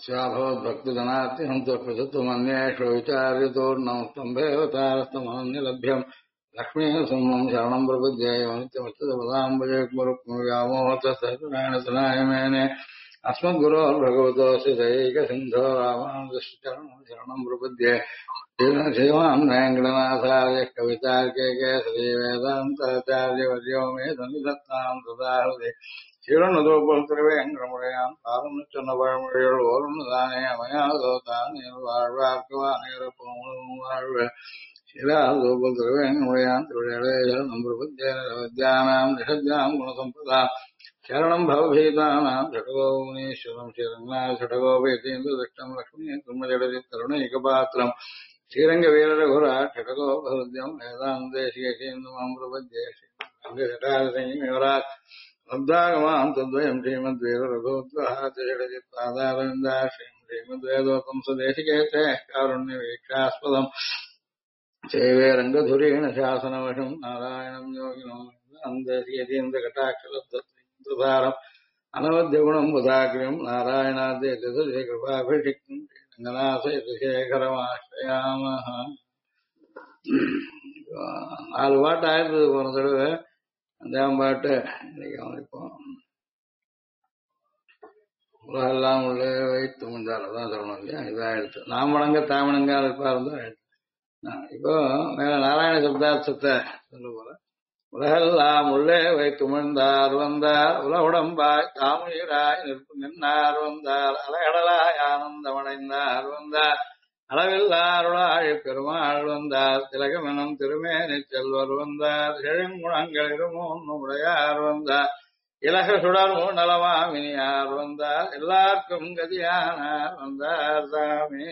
स्वाभवद्भक्तजनात्यहन्तप्रसत्त्वमन्येषु विचार्यतोर्णमस्तम्भेवतारस्तमनन्यलभ्यम् लक्ष्मीः सुमम् शरणम् प्रपद्येव नित्यमच्युतपदाम्बुजग्मुरुक्मुव्यामोहतसहस्रायण मेने अस्मद्गुरोर्भगवतोऽस्य दैकसिन्धो रामानुजश्चरणम् शरणम् प्रपद्ये श्रीमान् वेङ्कटनाथार्य कवितार्केके श्रीवेदान्ताचार्यवर्यो मे सन्निधत्ताम् सदा हृदि சீரனுதோபுத்திரவேங்கடமுடையான் காலம் சொன்ன பழமொழிகள் ஓர்தானே அமையாதோதானே வாழ்வார்க்குவானேரப்பமும் வாழ்வு சீராதோபுத்திரவேங்கடமுடையான் திருவிழையாம் நம்பிரபத்தியானாம் நிஷத்யாம் குணசம்பதா சரணம் பவபீதானாம் சடகோமுனீஸ்வரம் ஸ்ரீரங்கா சடகோபேதீந்திர திருஷ்டம் லக்ஷ்மி திருமஜடதி கருணைகபாத்திரம் ஸ்ரீரங்க வீரரகுரா சடகோபஹிருத்யம் வேதாந்தேசிகேந்திரம் பிரபத்யேஷி யுவராஜ் அப்தாகமாம் தத்வயம் ஸ்ரீமத்வேத ரகோத்வஹாதிஷடஜித்பாதாரவிந்தா ஸ்ரீமத்வேதோத்தம் சுதேசிகேதே காருண்ய வீக்ஷாஸ்பதம் சேவே ரங்கதுரீண சாசனவசம் நாராயணம் யோகினோ அந்தேசிகேதீந்திர கட்டாட்சலப்தாரம் அனவத்தியகுணம் புதாகிரம் நாராயணாதே கிருபாபிஷிக்கும் ரங்கநாசேகரமாஸ்ரயாமஹ. 4 பாட்டு ஆயிரத்து போன தடவை அஞ்சாம் பாட்டு இன்னைக்கு கவனிப்போம். உலகெல்லாம் உள்ளே வைத்து முந்தால் அதான் சொல்லணும் இல்லையா? இதான் எடுத்து நாம் வணங்க தாமணங்கா இருப்பா இருந்தா இப்போ மேல நாராயண சப்தார்த்தத்தை சொல்ல போற. உலகெல்லாம் உள்ளே வைத்து முழ்ந்தார் வந்தார் உலகுடம்பாய் தாமுயிராய் நிற்கின்றார் வந்தார் அலையடலாய் ஆனந்தமடைந்தார் வந்தார் அளவில்லாருளாய் பெருமாள் வந்தார் திலகமெனும் திருமேனி செல்வர் வந்தார் செழுங்குணங்கள் இருமூன்னுடையார் வந்தார் இலக சுடரும் நலமாமினியார் வந்தார் எல்லாருக்கும் கதியானார் வந்தார் தாமே.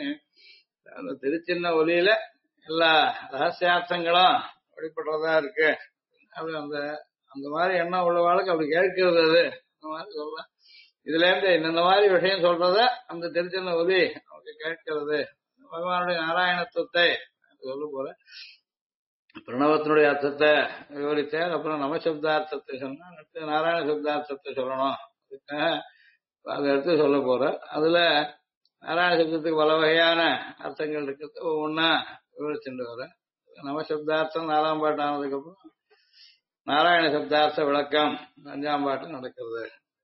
அந்த திருச்சின்ன ஒலியில எல்லா ரகசியார்த்தங்களும் வெளிப்படுறதா இருக்கு. அது அந்த அந்த மாதிரி எண்ணம் உள்ளவாளுக்கு அப்படி கேட்கிறது. அது அந்த மாதிரி சொல்லலாம். இதுல இருந்து இந்த மாதிரி விஷயம் சொல்றத அந்த திருச்சின்ன ஒலி அப்படி கேட்கிறது. பகவானுடைய நாராயணத்துவத்தை சொல்ல போற. பிரணவத்தினுடைய அர்த்தத்தை விவரித்தேன். அப்புறம் நமசப்தார்த்தத்தை சொன்னா அடுத்து நாராயண சப்தார்த்தத்தை சொல்லணும். அதுக்காக அதை எடுத்து சொல்ல போற. அதுல நாராயண சப்தத்துக்கு பல வகையான அர்த்தங்கள் இருக்கிறது. ஒவ்வொன்னா விவரிச்சுட்டு வர. நமசப்தார்த்தம் 4ஆம் பாட்டு ஆனதுக்கு அப்புறம் நாராயண சப்தார்த்த விளக்கம் 5ஆம் பாட்டு நடக்கிறது.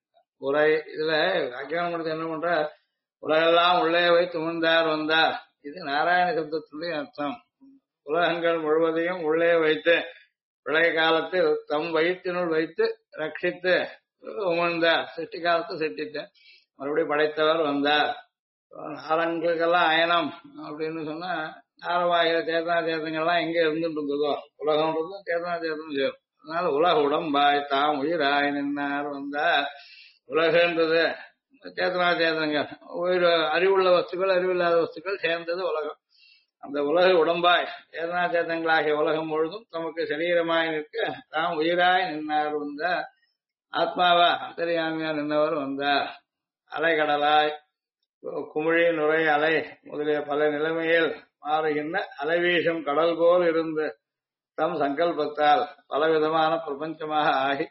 உரை இதுல வியாக்கியானம் கொடுத்து என்ன பண்ற, உலகெல்லாம் உள்ளே வைத்து முந்தார் வந்தார். இது நாராயண சப்தத்துடைய அர்த்தம். உலகங்கள் முழுவதையும் உள்ளே வைத்து விளைய காலத்தில் தம் வயிற்றினுள் வைத்து ரட்சித்து உமிழ்ந்தார். சிருஷ்டி காலத்தை சிருஷ்டித்த மறுபடியும் படைத்தவர் வந்தார். நாரங்களுக்கெல்லாம் அயனம் அப்படின்னு சொன்னா நாரவாகிற சேதனா சேதங்கள்லாம் எங்க இருந்துட்டு இருந்ததோ உலகம்ன்றது சேதனா சேதனம் சேரும். அதனால உலக உடம்பாய் தாம் உயிராய் நின்னார் வந்தார். உலகன்றது சேதனா சேதனங்கள், உயிர் அறிவுள்ள வஸ்துக்கள் அறிவில்லாத வஸ்துக்கள் சேர்ந்தது உலகம். அந்த உலக உடம்பாய் சேதனா சேதங்களாகிய உலகம் முழுதும் தமக்கு சரீரமாய் நிற்க தாம் உயிராய் நின்னார் வந்தார். ஆத்மாவா அந்தரியாமியா நின்றவர் வந்தார். அலைகடலாய் குமிழி நுரை அலை முதலிய பல நிலைமையில் மாறுகின்ற அலைவீசும் கடல் போல் இருந்து தம் சங்கல்பத்தால் பலவிதமான பிரபஞ்சமாக ஆகி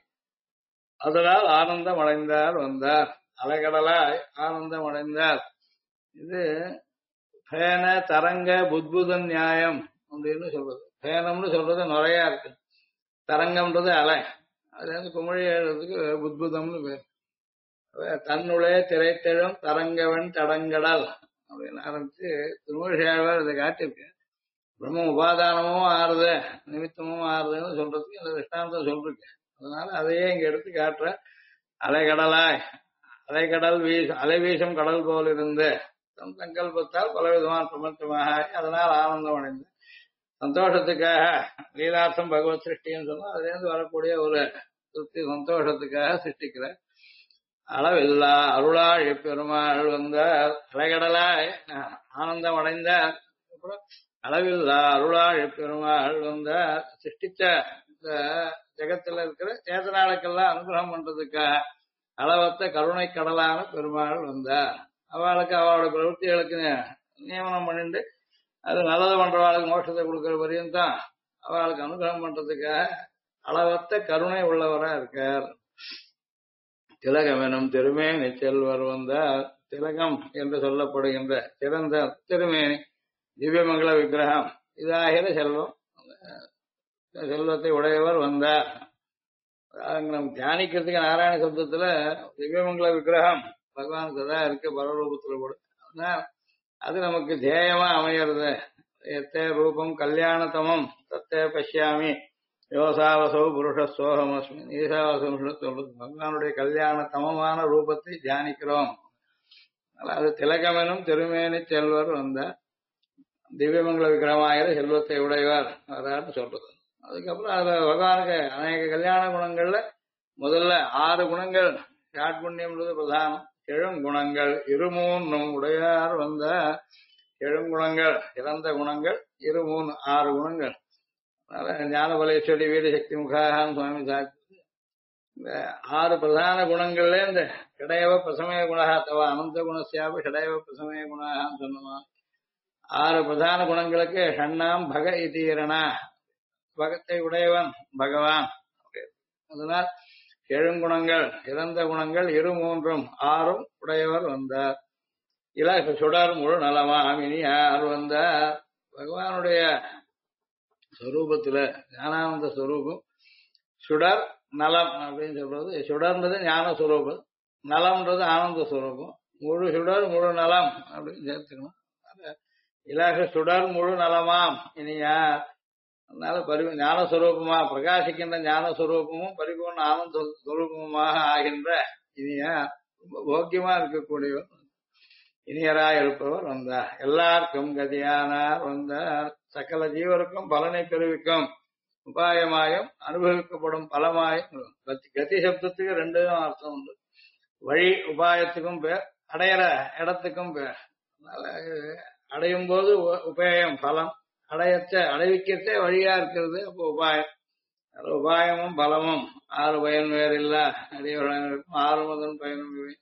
அதனால் ஆனந்தம் அடைந்தார் வந்தார். அலைகடலாய் ஆனந்தம் அடைந்தார். இது பேன தரங்க புத்புதன் நியாயம் அப்படின்னு சொல்றது. பேனம்னு சொல்றது நுரையா இருக்கு, தரங்கம்ன்றது அலை. அது வந்து குமிழி எழுதுறதுக்கு புத்புதம்னு பேர். தன்னுளே திரைத்தெழும் தரங்கவன் தடங்கடல் அப்படின்னு ஆரம்பிச்சு திருமூழ்வார் இதை காட்டியிருக்கு. பிரம்ம உபாதானமும் ஆறுது நிமித்தமும் ஆறுதுன்னு சொல்றதுக்கு இந்த திஷ்டாந்தம் சொல்லிருக்கு. அதனால அதையே இங்க எடுத்து காட்டுற. அலைகடலாய் அலைகடல் அலை வீசும் கடல் போல் இருந்து தம் சங்கல்பத்தால் பலவிதமான பிரபஞ்சமாக அதனால் ஆனந்தம் அடைந்து சந்தோஷத்துக்காக லீலார்த்தம் பகவத் சிருஷ்டின்னு சொன்னா அதுலேருந்து வரக்கூடிய ஒரு திருப்தி சந்தோஷத்துக்காக சிருஷ்டிக்கிற. அளவில்லா அருளாழ் பெருமாள் வந்தார். அலைகடலாய் ஆனந்தம் அடைந்தார். அப்புறம் அளவில்லா அருளாழ் பெருமாள் வந்தார். சிருஷ்டிச்ச இந்த ஜெகத்துல இருக்கிற சேதனாளுக்கெல்லாம் அனுகிரகம் பண்றதுக்காக அளவத்த கருணை கடலான பெருமாள் வந்தார். அவளுக்கு அவளோட பிரவൃத்திகளுக்கு நியமனம் பண்ணிட்டு அது நல்லது பண்றவாளுக்கு மோட்சத்தை கொடுக்கிற வரையும் தான் அவளுக்கு அனுகிரகம் பண்றதுக்காக அளவத்த கருணை உள்ளவரா இருக்கார். திலகமெனும் திருமேனி செல்வர் வந்தார். திலகம் என்று சொல்லப்படுகின்ற சிறந்த திருமேனி திவ்யமங்கல விக்கிரகம் இதாகிற செல்வம். செல்வத்தை உடையவர் வந்தார். நம்ம தியானிக்கிறதுக்கு நாராயண சப்தத்துல திவ்யமங்கல விக்கிரகம் பகவான் சதா இருக்க பரரூபத்துல கூட. அது நமக்கு தேயமா அமையிறது. எத்தே ரூபம் கல்யாணத்தமம் தத்தே பஷ்யாமி யோசாவசோ புருஷ சோகமஸ்மி ஈசாவசம் சொல்றது. பகவானுடைய கல்யாணத்தமமான ரூபத்தை தியானிக்கிறோம். அது திலகமெனும் திருமேனி செல்வர் வந்த திவ்யமங்கல விக்கிரமாகிற செல்வத்தை உடையவர் வரான்னு சொல்றது. அதுக்கப்புறம் அதுல பகவானுக்கு அநேக கல்யாண குணங்கள்ல முதல்ல 6 குணங்கள் ஷாட்புண்ணியம்ன்றது பிரதானம். எழுங்குணங்கள் இருமூன்னும் உடையார் வந்த எழுங்குணங்கள் இறந்த குணங்கள் 6 குணங்கள். ஞானபலேஸ்வரி வீரசக்தி முகாகான்னு சுவாமி சாட்சி. இந்த 6 பிரதான குணங்கள்ல இந்த கிடையவ பிரசமய குணகா தவ அனந்த குணசியாப கிடையவ பிரசமய குணகான்னு சொன்னோமா. 6 பிரதான குணங்களுக்கு ஷண்ணாம் பக இதீரணா பகத்தை உடையவன் பகவான். அதனால் எழுங்குணங்கள் இறந்த குணங்கள் 6 உடையவர் வந்தார். இலகு சுடர் முழு நலமாமினி யார் வந்தார். பகவானுடைய ஸ்வரூபத்துல ஞானானந்த ஸ்வரூபம் சுடர் நலம் அப்படின்னு சொல்றது. சுடர்ன்றது ஞான ஸ்வரூபம், நலம்ன்றது ஆனந்த ஸ்வரூபம். முழு சுடர் முழு நலம் அப்படின்னு சேர்த்துக்கணும். இலகு சுடர் முழு நலமாம் இனியார். அதனால ஞானஸ்வரூபமா பிரகாசிக்கின்ற ஞானஸ்வரூபமும் பரிபூர்ண ஆனந்த ஸ்வரூபமுமாக ஆகின்ற இனியார் ரொம்ப போக்கியமா இருக்கக்கூடியவர் இனியராய் இருப்பவர் வந்தார். எல்லாருக்கும் கதியானார் வந்தார். சகல ஜீவருக்கும் பலனை பெறுவிக்கும் உபாயமாயும் அனுபவிக்கப்படும் பலமாயும். கதி சப்தத்துக்கு 2 அர்த்தம் உண்டு. வழி உபாயத்துக்கும் பேர், அடையிற இடத்துக்கும் பேர். அதனால அடையும் போது உபயம் பலம், அடைவிக்கத்தே வழியா இருக்கிறது. அப்போ உபாயம். உபாயமும் பலமும் 6 பயன் வேறில்ல அடியவர்களுக்கும் 6 முதல் பயனும் இவை.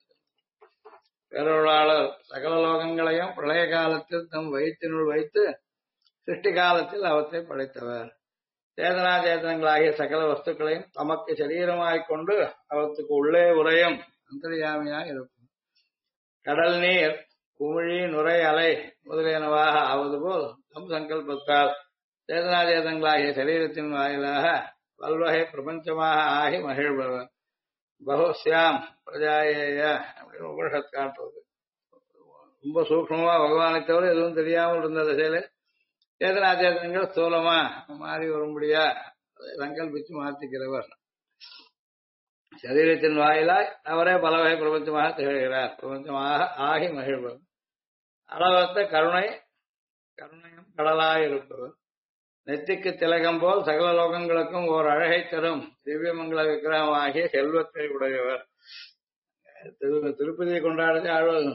பேரொருளாளர் சகல லோகங்களையும் பிரளய காலத்தில் தம் வயிற்றினுள் வைத்து சிருஷ்டி காலத்தில் அவற்றை படைத்தவர். சேதனா சேதனங்களாகிய சகல வஸ்துக்களையும் தமக்கு சரீரமாய்க் கொண்டு அவற்றுக்கு உள்ளே உரையும் அந்தர்யாமியாய் இருக்கும். கடல் நீர் குமிழி நுரை அலை முதலியனவாக ஆவது போல் தம் சங்கல்பத்தால் சேதனா சேதனங்களாகிய சரீரத்தின் வாயிலாக பல்வகை பிரபஞ்சமாக ஆகி மகிழ்பவர். பகுஸ்யாம் பிரஜாயேய அப்படின்னு உபனிஷத் காட்டுறது. ரொம்ப சூக்ஷ்மமா பகவானை தவிர எதுவும் தெரியாமல் இருந்த திசையில சேதனா சேதனங்கள் ஸ்தூலமா மாறி வரும்படியா சங்கல்பிச்சு மாற்றிக்கிறவர். சரீரத்தின் வாயிலாய் அவரே பலவகை பிரபஞ்சமாக திகழ்கிறார். பிரபஞ்சமாக ஆகி மகிழ்வர். அளவற்ற கருணையும் கடலாயிருப்பவர். நெத்திக்கு திலகம் போல் சகல லோகங்களுக்கும் ஓர் அழகை தரும் திவ்யமங்கல விக்கிரகம் ஆகிய செல்வத்தை உடையவர். திருப்பதியை கொண்டாடுறது ஆழ்வார்.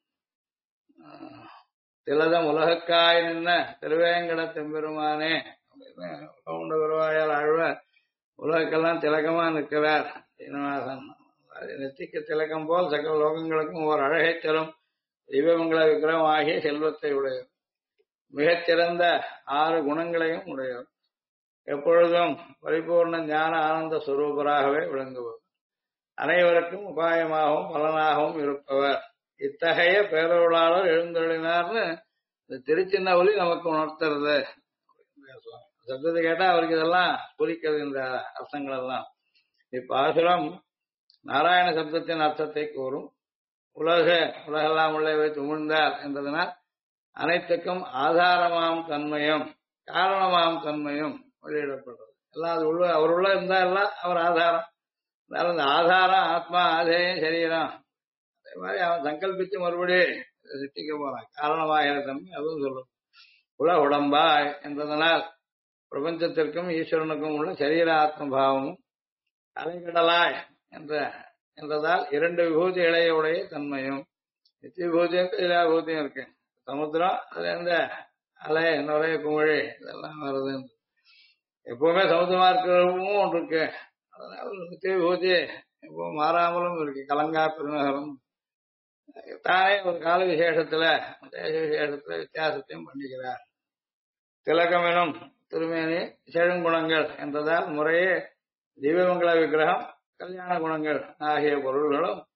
திலதம் உலகக்காய் நின்ன திருவேங்கட தெம்பெருமானே அப்படின்னு வருவாயால் ஆழ்வார் உலகக்கெல்லாம் திலகமா நிற்கிறார் சீனிவாசன். நெத்திக்கு திலகம் போல் சகல லோகங்களுக்கும் ஓர் அழகை தரும் திவ்யமங்கல விக்கிரகம் ஆகிய செல்வத்தை உடையவர். மிகச்சிறந்த 6 குணங்களையும் உடையவர். எப்பொழுதும் பரிபூர்ண ஞான ஆனந்த ஸ்வரூபராகவே விளங்குவர். அனைவருக்கும் உபாயமாகவும் பலனாகவும் இருப்பவர். இத்தகைய பேரொருளாளர் எழுந்தருளினார்னு இந்த திருச்சின்ன ஒலி நமக்கு உணர்த்துறது. சப்தத்தை கேட்டா அவருக்கு இதெல்லாம் புரிக்கிறது இந்த அர்த்தங்கள் எல்லாம். இப்பாசுரம் நாராயண சப்தத்தின் அர்த்தத்தை கூறும். உலகெல்லாம் உள்ளே வைத்து உமிழ்ந்தார் என்றதனால் அனைத்துக்கும் ஆதாரமாம் தன்மையும் காரணமாம் தன்மையும் வெளியிடப்படுறது. எல்லாம் அது உள்ள அவர் உள்ள இருந்தா எல்லாம் அவர் ஆதாரம். அதனால இந்த ஆதாரம் ஆத்மா ஆதேயம் சரீரம். அதே மாதிரி அவன் சங்கல்பித்து மறுபடியும் சிட்டிக்க போறான். காரணமாகிற தன்மை அதுவும் சொல்லும். உடம்பாய் என்றதனால் பிரபஞ்சத்திற்கும் ஈஸ்வரனுக்கும் உள்ள சரீர ஆத்ம பாவமும் அலைகடலாய் என்றதால் 2 விபூதி இளையுடைய தன்மையும். நித்திய விபூதியும் விபூதியும் இருக்கு. சமுத்திரம் அதுல இருந்து அலை நுரைய குமிழி இதெல்லாம் வருது. எப்பவுமே சமுத்திரமா இருக்கிறவும் ஒன்று இருக்கு. அதனால நித்திய விபூதி எப்பவும் மாறாமலும் இருக்கு. கலங்கா பெருநகரம் தானே ஒரு கால விசேஷத்துல தேச விசேஷத்துல வித்தியாசத்தையும் பண்ணிக்கிறார். திலகம் எனும் திருமேனி செழுங்குணங்கள் என்றதால் முறையே திவ்யமங்கல விக்கிரகம் கல்யாண குணங்கள் ஆகிய பொருள்களும்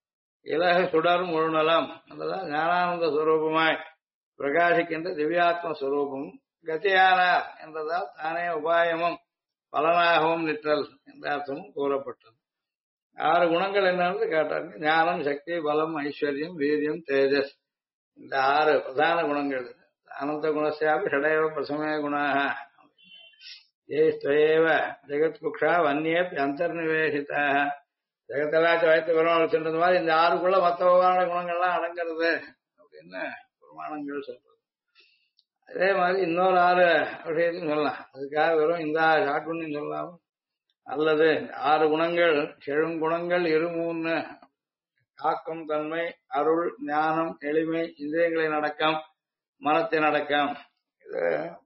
இலகு சுடர் முழுநலம் என்றதான் ஞானானந்த ஸ்வரூபமாய் பிரகாசிக்கின்ற திவ்யாத்ம ஸ்வரூபம். கதியானார் என்றதால் தானே உபாயமும் பலனாகவும் நிற்றல் என்ற அர்த்தமும் கூறப்பட்டது. 6 குணங்கள் என்னன்னு கேட்டாங்க. ஞானம், சக்தி, பலம், ஐஸ்வர்யம், வீரியம், தேஜஸ். இந்த 6 பிரதான குணங்கள். அனந்த குணசாபி ஷடேவ பிரசமே குணாக ஏஸ்வயேவ ஜெகத்குக்ஷா வன்னியேப் அந்தர்நிவேசிதாக. ஜெகத்தெல்லாச்சும் வயத்து பெருமாள் சொல்றது மாதிரி இந்த 6க்குள்ள மற்ற பகவான குணங்கள்லாம் அடங்கிறது அப்படின்னு பிரமாணங்கள் சொல்றது. அதே மாதிரி இன்னொரு 6 விஷயத்தையும் சொல்லலாம். அதுக்காக வெறும் இந்த சாட்டுன்னு சொல்லலாம். அல்லது 6 குணங்கள் செழுங்குணங்கள் 23 காக்கும் தன்மை, அருள், ஞானம், எளிமை, இந்திரியங்களின் அடக்கம், மனத்தின் அடக்கம். இது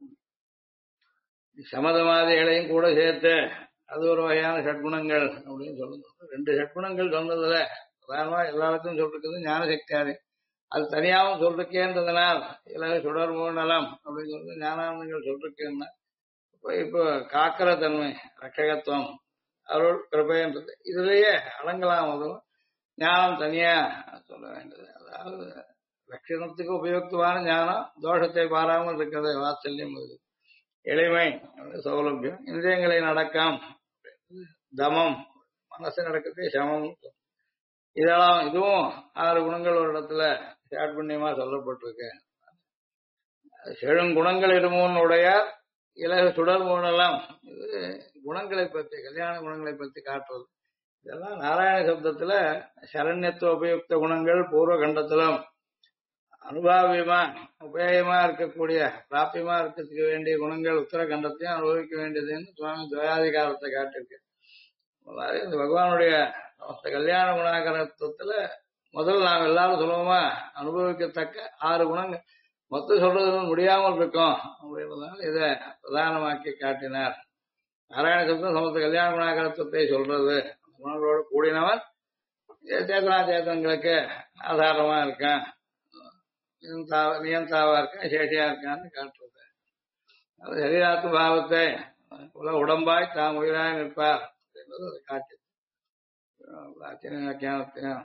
சமதமாதிகளையும் கூட சேர்த்து அது ஒரு வகையான ஷட்குணங்கள் அப்படின்னு சொல்லணும். 2 ஷட்குணங்கள் சொன்னதுல பிரதானமா எல்லாருக்கும் சொல்லிருக்குது ஞானசக்தியாரு. அது தனியாகவும் சொல்லிருக்கேன்றதுனால் இலகு சுடர் நலம் அப்படின்னு சொல்லி ஞானானந்தங்கள் சொல்லிருக்கேன்னா இப்போ காக்கிற தன்மை, ரட்சகத்துவம், அருள், கிருபைன்றது இதுலயே அடங்கலாம். அதுவும் ஞானம் தனியா சொல்ல வேண்டியது. அதாவது லட்சணத்துக்கு உபயோகமான ஞானம் தோஷத்தை பாராமல் இருக்கிறது வாத்சல்யம். எளிமை, சௌலபியம், இந்திரியங்களின் அடக்கம், தமம், மனசு நடக்கிறது, சமம். இதெல்லாம் இதுவும் 6 குணங்கள் ஒரு இடத்துல சாட்புண்ணியமா சொல்லப்பட்டிருக்கு. செழுங்குணங்கள் இருமூனுடைய இலகு சுடர் மூணெல்லாம் இது குணங்களை பற்றி, கல்யாண குணங்களை பற்றி காட்டுறது. இதெல்லாம் நாராயண சப்தத்துல சரண்யத்துவ உபயுக்த குணங்கள் பூர்வ கண்டத்திலும் அனுபாவியமா உபயோகமா இருக்கக்கூடிய பிராபியமா இருக்கிறதுக்கு வேண்டிய குணங்கள் உத்தர கண்டத்தையும் அனுபவிக்க வேண்டியதுன்னு சுவாமி துவயாதிகாரத்தை காட்டிருக்கு. இந்த பகவானுடைய கல்யாண குணாகரத்துவத்துல முதல் நாம் எல்லாரும் சுலபமா அனுபவிக்கத்தக்க 6 குணங்கள் மொத்தம் சொல்றது முடியாமல் இருக்கும் அப்படின்றதுனால இதை பிரதானமாக்கி காட்டினார். நாராயண சப்தம் சமஸ்த கல்யாண குணாகரத்துவத்தை சொல்றது. குணங்களோடு கூடினவன் சேத்தனா சேத்தனங்களுக்கு ஆதாரமா இருக்கான், நியந்தாவா இருக்கான், சேஷியா இருக்கான்னு காட்டுறது. அது சரீராத்து பாவத்தை உடம்பாய் தாம் உயிராய் நிற்பார் என்பது அதை காட்டு. வியாக்கியானத்தையும்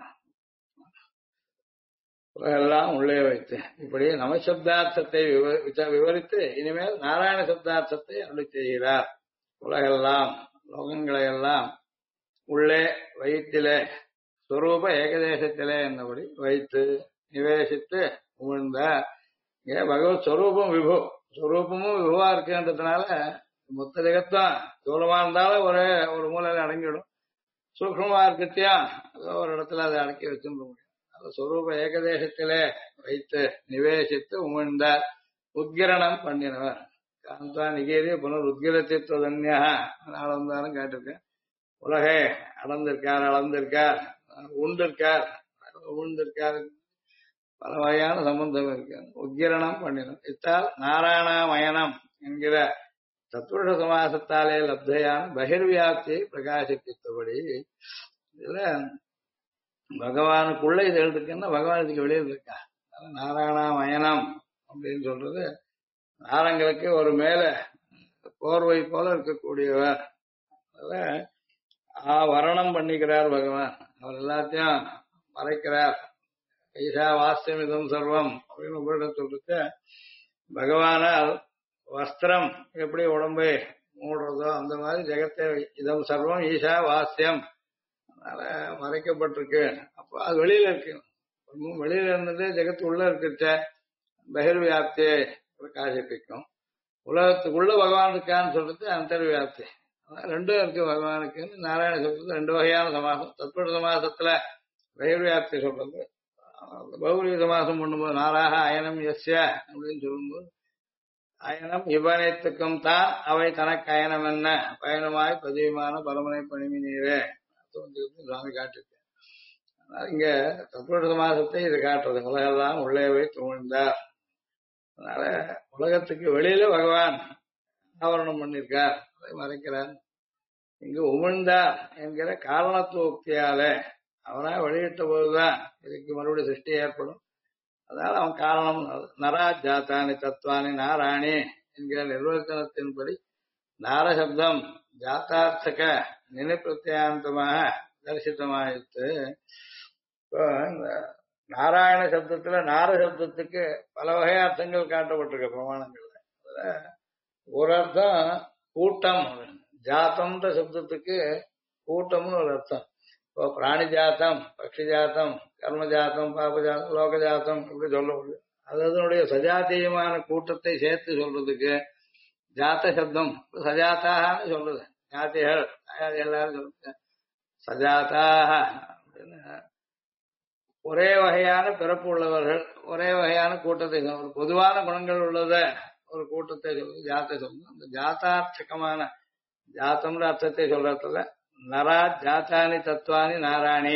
எல்லாம் உள்ளே வைத்து இப்படி நமசப்தார்த்தத்தை விவரித்து இனிமேல் நாராயண சப்தார்த்தத்தை அருளி செய்கிறார். உலகெல்லாம் லோகங்களை எல்லாம் உள்ளே வயிற்றிலே ஸ்வரூப ஏகதேசத்திலே என்னபடி வைத்து நிவேசித்து உமிழ்ந்த. இங்கே பகவத் ஸ்வரூபம் விபு, ஸ்வரூபமும் விபுவா இருக்குன்றதுனால மொத்த ஜெகத்தான் தூரமா இருந்தாலும் ஒரு மூலையில அடங்கிடும். சூக்ஷமா இருக்கத்தியும் ஒரு இடத்துல அதை அடக்கி வச்சுட முடியும். அது ஸ்வரூப ஏகதேசத்திலே வைத்து நிவேசித்து உமிழ்ந்த. உத்கிரணம் பண்ணினவர் காந்தா நிகேரிய புனர் உத்கிரத்தித்வதன்யா அளந்தாலும் கேட்டிருக்கேன். உலகை அளந்திருக்கார், உண்டிருக்கார், உண்டிருக்கார், பல வகையான சம்பந்தம் இருக்கு. உத்கிரணம் பண்ணினோம். இத்தால் நாராயணமயனம் என்கிற தத்துவ சமாசத்தாலே லப்தையான பகிர்வியாப்தியை பிரகாசிப்பித்தபடி இதுல பகவானுக்குள்ள இது இருக்குன்னா பகவான் இதுக்கு வெளியில் இருக்கா. நாராயணமயனம் அப்படின்னு சொல்றது நாரங்களுக்கு ஒரு மேல போர்வை போல இருக்கக்கூடியவர். வரணம் பண்ணிக்கிறார் பகவான். அவர் எல்லாத்தையும் மறைக்கிறார். ஈஷா வாஸ்யம் இதம் சர்வம் அப்படின்னு உபரிடம் சொல்லிட்டு பகவானால் வஸ்திரம் எப்படி உடம்பை மூடுறதோ அந்த மாதிரி ஜெகத்தை இதம் சர்வம் ஈஷா வாஸ்யம் மறைக்கப்பட்டிருக்கு. அப்போ அது வெளியில இருக்கு. வெளியில இருந்தது ஜெகத்து உள்ள இருக்கிட்ட பகிர்வியாப்தியை பிரகாசிப்பிக்கும். உலகத்துக்குள்ள பகவான் இருக்கான்னு சொல்றது அந்தர்வியாப்தி. ரெண்டும் இருக்கு பகவானுக்கு. நாராயண சொல்றது 2 வகையான சமாசம். தத்புருஷ சமாசத்துல பகிர்வியாப்தி சொல்றது. பௌரி சமாசம் பண்ணும்போது நாராக அயனம் எஸ்ய அப்படின்னு சொல்லும்போது அயனம் இவனைத்துக்கும் தான் அவை தனக்கு அயனம் என்ன பயணமாய் பதிவுமான பரமனை பணிமி நீரே சுவாமி காட்டிருக்கேன். இங்க தத்புருஷ சமாசத்தை இது காட்டுறது. உலகெல்லாம் உள்ளே வைத்து உமிழ்ந்தார். அதனால உலகத்துக்கு வெளியில பகவான் ஆவரணம் பண்ணிருக்கார், அதை மறைக்கிறார். இங்கு உமிழ்ந்தார் என்கிற காரணத்துவ உக்தியால அவனா வெளியிட்ட போதுதான் இதுக்கு மறுபடியும் சிருஷ்டி ஏற்படும். அதனால அவன் காரணம். நரா ஜாத்தானி தத்துவானி நாராயணி என்கிற நிர்வச்சனத்தின்படி நாரசப்தம் ஜாத்தார்த்தக நினைப்பிரத்தியாந்தமாக தரிசித்தமாயிற்று. இப்போ இந்த நாராயண சப்தத்துல நார சப்தத்துக்கு பல வகை அர்த்தங்கள் காட்டப்பட்டிருக்கு பிரமாணங்கள்ல. அதுல ஒரு அர்த்தம் கூட்டம், ஜாத்தம்ன்ற சப்தத்துக்கு கூட்டம்னு ஒரு அர்த்தம். இப்போ பிராணி ஜாத்தம், பக்ஷி ஜாத்தம், கர்ம ஜாத்தம், பாப ஜாத்தம், லோக ஜாத்தம் இப்படி சொல்ல முடியும். அது அதனுடைய சஜாத்தியமான கூட்டத்தை சேர்த்து சொல்றதுக்கு ஜாத்த சப்தம் சஜாத்தான்னு சொல்றது. ஜாத்திகள் எல்லாரும் சொல்லுங்க சஜாத்தாக அப்படின்னு. ஒரே வகையான பிறப்பு உள்ளவர்கள், ஒரே வகையான கூட்டத்தை ஒரு பொதுவான குணங்கள் உள்ளத ஒரு கூட்டத்தை சொல்றது ஜாத்த சப்தம். அந்த ஜாத்தார்த்தகமான ஜாத்தம்ன்ற அர்த்தத்தை சொல்றதுல நரா ஜாத்தானி தத்துவானி நாராணி.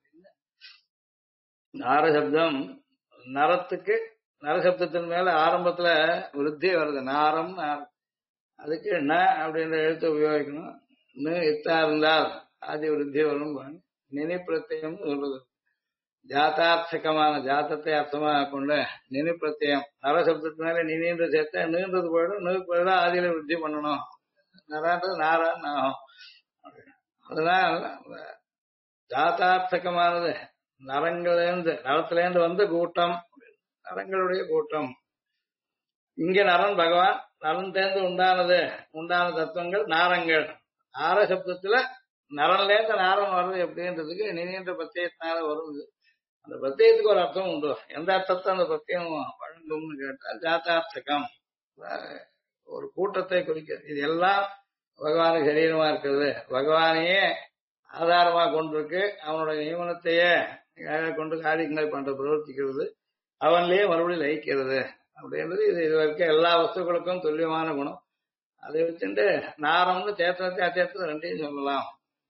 நார சப்தம் நரத்துக்கு நரசப்தத்தின் மேல ஆரம்பத்துல விருத்தி வருது. நாரம் அதுக்கு ந அப்படின்ற எழுத்து உபயோகிக்கணும். இத்தா இருந்தால் ஆதி விருத்தி வரும். நினை பிரத்யம் சொல்றது ஜாத்தார்த்தகமான ஜாத்தத்தை அர்த்தமாக கொண்ட நினை பிரத்யம். நரசப்தத்து மேல நினைன்ற சேர்த்த நீன்றது போயிடும். நீக்கு போயிட ஆதியில விருத்தி பண்ணணும். நரான்றது நாரான்னு ஆகும். அதனால் ஜாத்தார்த்தகமானது நரத்திலேருந்து வந்த கூட்டம், நரங்களுடைய கூட்டம். இங்க நரன் பகவான், நரன் தேர்ந்து உண்டான தத்துவங்கள் நாரங்கள். நார சப்தத்துல நரன்லேருந்து நாரன் வர்றது எப்படின்றதுக்கு நினைன்ற பிரத்யத்தினால வருது. அந்த பிரத்யத்துக்கு ஒரு அர்த்தம் உண்டு. எந்த அர்த்தத்தை அந்த பிரத்யம் வழங்கும்னு கேட்டால் ஜாத்தார்த்தகம், ஒரு கூட்டத்தை குறிக்கிறது. இது எல்லாம் பகவானுக்கு சரீரமா இருக்கிறது, பகவானையே ஆதாரமா கொண்டிருக்கு, அவனுடைய நியமனத்தையே கொண்டு காரியங்கள் பண்ற பிரவர்த்திக்கிறது, அவன்லயே மறுபடியும் லயிக்கிறது அப்படின்றது. இது வரைக்கும் எல்லா வஸ்துக்களுக்கும் துல்லியமான குணம். அதை வச்சுட்டு நாரம்னு சேத்தனத்தை அச்சேத்தத்தை ரெண்டையும் சொல்லலாம்.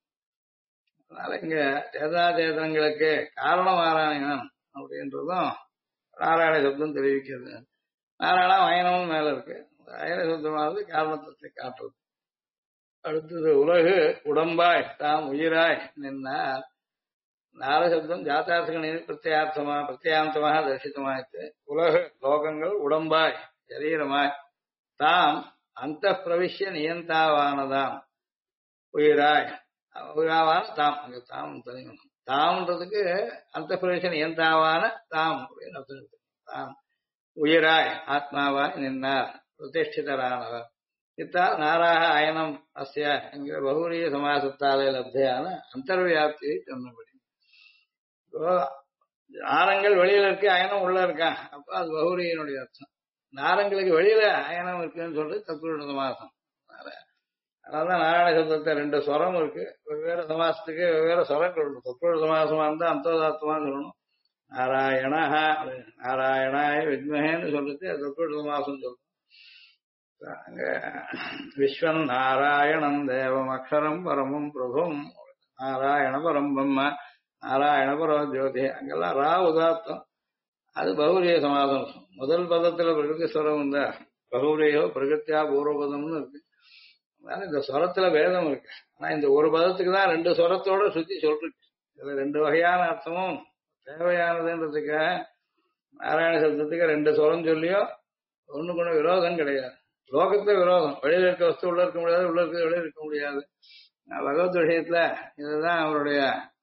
அதனால இங்க சேதாச்சேதனங்களுக்கு காரணம் நாராயணன் அப்படின்றதும் நாராயண சப்தம் தெரிவிக்கிறது. நாராயணம் அயனமும் மேல இருக்கு. அயன சப்தமானது காரணத்தை காட்டுறது. அடுத்தது உலகு உடம்பாய் தாம் உயிராய் நின்றார். நாரசப்தம் ஜாத்தார்த்தகனில் பிரத்யாந்தமாக தரிசித்தமாயிற்று. உலகு லோகங்கள் உடம்பாய் சரீரமாய் தாம் அந்த பிரவிஷ்ய நியந்தாவானதாம் உயிராய் உயிராவான தாம். அங்க தாம் தெரியும். தாம்ன்றதுக்கு அந்த பிரவிஷ்ய நியந்தாவான தாம் அப்படின்னு அர்த்தம். தாம் உயிராய் ஆத்மாவாய் நின்றார், பிரதிஷ்டிதரானவர். இத்தால் நாராக அயனம் அஸ்ய என்கிற பகுரிய சமாசத்தாலே லப்தையான அந்தர்வியாப்தியை சொன்னபடி. இப்போ நாரங்கள் வெளியில இருக்கு, அயனம் உள்ள இருக்கான். அப்ப அது பகுரியனுடைய அர்த்தம். நாரங்களுக்கு வெளியில அயனம் இருக்குன்னு சொல்றது தத்துவ சமாசம். அதனாலதான் நாராயண சப்தத்தை ரெண்டு ஸ்வரம் இருக்கு. வெவ்வேறு சமாசத்துக்கு வெவ்வேறு ஸ்வரங்கள் உண்டு. தத்துவ சமாசமா இருந்தா அந்தோதாத்மான்னு சொல்லணும். நாராயணா நாராயணாய வித்மகேன்னு சொல்றது தத்துவ சமாசம் சொல்லணும். அங்க விஸ்வன் நாராயணம் தேவம் அக்ஷரம் பரமும் பிரபும் நாராயண பரம் பிரம்ம நாராயண பரோ ஜோதி. அங்கெல்லாம் ரா உதாத்தம். அது பௌரிய சமாதம். முதல் பதத்துல பிரகிருதி ஸ்வரம் இருந்தா பகௌரியோ பிரகிருத்தியா பூர்வபதம்னு இருக்கு. அதனால இந்த ஸ்வரத்துல வேதம் இருக்கு. ஆனா இந்த ஒரு பதத்துக்கு தான் ரெண்டு ஸ்வரத்தோட சுத்தி சொல்லிருக்கு. இதுல ரெண்டு வகையான அர்த்தமும் தேவையானதுன்றதுக்காக நாராயண சப்தத்துக்கு ரெண்டு ஸ்வரம் சொல்லியோ ஒண்ணுக்கு ஒண்ணு விரோதம் கிடையாது. லோகத்துல விரோதம், வெளியில இருக்க வஸ்து உள்ள இருக்க முடியாது, உள்ள இருக்க வெளியில இருக்க முடியாது. பகவத் விஷயத்துல இதுதான் அவருடைய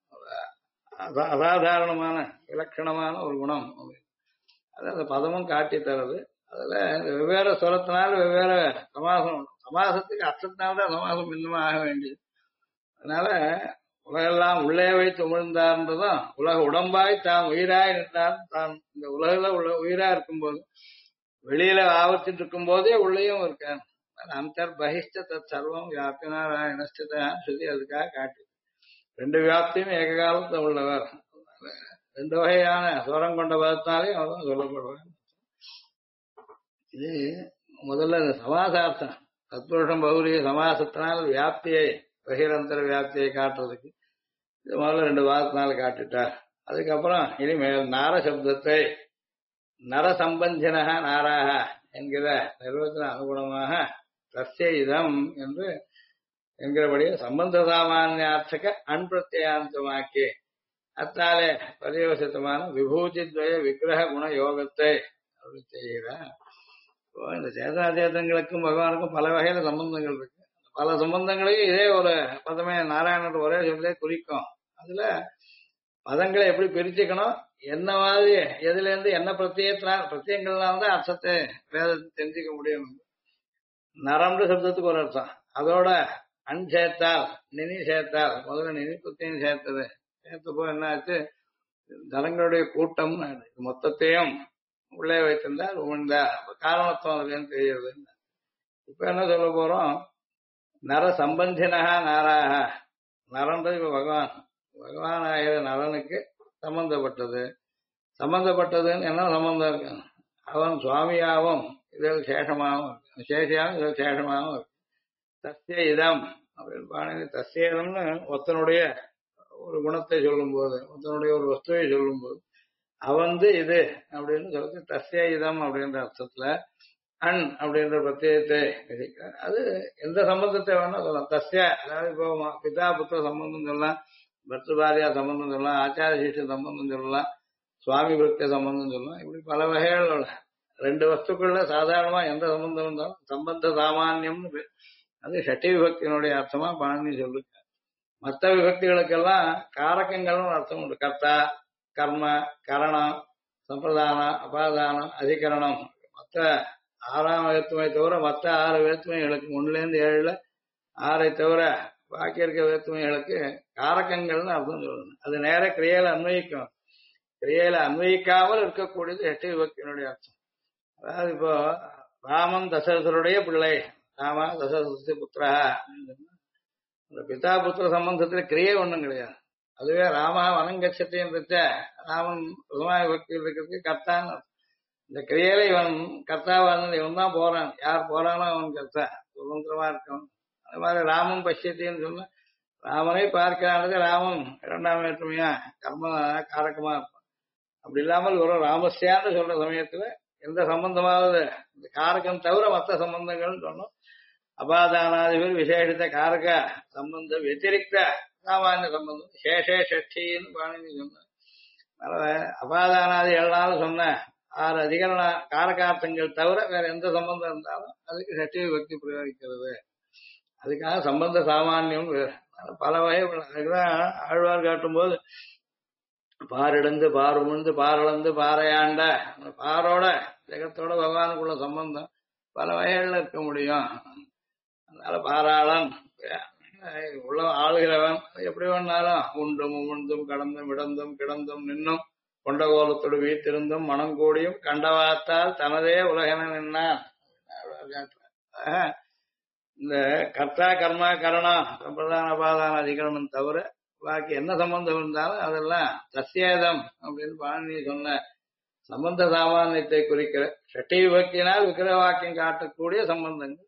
அசாதாரணமான இலக்கணமான ஒரு குணம். அது அந்த பதமும் காட்டி தரது. அதுல வெவ்வேறு ஸ்வரத்தினால வெவ்வேறு சமாசம். சமாசத்துக்கு அர்த்தத்தினால்தான் சமாசம் பின்னமா ஆக வேண்டியது. அதனால உலகெல்லாம் உள்ளே வைத்து உமிழ்ந்தார்ன்றதும் உலக உடம்பாய் தாம் உயிராய் நின்றார். தான் இந்த உலகில உயிரா இருக்கும்போது வெளியில ஆபத்துட்டு இருக்கும் போதே உள்ளேயும் இருக்கான். அந்தர் பகிஷ்ட தத் சர்வம் வியாபினாராயணஸ்தான் சொல்லி அதுக்காக காட்டு. ரெண்டு வியாப்தியும் ஏக காலத்துல உள்ளவர். ரெண்டு வகையான ஸ்வரம் கொண்ட பதத்தினாலே அவன் சொல்லப்படுவான். இது முதல்ல இந்த சமாசார்த்தம் தத்புருஷம் பௌரிய சமாசத்தினால் வியாப்தியை பகிரந்தர வியாப்தியை காட்டுறதுக்கு இது முதல்ல ரெண்டு வாதத்தினால காட்டிட்டார். அதுக்கப்புறம் இனிமேல் நார சப்தத்தை நரசம்பந்தின நாராக என்கிற நிறுவனத்தின் அனுகுணமாக தஸ்ய இதம் என்று என்கிறபடியே சம்பந்த சாமானியார்த்தக அன்பிரத்யாந்தமாக்கி அத்தாலே பரிவசித்தமான விபூதித்வய விக்கிரக குண யோகத்தை அப்படி செய்கிறார். இந்த சேதாச்சேதங்களுக்கும் பகவானுக்கும் பல வகையில சம்பந்தங்கள் இருக்கு. பல சம்பந்தங்களையும் இதே ஒரு பதமே நாராயணன் ஒரே சொல்லே குறிக்கும். அதுல பதங்களை எப்படி பிரிச்சுக்கணும், என்ன மாதிரி எதுல இருந்து என்ன பிரத்யங்கள்னால தான் அர்த்தத்தை வேதத்தை தெரிஞ்சுக்க முடியும். நரம்பு சப்தத்துக்கு ஒரு அர்த்தம், அதோட அன் சேர்த்தால் நினி சேர்த்தால், முதல்ல நினி பிரத்தியம் சேர்த்தது சேர்த்தப்போ என்ன ஆச்சு, தலங்களுடைய கூட்டம் மொத்தத்தையும் உள்ளே வைத்திருந்தால் உமிழ்ந்தா காரணத்துவம் அதுன்னு தெரியுது. இப்ப என்ன சொல்ல போறோம், நர சம்பந்தினகா நாராக, நரன்றது இப்ப பகவான், பகவான் ஆகிற நரனுக்கு சம்பந்தப்பட்டது. சம்பந்தப்பட்டதுன்னு என்ன சம்பந்தம் இருக்கு, அவன் சுவாமியாகவும் இதில் சேஷமாகவும், சேஷியாகவும் இதில் சேஷமாகவும் இருக்கு. தஸ்ய இதம் அப்படின்னு பாணி, தஸ்ய இதம்னு ஒருத்தனுடைய ஒரு குணத்தை சொல்லும் போது, ஒருத்தனுடைய ஒரு வஸ்துவை சொல்லும் போது அவந்து இது அப்படின்னு சொல்றது தஸ்ய இதம் அப்படின்ற அர்த்தத்துல அன் அப்படின்ற பிரத்யேகத்தை விதிக்க. அது எந்த சம்பந்தத்தை வேணா சொல்லலாம். தஸ்ய அதாவது இப்போ பிதா புத்திர சம்பந்தம் சொல்லலாம், பர்த்துபாரியா சம்பந்தம் சொல்லலாம், ஆச்சார சிஷ்ய சம்பந்தம் சொல்லலாம், சுவாமி பிரத்ய சம்பந்தம் சொல்லலாம். இப்படி பல வகைகள் உள்ள ரெண்டு வஸ்துக்குள்ள சாதாரணமா எந்த சம்பந்தம் இருந்தாலும் சம்பந்த சாமானியம்னு பேர். அது ஷட்டி விபக்தியினுடைய அர்த்தமா பாணி சொல்லிருக்க. மற்ற விபக்திகளுக்கெல்லாம் காரகங்கள்னு அர்த்தம் உண்டு. கர்த்தா, கர்ம, கரணம், சம்பிரதானம், அபாதானம், அதிகரணம். மற்ற 6ஆம் வேற்றுமை தவிர மற்ற 6 வேற்றுமைகளுக்கு 1லேருந்து 7ல 6ஐ தவிர பாக்கி இருக்க வேற்றுமைகளுக்கு காரகங்கள்னு அர்த்தம் சொல்லணும். அது நேர கிரியையில அன்வயிக்கும். கிரியையில அன்வயிக்காமல் இருக்கக்கூடியது எட்டு விபக்தியினுடைய அர்த்தம். அதாவது இப்போ ராமன் தசரதருடைய பிள்ளை, ராமா தசரத புத்திரா, பிதா புத்திர சம்பந்தத்துல கிரியை ஒண்ணும் கிடையாது. அதுவே ராமா வனங்கட்சத்தையும் ராமன் பிரதமா விபக்தியில் இருக்கிறதுக்கு கர்த்தான்னு அர்த்தம். இந்த கிரியையில இவன் கர்த்தாவா இருந்தால் இவன் தான் போறான், யார் போறானோ அவன் கர்த்தா, சுதந்திரமா இருக்கவன். அது மாதிரி ராமன் பஷ்யத்தின்னு சொன்ன ராமனை பார்க்கிறானது ராமன் 2ஆம் வேற்றுமையா கர்ம காரகமா இருப்பான். அப்படி இல்லாமல் ஒரு ராமஸ்யான்னு சொல்ற சமயத்துல எந்த சம்பந்தமாவது இந்த காரகம் தவிர மற்ற சம்பந்தங்கள் சொன்னோம். அபாதானாதிபர் விசேஷித்த காரக சம்பந்தம் வத்திரிக்த சாமானிய சம்பந்தம் சேஷே ஷஷ்டின்னு பாணினி சொன்ன. அதனால அபாதானாதி 7 சொன்ன 6 அதிகரண காரகார்த்தங்கள் தவிர வேற எந்த சம்பந்தம் இருந்தாலும் அதுக்கு ஷஷ்டி விபக்தி பிரயோகிக்கிறது. அதுக்காக சம்பந்த சாமானியம் பல வகை. அதுக்குதான் ஆழ்வார் காட்டும் போது பாரிடந்து பார் உமிழ்ந்து பாரளந்து பாறையாண்ட, பாரோட ஜெகத்தோட பகவானுக்குள்ள சம்பந்தம் பல வகைகள்ல இருக்க முடியும். அதனால பாராளன் உள்ள ஆளுகிறவன் எப்படி வேணாலும் உண்டும் உமிழ்ந்தும் கடந்தும் இடந்தும் கிடந்தும் நின்னும் கொண்ட கோலத்தோடு வீத்திருந்தும் மனம் கூடியும் கண்டவாத்தால் தனதே உலகன நின்னான். இந்த கர்த்தா கர்மா கரணம் சம்பிரதான அபாதான அதிகரணம் தவிர பாக்கி என்ன சம்பந்தம் இருந்தாலும் அதெல்லாம் தஸ்யேதம் அப்படின்னு பாணி சொன்ன சம்பந்த சாமானியத்தை குறிக்கிற ஷட்டி விபக்தியினால் விக்கிர வாக்கியம் காட்டக்கூடிய சம்பந்தங்கள்.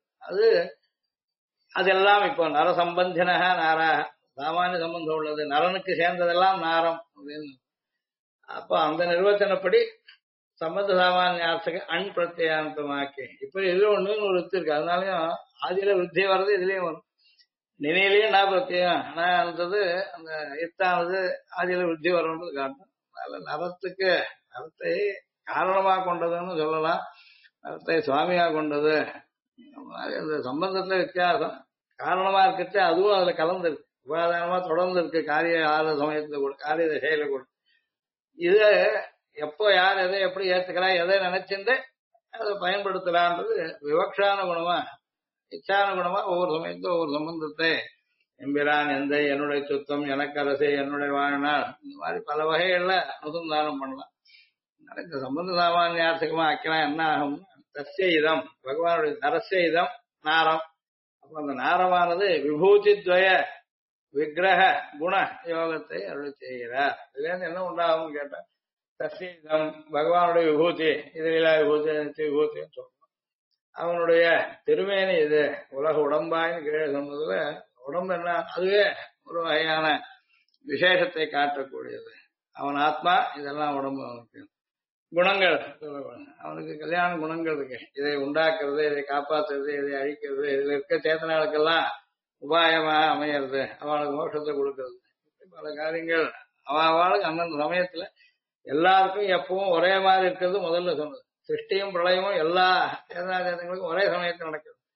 அதெல்லாம் இப்போ நர சம்பந்தினக நாராக, சாமானிய சம்பந்தம் உள்ளது, நரனுக்கு சேர்ந்ததெல்லாம் நாரம் அப்படின்னு. அப்போ அந்த நிர்வச்சனப்படி சம்பந்த சாமானிய அர்த்தக்கு அன் பிரத்யாந்தமாக்கி இப்ப இதுல ஒண்ணுன்னு ஒரு வித்து இருக்கு. அதனாலயும் ஆதியில விருத்தி வர்றது இதுலயும் வரும். நினையிலேயே நான் பிரத்யம் நான்றது அந்த இத்தானது ஆதியில விருத்தி வரும்ன்றது காட்டும். அதனால நரத்துக்கு நரத்தை காரணமா கொண்டதுன்னு சொல்லலாம், நரத்தை சுவாமியா கொண்டது. அந்த சம்பந்தத்துல வித்தியாசம். காரணமா இருக்கச்சு அதுவும் அதுல கலந்து இருக்கு, உபாதானமா தொடர்ந்து இருக்கு. காரிய ஆறு சமயத்துல கூட காரிய திசையில கூட இது எப்போ யார் எதை எப்படி ஏத்துக்கிறா, எதை நினைச்சிருந்து அதை பயன்படுத்தலான்றது விவக்ஷான குணமா இச்சான குணமா ஒவ்வொரு சமயத்துல ஒவ்வொரு சம்பந்தத்தை எம்பிரான் எந்த என்னுடைய சுத்தம் எனக்கு அரசே என்னுடைய வாழ்நாள் இந்த மாதிரி பல வகைகள்ல அனுசந்தானம் பண்ணலாம். இந்த சம்பந்த சாமானியார்த்தகமா ஆக்கலாம் என்ன ஆகும், தஸ்ய இதம் பகவானுடைய நரஸ்ய இதம் நாரம். அப்ப அந்த நாரமானது விபூதி துவய விக்கிரக குண யோகத்தை அருள் செய்கிறார். இதுல இருந்து என்ன உண்டாகும் கேட்டா தஸ்ய இதம் பகவானுடைய விபூதி, இது லீலா விபூதி விபூத்தின்னு சொல்றோம். அவனுடைய திருமேனி இது உலக உடம்பாயின்னு கீழே சொன்னதுல உடம்பு என்ன, அதுவே ஒரு வகையான விசேஷத்தை காட்டக்கூடியது. அவன் ஆத்மா, இதெல்லாம் உடம்பு. அவனுக்கு குணங்கள், அவனுக்கு கல்யாண குணங்கள் இருக்கு. இதை உண்டாக்குறது, இதை காப்பாற்றுறது, இதை அழிக்கிறது, இதுல இருக்க சேத்தனாளுக்கெல்லாம் உபாயமாக அமையிறது, அவளுக்கு மோட்சத்தை கொடுக்கறது, பல காரியங்கள் அவளுக்கு அந்தந்த சமயத்துல எல்லாருக்கும் எப்பவும் ஒரே மாதிரி இருக்கிறது முதல்ல சொன்னது. சிருஷ்டியும் பிரளயமும் எல்லா சேதனா சேதங்களுக்கும் ஒரே சமயத்தில் நடக்குது.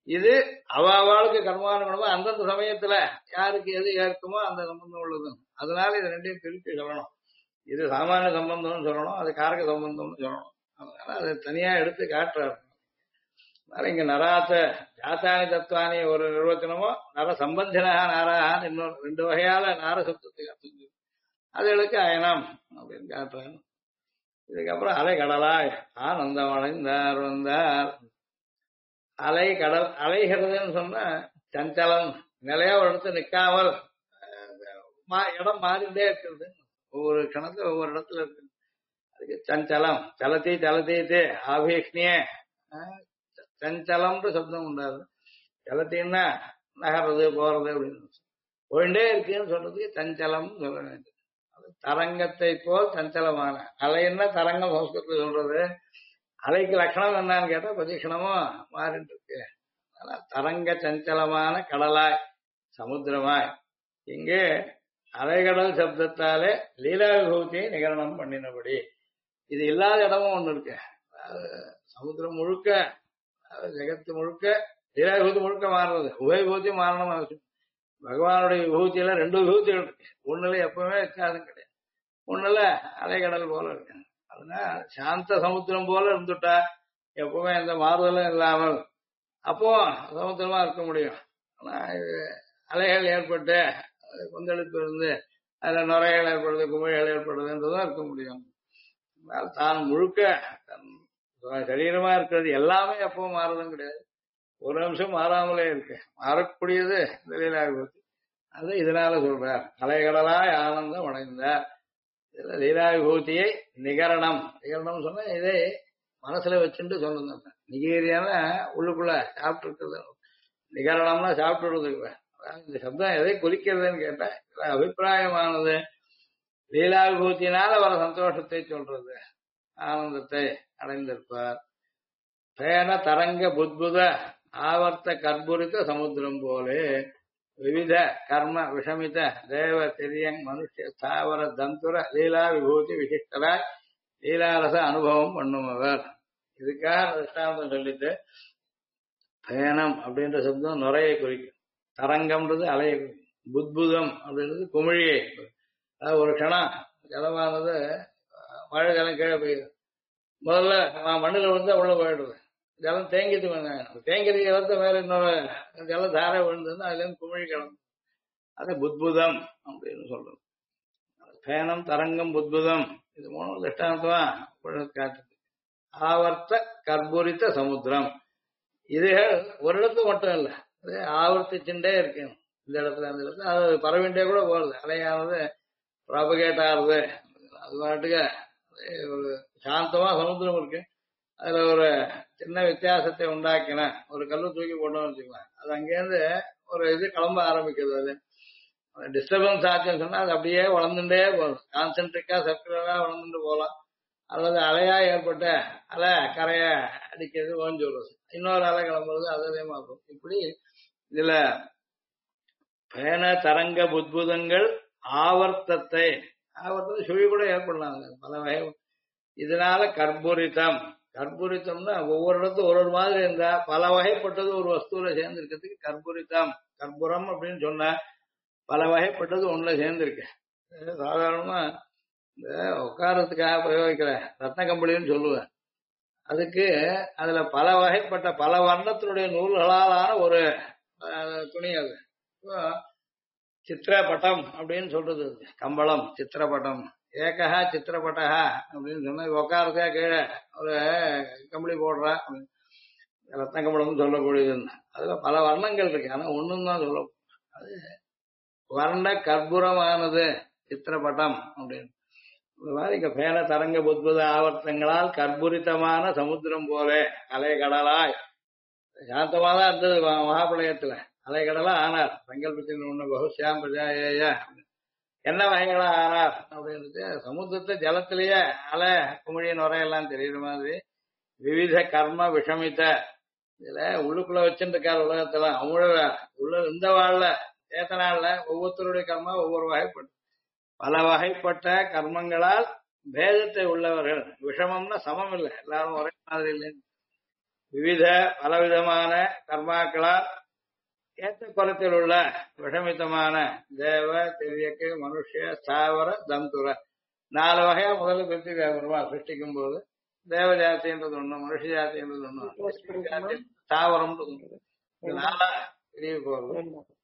இது அவளுக்கு கர்மானுகுணமா அந்தந்த சமயத்துல யாருக்கு எது ஏற்குமோ அந்த சம்பந்தம் உள்ளது. அதனால இது ரெண்டையும் பிரித்து சொல்லணும். இது சாமானிய சம்பந்தம்னு சொல்லணும், அது காரக சம்பந்தம்னு சொல்லணும். அதனால அதை தனியா எடுத்து காட்டுறாரு. அதனால இங்க நராத்த ஜாத்தானி தத்துவானி ஒரு நிர்வச்சனமோ, நர சம்பந்தினா நாரான்னு இன்னொரு ரெண்டு வகையால நார சப்தத்துக்கு அர்த்தம். அதுகளுக்கு அயனம் அப்படின்னு காட்டுறாங்க. இதுக்கப்புறம் அலை கடலாய் ஆனந்தம் அடைந்தார் வந்தார். அலை கடல் அலைகிறதுன்னு சொன்னா சஞ்சலம், நிலையா ஒரு இடத்துல நிக்காமல் இடம் மாறிண்டே இருக்கிறது. ஒவ்வொரு கணத்துல ஒவ்வொரு இடத்துல இருக்கு. அதுக்கு சஞ்சலம், சலத்தி சலத்தீத்து ஆபீஷ்ணிய சஞ்சலம்ன்ற சப்தம் உண்டாது. சலத்தின்னா நகர்றது போறது அப்படின்னு போயிட்டே இருக்குன்னு சொல்றதுக்கு சஞ்சலம் சொல்ல வேண்டும். அது தரங்கத்தை போல் சஞ்சலமான அலைன்னா தரங்கம் சம்ஸ்கிருதத்தில் சொல்றது. அலைக்கு லட்சணம் என்னன்னு கேட்டா பிரதிக்ஷணமும் மாறிட்டு இருக்கு. தரங்க சஞ்சலமான கடலாய் சமுத்திரமாய் இங்கே அலைகடல் சப்தத்தாலே லீலா விபூதியை நிகரணம் பண்ணினபடி இது இல்லாத இடமும் ஒண்ணு இருக்கு. சமுத்திரம் முழுக்க ஜெகத்து முழுக்க லீலா விபூதி முழுக்க மாறுறது, உபய விபூதி மாறணும் அவசியம். பகவானுடைய விபூதியில ரெண்டு விபூதிகள் இருக்கு. ஒண்ணுல எப்பவுமே வித்தியாசம் கிடையாது. ஒண்ணுல அலைகடல் போல இருக்கு. அதனால சாந்த சமுத்திரம் போல இருந்துட்டா எப்பவுமே எந்த மாறுதலும் இல்லாமல் அப்போ சமுத்திரமா இருக்க முடியும். ஆனா இது அலைகள் ஏற்பட்டு கொந்தளிப்பு இருந்து அதுல நுரைகள் ஏற்படுது, குமிழ்கள் ஏற்படுதுன்றதும் இருக்க முடியும். தான் முழுக்க சரீரமா இருக்கிறது எல்லாமே எப்பவும் மாறுறதும் கிடையாது. ஒரு நிமிஷம் மாறாமலே இருக்கு. மாறக்கூடியது இந்த லீலா விபூதி. அது இதனால சொல்றார் அலைகடலாய் ஆனந்தம் அடைந்தார். இதுல லீலா விபூதியை நிகரணம் நிகரணம் சொன்னா இதே மனசுல வச்சுட்டு சொல்லணும். நிகேரியான உள்ளுக்குள்ள சாப்பிட்டு இருக்கிறது. நிகரணம்னா சாப்பிட்டுறதுக்கு. இந்த சப்தம் எதை குறிக்கிறதுன்னு கேட்டா அபிப்பிராயமானது லீலா விபூத்தினால வர சந்தோஷத்தை சொல்றது. ஆனந்தத்தை அடைந்திருப்பார். பேன தரங்க புத்புத ஆவர்த்த கற்பூரித்த சமுத்திரம் போலே விவித கர்ம விஷமித தேவ திரியங் மனுஷ ஸ்தாவர தந்துர லீலா விபூதி விசிஷ்டராய் லீலாரச அனுபவம் பண்ணுமவர். இதுக்காக திருஷ்டாந்தம் சொல்லிட்டு பயணம் அப்படின்ற சப்தம் நுரையை குறிக்கும். தரங்கம்ன்றது அலையை குறிக்கும். புத்புதம் அப்படின்றது குமிழியை. அதாவது ஒரு க்ஷணம் ஜலமானது மழை ஜலம் கீழே போயிடுது. முதல்ல மண்ணில் விழுந்தா உள்ள போயிடுது. ஜலம் தேங்கிட்டு தேங்கிறதுக்கு வந்து மேல இன்னொரு ஜலம் தாரை விழுந்ததுன்னா அதுல இருந்து குமிழி கிளம்பு. அது புத்புதம் அப்படின்னு சொல்றது. பேனம் தரங்கம் புத்புதம் இது மூணு திஷ்டாந்தமா காட்டுது. ஆவர்த்த கற்பூரித்த சமுத்திரம் இது ஒரு இடத்துல மட்டும் இல்லை, அது ஆவர்த்திச்சுட்டே இருக்கு. இந்த இடத்துல அந்த இடத்துல அது பரவிண்டே கூட போறது. அலையானது ப்ராபகேட் ஆகுது. அது பாட்டுக்கு ஒரு சாந்தமா சமுத்திரம் இருக்கு. அதுல ஒரு சின்ன வித்தியாசத்தை உண்டாக்கின ஒரு கல்லு தூக்கி போட்டோம்னு வச்சுக்கலாம், அது அங்கேருந்து ஒரு இது கிளம்ப ஆரம்பிக்கிறது. அது டிஸ்டர்பன்ஸ் ஆச்சுன்னு சொன்னா அது அப்படியே வளர்ந்துட்டே போகும். கான்சென்ட்ரிக்கா சர்க்குலரா வளர்ந்துட்டு போகலாம். அல்லது அலையா ஏற்பட்ட அலை கரைய அடிக்கிறது ஓஞ்சு வருது, இன்னொரு அலை கிளம்புறது அதே மாறும். இப்படி இதுல பேன தரங்க புத்புதங்கள் ஆவர்த்தத்தை ஆவர்த்தத்தை சுழி கூட ஏற்படலாம் பல வகை. இதனால கற்பூரித்தம் கற்பூரித்தம்னா ஒவ்வொரு இடத்தும் ஒரு ஒரு மாதிரி இருந்தா பல வகைப்பட்டது ஒரு வஸ்துல சேர்ந்து இருக்கிறதுக்கு கற்பூரித்தம். கற்பூரம் அப்படின்னு சொன்ன பல வகைப்பட்டது ஒண்ணுல சேர்ந்திருக்கு. சாதாரணமா இந்த உட்காரத்துக்காக பிரயோகிக்கிற ரத்ன கம்பளின்னு சொல்லுவேன். அதுக்கு அதுல பல வகைப்பட்ட பல வர்ணத்தினுடைய நூல்களாலான ஒரு துணி. அது சித்திரப்பட்டம் அப்படின்னு சொல்றது. கம்பளம் சித்திரப்பட்டம் ஏகா சித்திரப்பட்டகா அப்படின்னு சொன்னா உட்காரத்தா கீழே ஒரு கம்பளி போடுறா ரத்ன கம்பளம்னு சொல்லக்கூடியது. அதுல பல வர்ணங்கள் இருக்கு, ஆனா ஒண்ணும் தான் சொல்ல. அது வர்ண கற்பூரமானது சித்திரப்பட்டம் அப்படின்னு. இந்த மாதிரி இங்க பேன தரங்க புத்புத ஆவர்த்தங்களால் கற்பூரித்தமான சமுத்திரம் போல அலைகடலாய் சாந்தமா தான் இருந்தது மகாபிரளயத்துல. அலைகடலா ஆனார் சங்கல்பத்தின் ஒண்ணு பகுஷாம் பிரஜாய என்ன வகைகளா ஆனார் அப்படின்றது. சமுத்திரத்தை ஜலத்திலேயே அலை குமிழியின் வரையெல்லாம் தெரியுற மாதிரி விவித கர்ம விஷமித்த இதுல உள்ளுக்குள்ள வச்சுட்டு இருக்காரு. உலகத்துல அவங்கள உள்ள இந்த வாழ்ல சேத்தனால ஒவ்வொருத்தருடைய கர்மா ஒவ்வொரு வகைப்பட்டு பல வகைப்பட்ட கர்மங்களால் பேதத்தை உள்ளவர்கள். விஷமம்னா சமம் இல்லை, எல்லாரும் ஒரே மாதிரி இல்லைன்னு. விவித பலவிதமான கர்மாக்களால் ஏற்ற குலத்தில் உள்ள விஷமித்தமான தேவ திரியக்கு மனுஷ ஸ்தாவர தந்துர 4 வகையா முதல்ல பிரிச்சுக்காருமா சிருஷ்டிக்கும் போது தேவ ஜாத்தின்றது ஒண்ணு மனுஷ ஜாத்தின்றது ஒண்ணு ஸ்தாவரம்ன்றது ஒண்ணு. இது 4ஆ பிரிவு போறது.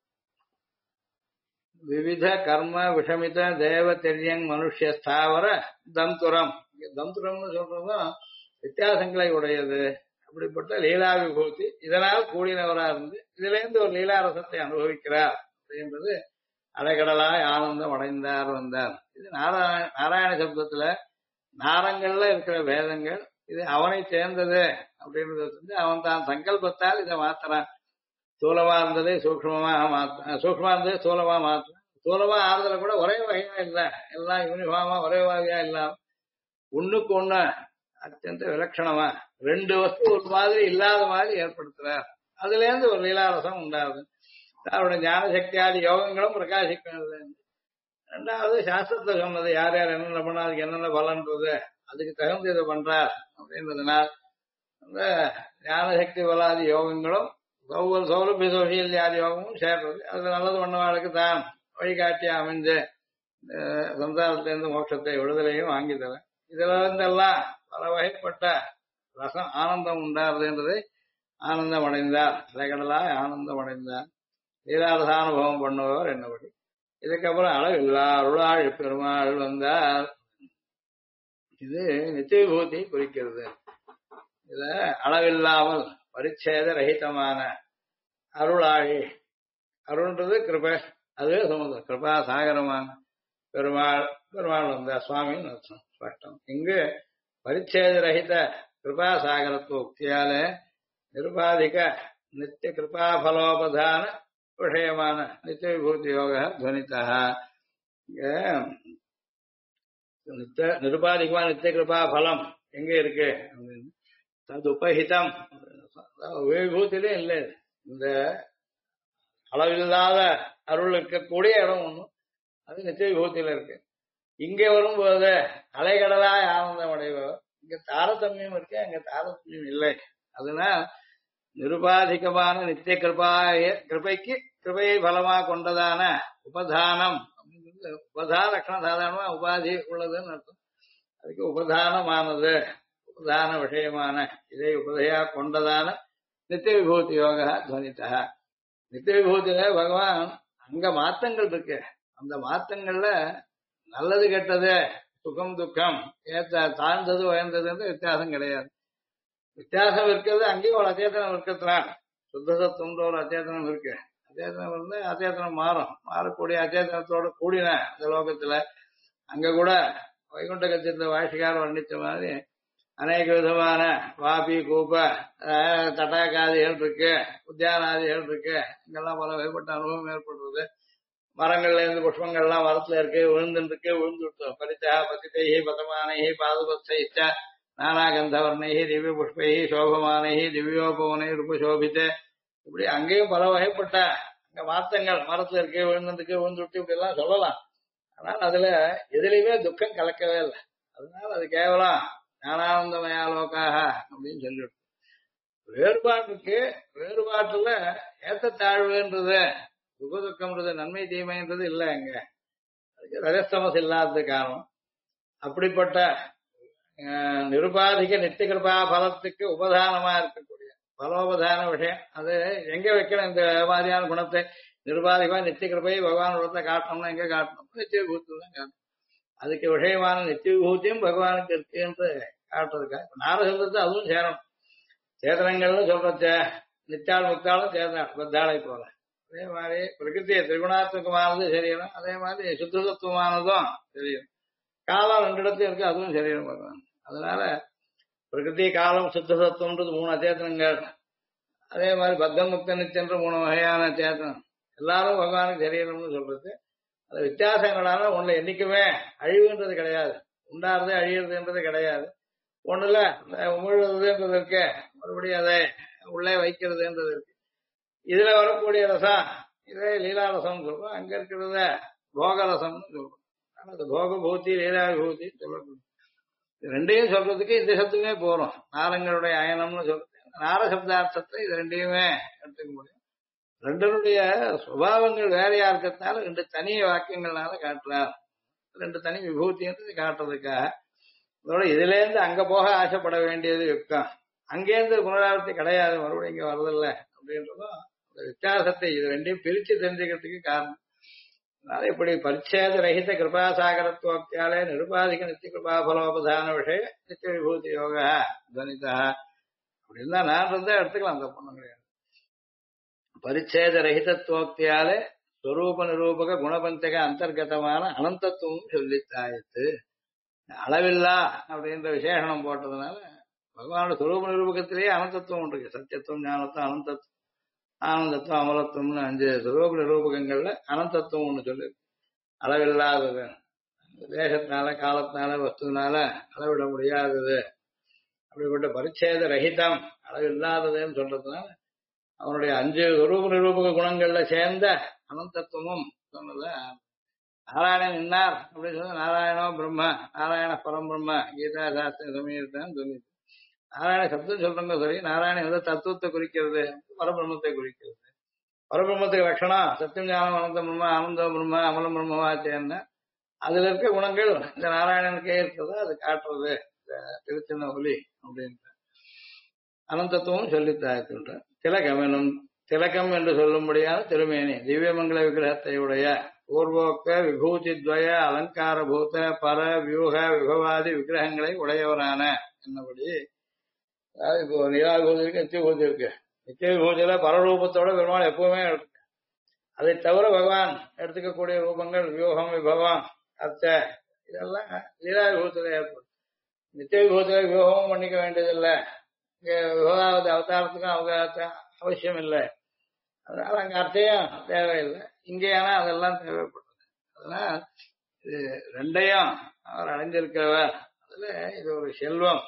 விவித கர்ம விஷமித தேவ திரியங் மனுஷ ஸ்தாவர தந்துரம். தந்துரம்னு சொல்றதும் வித்தியாசங்களை உடையது. அப்படிப்பட்ட லீலா விபூதி இதனால் கூடினவரா இருந்து இதுல இருந்து ஒரு லீலா ரசத்தை அனுபவிக்கிறார் அப்படின்றது அலைகடலாய் ஆனந்தம் அடைந்தார் வந்தார். இது நாராயண சப்தத்துல நாரங்கள்ல இருக்கிற வேதங்கள் இது அவனை சேர்ந்தது அப்படின்றத வந்து அவன் தான் சங்கல்பத்தால் இதை மாத்துறான். ஸ்தூலமா இருந்ததை சூக்மமாக மாத்த சூக்மா இருந்ததை ஸ்தூலமா மாத்துறான். ஸ்தூலமா ஆறுதல கூட ஒரே வகையா இல்ல, எல்லாம் யூனிஃபார்மா ஒரே வகையா இல்லாம ஒண்ணுக்கு ஒண்ணு அத்தியந்த விலட்சணமா 2 வஸ்து ஒரு மாதிரி இல்லாத மாதிரி ஏற்படுத்துறார். அதுல இருந்து ஒரு லீலாரசம் உண்டாகுது. அவருடைய ஞான சக்தியாதி யோகங்களும் பிரகாசிக்கிறது. 2வது சாஸ்திரத்தை சொன்னது யார் யார் என்னென்ன பண்ணா அதுக்கு என்னென்ன பலன்றது அதுக்கு தகுந்த இதை பண்றார் அப்படின்றதுனால் அந்த ஞான சக்தி பலாதி யோகங்களும் ஒவ்வொரு சௌலபிய சோசியல்யாதி யோகமும் சேர்றது. அது நல்லது பண்ணவாளுக்கு தான் வழிகாட்டியா அமைஞ்சு சம்சாரத்திலிருந்து மோட்சத்தை விடுதலையும் வாங்கி தரேன். இதுல இருந்தெல்லாம் பல வகைப்பட்ட ரசம் ஆனந்தம் உண்டாருதுன்றதை ஆனந்தம் அடைந்தார். அலைகடலாய் ஆனந்தம் அடைந்தார். லீலாரசானுபவம் பண்ணுபவர் என்னபடி. இதுக்கப்புறம் அளவில்லா அருளாள் பெருமாள் வந்தார். இது நித்திய விபூதி குறிக்கிறது. இதுல அளவில்லாமல் பரிச்சேத ரஹிதமான அருளாழி, அருள்ன்றது கிருபை, அதுவே சமுதிரம், கிருபா சாகரமான பெருமாள் வந்தார் சுவாமின்னு அர்த்தம் ஸ்பஷ்டம். இங்கு பரிச்சேத ரஹித கிருபா சாகரத்துவ நிருபாதிக நித்திய கிருபா பலோபதான விஷயமான நித்திய விபூதி யோக துவனிதா. நிருபாதிகமான நித்திய கிருபா பலம் எங்க இருக்கு அப்படின்னு தது உபஹிதம் விபூத்திலே இல்லை. இந்த அளவில்லாத அருள் இருக்கக்கூடிய இடம் ஒண்ணும் அது நித்திய விபூத்தியில இருக்கு. இங்க வரும்போது அலைகடலாய் ஆனந்தம் அடைவோம். இங்க தாரதமியம் இருக்கு, அங்க தாரதமியம் இல்லை. அதனால் நிருபாதிகமான நித்திய கிருபைக்கு கிருபையை பலமா கொண்டதான உபதானம் அப்படிங்கிறது உபதான லட்சணம் சாதாரணமா உபாதி உள்ளதுன்னு அர்த்தம். அதுக்கு உபதானமானது உபதான விஷயமான இதை உபதையா கொண்டதான நித்திய விபூதி யோக துவனிதா. நித்திய விபூதியில பகவான் அங்க மாத்தங்கள் இருக்கு. அந்த மாத்தங்கள்ல நல்லது கெட்டது சுகம் துக்கம் தாழ்ந்தது உயர்ந்ததுன்ற வித்தியாசம் கிடையாது. வித்தியாசம் இருக்கிறது அங்கேயும் ஒரு அச்சேதனம் இருக்கிறதுனால சுத்த சத்துவம்ன்ற ஒரு அச்சேதனம் இருக்கு. அச்சேதனம் வந்து அச்சேதனம் மாறக்கூடிய அச்சேதனத்தோட கூடின அந்த லோகத்துல அங்க கூட வைகுண்ட கட்சத்துல வாஷிகார் வர்ணிச்ச மாதிரி அநேக விதமான வாபி கூப்ப தட்டாக்காதிகள் இருக்கு, உத்தியானாதிகள் இருக்கு. இங்கெல்லாம் பல வகைப்பட்ட அனுபவம் ஏற்படுறது. மரங்கள்ல இருந்து புஷ்பங்கள்லாம் மரத்துல இருக்கு, விழுந்துட்டு இருக்கு, விழுந்து விட்டோம். பரிச்சா பத்திதை பதமானை பாதுபத்தைச்ச நானா கந்தவர்ணை திவ்ய புஷ்பை சோபமானை திவ்யோபவனை ரூபசோபித்த. இப்படி அங்கேயும் பல வகைப்பட்ட அங்க மாத்தங்கள் மரத்துல இருக்கு, விழுந்துருக்கு, விழுந்துட்டு இப்படி எல்லாம் சொல்லலாம். ஆனால் அதுல எதுலையுமே துக்கம் கலக்கவே இல்லை. அதனால அது கேவலம் ஞானானந்தமயாலோக்காக அப்படின்னு சொல்லிவிடும். வேறுபாட்டுக்கு வேறுபாட்டுல ஏற்றத்தாழ்வுன்றது சுகதுக்கம்ன்றது நன்மை தீமைன்றது இல்லை. அங்க அதுக்கு ரஜஸ்தமஸ் இல்லாதது காரணம். அப்படிப்பட்ட நிருபாதிக நித்திய கிருபா பலத்துக்கு உபதானமா இருக்கக்கூடிய பலோபதான விஷயம் அது எங்க வைக்கணும்? இந்த மாதிரியான குணத்தை நிருபாதிகமா நித்திய கிருபை பகவான் உலகத்தை காட்டணும்னா எங்க காட்டணும்? நித்திய விபூத்தி தான் காட்டணும். அதுக்கு விஷயமான நித்திய விபூத்தியும் பகவானுக்கு இருக்கு என்று காட்டுறதுக்காக நாரசத்தை அதுவும் சேரணும். சேதனங்கள்னு சொல்றச்ச நித்தாள் முத்தாளும் சேதனாள் பத்தாளை போல. அதே மாதிரி பிரகிருதி திரிகுணாத்மகமானது சரியணும், அதே மாதிரி சுத்த தத்துவமானதும் சரியணும். காலம் 2 இடத்துல இருக்கு, அதுவும் சரியணும் பகவான். அதனால பிரகிருதி காலம் சுத்த சத்துவம்ன்றது 3 அச்சேதனங்கள். அதே மாதிரி பத்தம் முக்த நித்தியன்ற 3 வகையான சேத்தனம் எல்லாரும் பகவானுக்கு சரியணும்னு சொல்றது. அது வித்தியாசங்களால ஒண்ணுல என்னைக்குமே அழிவுன்றது கிடையாது, உண்டாறது அழியறதுன்றது கிடையாது. ஒண்ணுல உமிழ்றதுன்றது இருக்கு, மறுபடியும் அதை உள்ளே வைக்கிறதுன்றது இருக்கு. இதுல வரக்கூடிய ரசம் இதே லீலாரசம் சொல்றோம், அங்க இருக்கிறத போகரசம்னு சொல்றோம். அது போக பூத்தி லீலா விபூத்தி சொல்லக்கூடும். ரெண்டையும் சொல்றதுக்கு இந்த சத்துமே போறோம். நாரங்களுடைய அயனம்னு சொல்றது நார சப்தார்த்தத்தை இது ரெண்டையுமே எடுத்துக்க முடியும். ரெண்டனுடைய சுபாவங்கள் வேறையா இருக்கிறதுனால ரெண்டு தனி வாக்கியங்கள்னால காட்டுறார். ரெண்டு தனி விபூதின்றது காட்டுறதுக்காக. அதோட இதுல இருந்து அங்க போக ஆசைப்பட வேண்டியது யுக்தம். அங்கேருந்து புனராவர்த்தி கிடையாது, மறுபடியும் இங்க வரதில்ல அப்படின்றதும் அந்த வித்தியாசத்தை இது ரெண்டையும் பிரிச்சு தெரிஞ்சுக்கிறதுக்கு காரணம். அதனால இப்படி பரிச்சேத ரஹித கிருபாசாகரத்துவத்தியாலே நிருபாதிக நித்திய கிருபா பலோபதான விஷய நித்திய விபூதி யோக துவனிதா அப்படின்னு தான் நான் இருந்தா எடுத்துக்கலாம். அந்த பொண்ணு கிடையாது. பரிச்சேத ரஹிதத்துவத்தியாலே ஸ்வரூப நிரூபக குணபந்தக அந்தர்கதமான அனந்தத்துவம் சொல்லித்தாயத்து. அளவில்லா அப்படின்ற விசேஷனம் போட்டதுனால பகவானோட சுரூப நிரூபகத்திலேயே அனந்தத்துவம் இருக்கு. சத்தியத்துவம், ஞானத்துவம், அனந்தத்துவம், ஆனந்தத்துவம், அமலத்துவம்னு 5 சுரூப நிரூபகங்கள்ல அனந்தத்துவம் ஒண்ணு சொல்லு. அளவில்லாதது, தேசத்தினால காலத்தினால வஸ்துனால அளவிட முடியாதது. அப்படிப்பட்ட பரிச்சேத ரஹிதம் அளவில்லாததுன்னு சொல்றதுனால அவனுடைய 5 சுரூப நிரூபக குணங்கள்ல சேர்ந்த அனந்தத்துவமும் சொன்னத நாராயணன் இன்னார் அப்படின்னு சொன்னா நாராயணோ பிரம்ம, நாராயண பரம் பிரம்ம கீதா சாஸ்திர சமீர்தான் சொல்லி நாராயண சப்தம் சொல்றவங்க சரி, நாராயணன் எந்த தத்துவத்தை குறிக்கிறது, பரபிரம்மத்தை குறிக்கிறது. பரபிரம்மத்துக்கு லட்சணம் சத்தியம் ஞானம் அனந்தம் பிரம்ம, ஆனந்தம் பிரம்ம, அமலம் பிரம்மவாச்சேன்னா அதுல இருக்க குணங்கள் இந்த நாராயணனுக்கே இருக்கிறதா அது காட்டுறது இந்த திருச்சின்ன ஒலி அப்படின்ற அனந்தத்துவம் சொல்லித்தாய்க்கின்ற திலகமெனும் திலகம் என்று சொல்லும்படியான திருமேனி திவ்யமங்கல விக்கிரகத்தை உடைய பூர்வோக்த விபூதித்வய அலங்காரபூத பர வியூக விபவாதி விக்கிரகங்களை உடையவரான என்னபடி. அதாவது இப்போ நிராவிபூதி இருக்கு, நித்திய விபூதி இருக்கு. நித்திய விபூதியில பரரூபத்தோட பெருமாள் எப்பவுமே இருக்கு. அதை தவிர பகவான் எடுத்துக்கக்கூடிய ரூபங்கள் வியூகம், விபவம், அர்த்த இதெல்லாம் லீலாவிபூத்தில ஏற்படும். நித்திய விபூத்தில வியூகமும் பண்ணிக்க வேண்டியதில்லை. இங்க விபவாவது அவதாரத்துக்கும் அவங்க அவசியம் இல்லை. அதனால அங்க அர்த்தையும் தேவையில்லை. இங்கே ஆனா அதெல்லாம் தேவைப்படுது. அதனால் இது ரெண்டையும் அவர் அடைஞ்சிருக்கிறவர். அதுல இது ஒரு செல்வம்,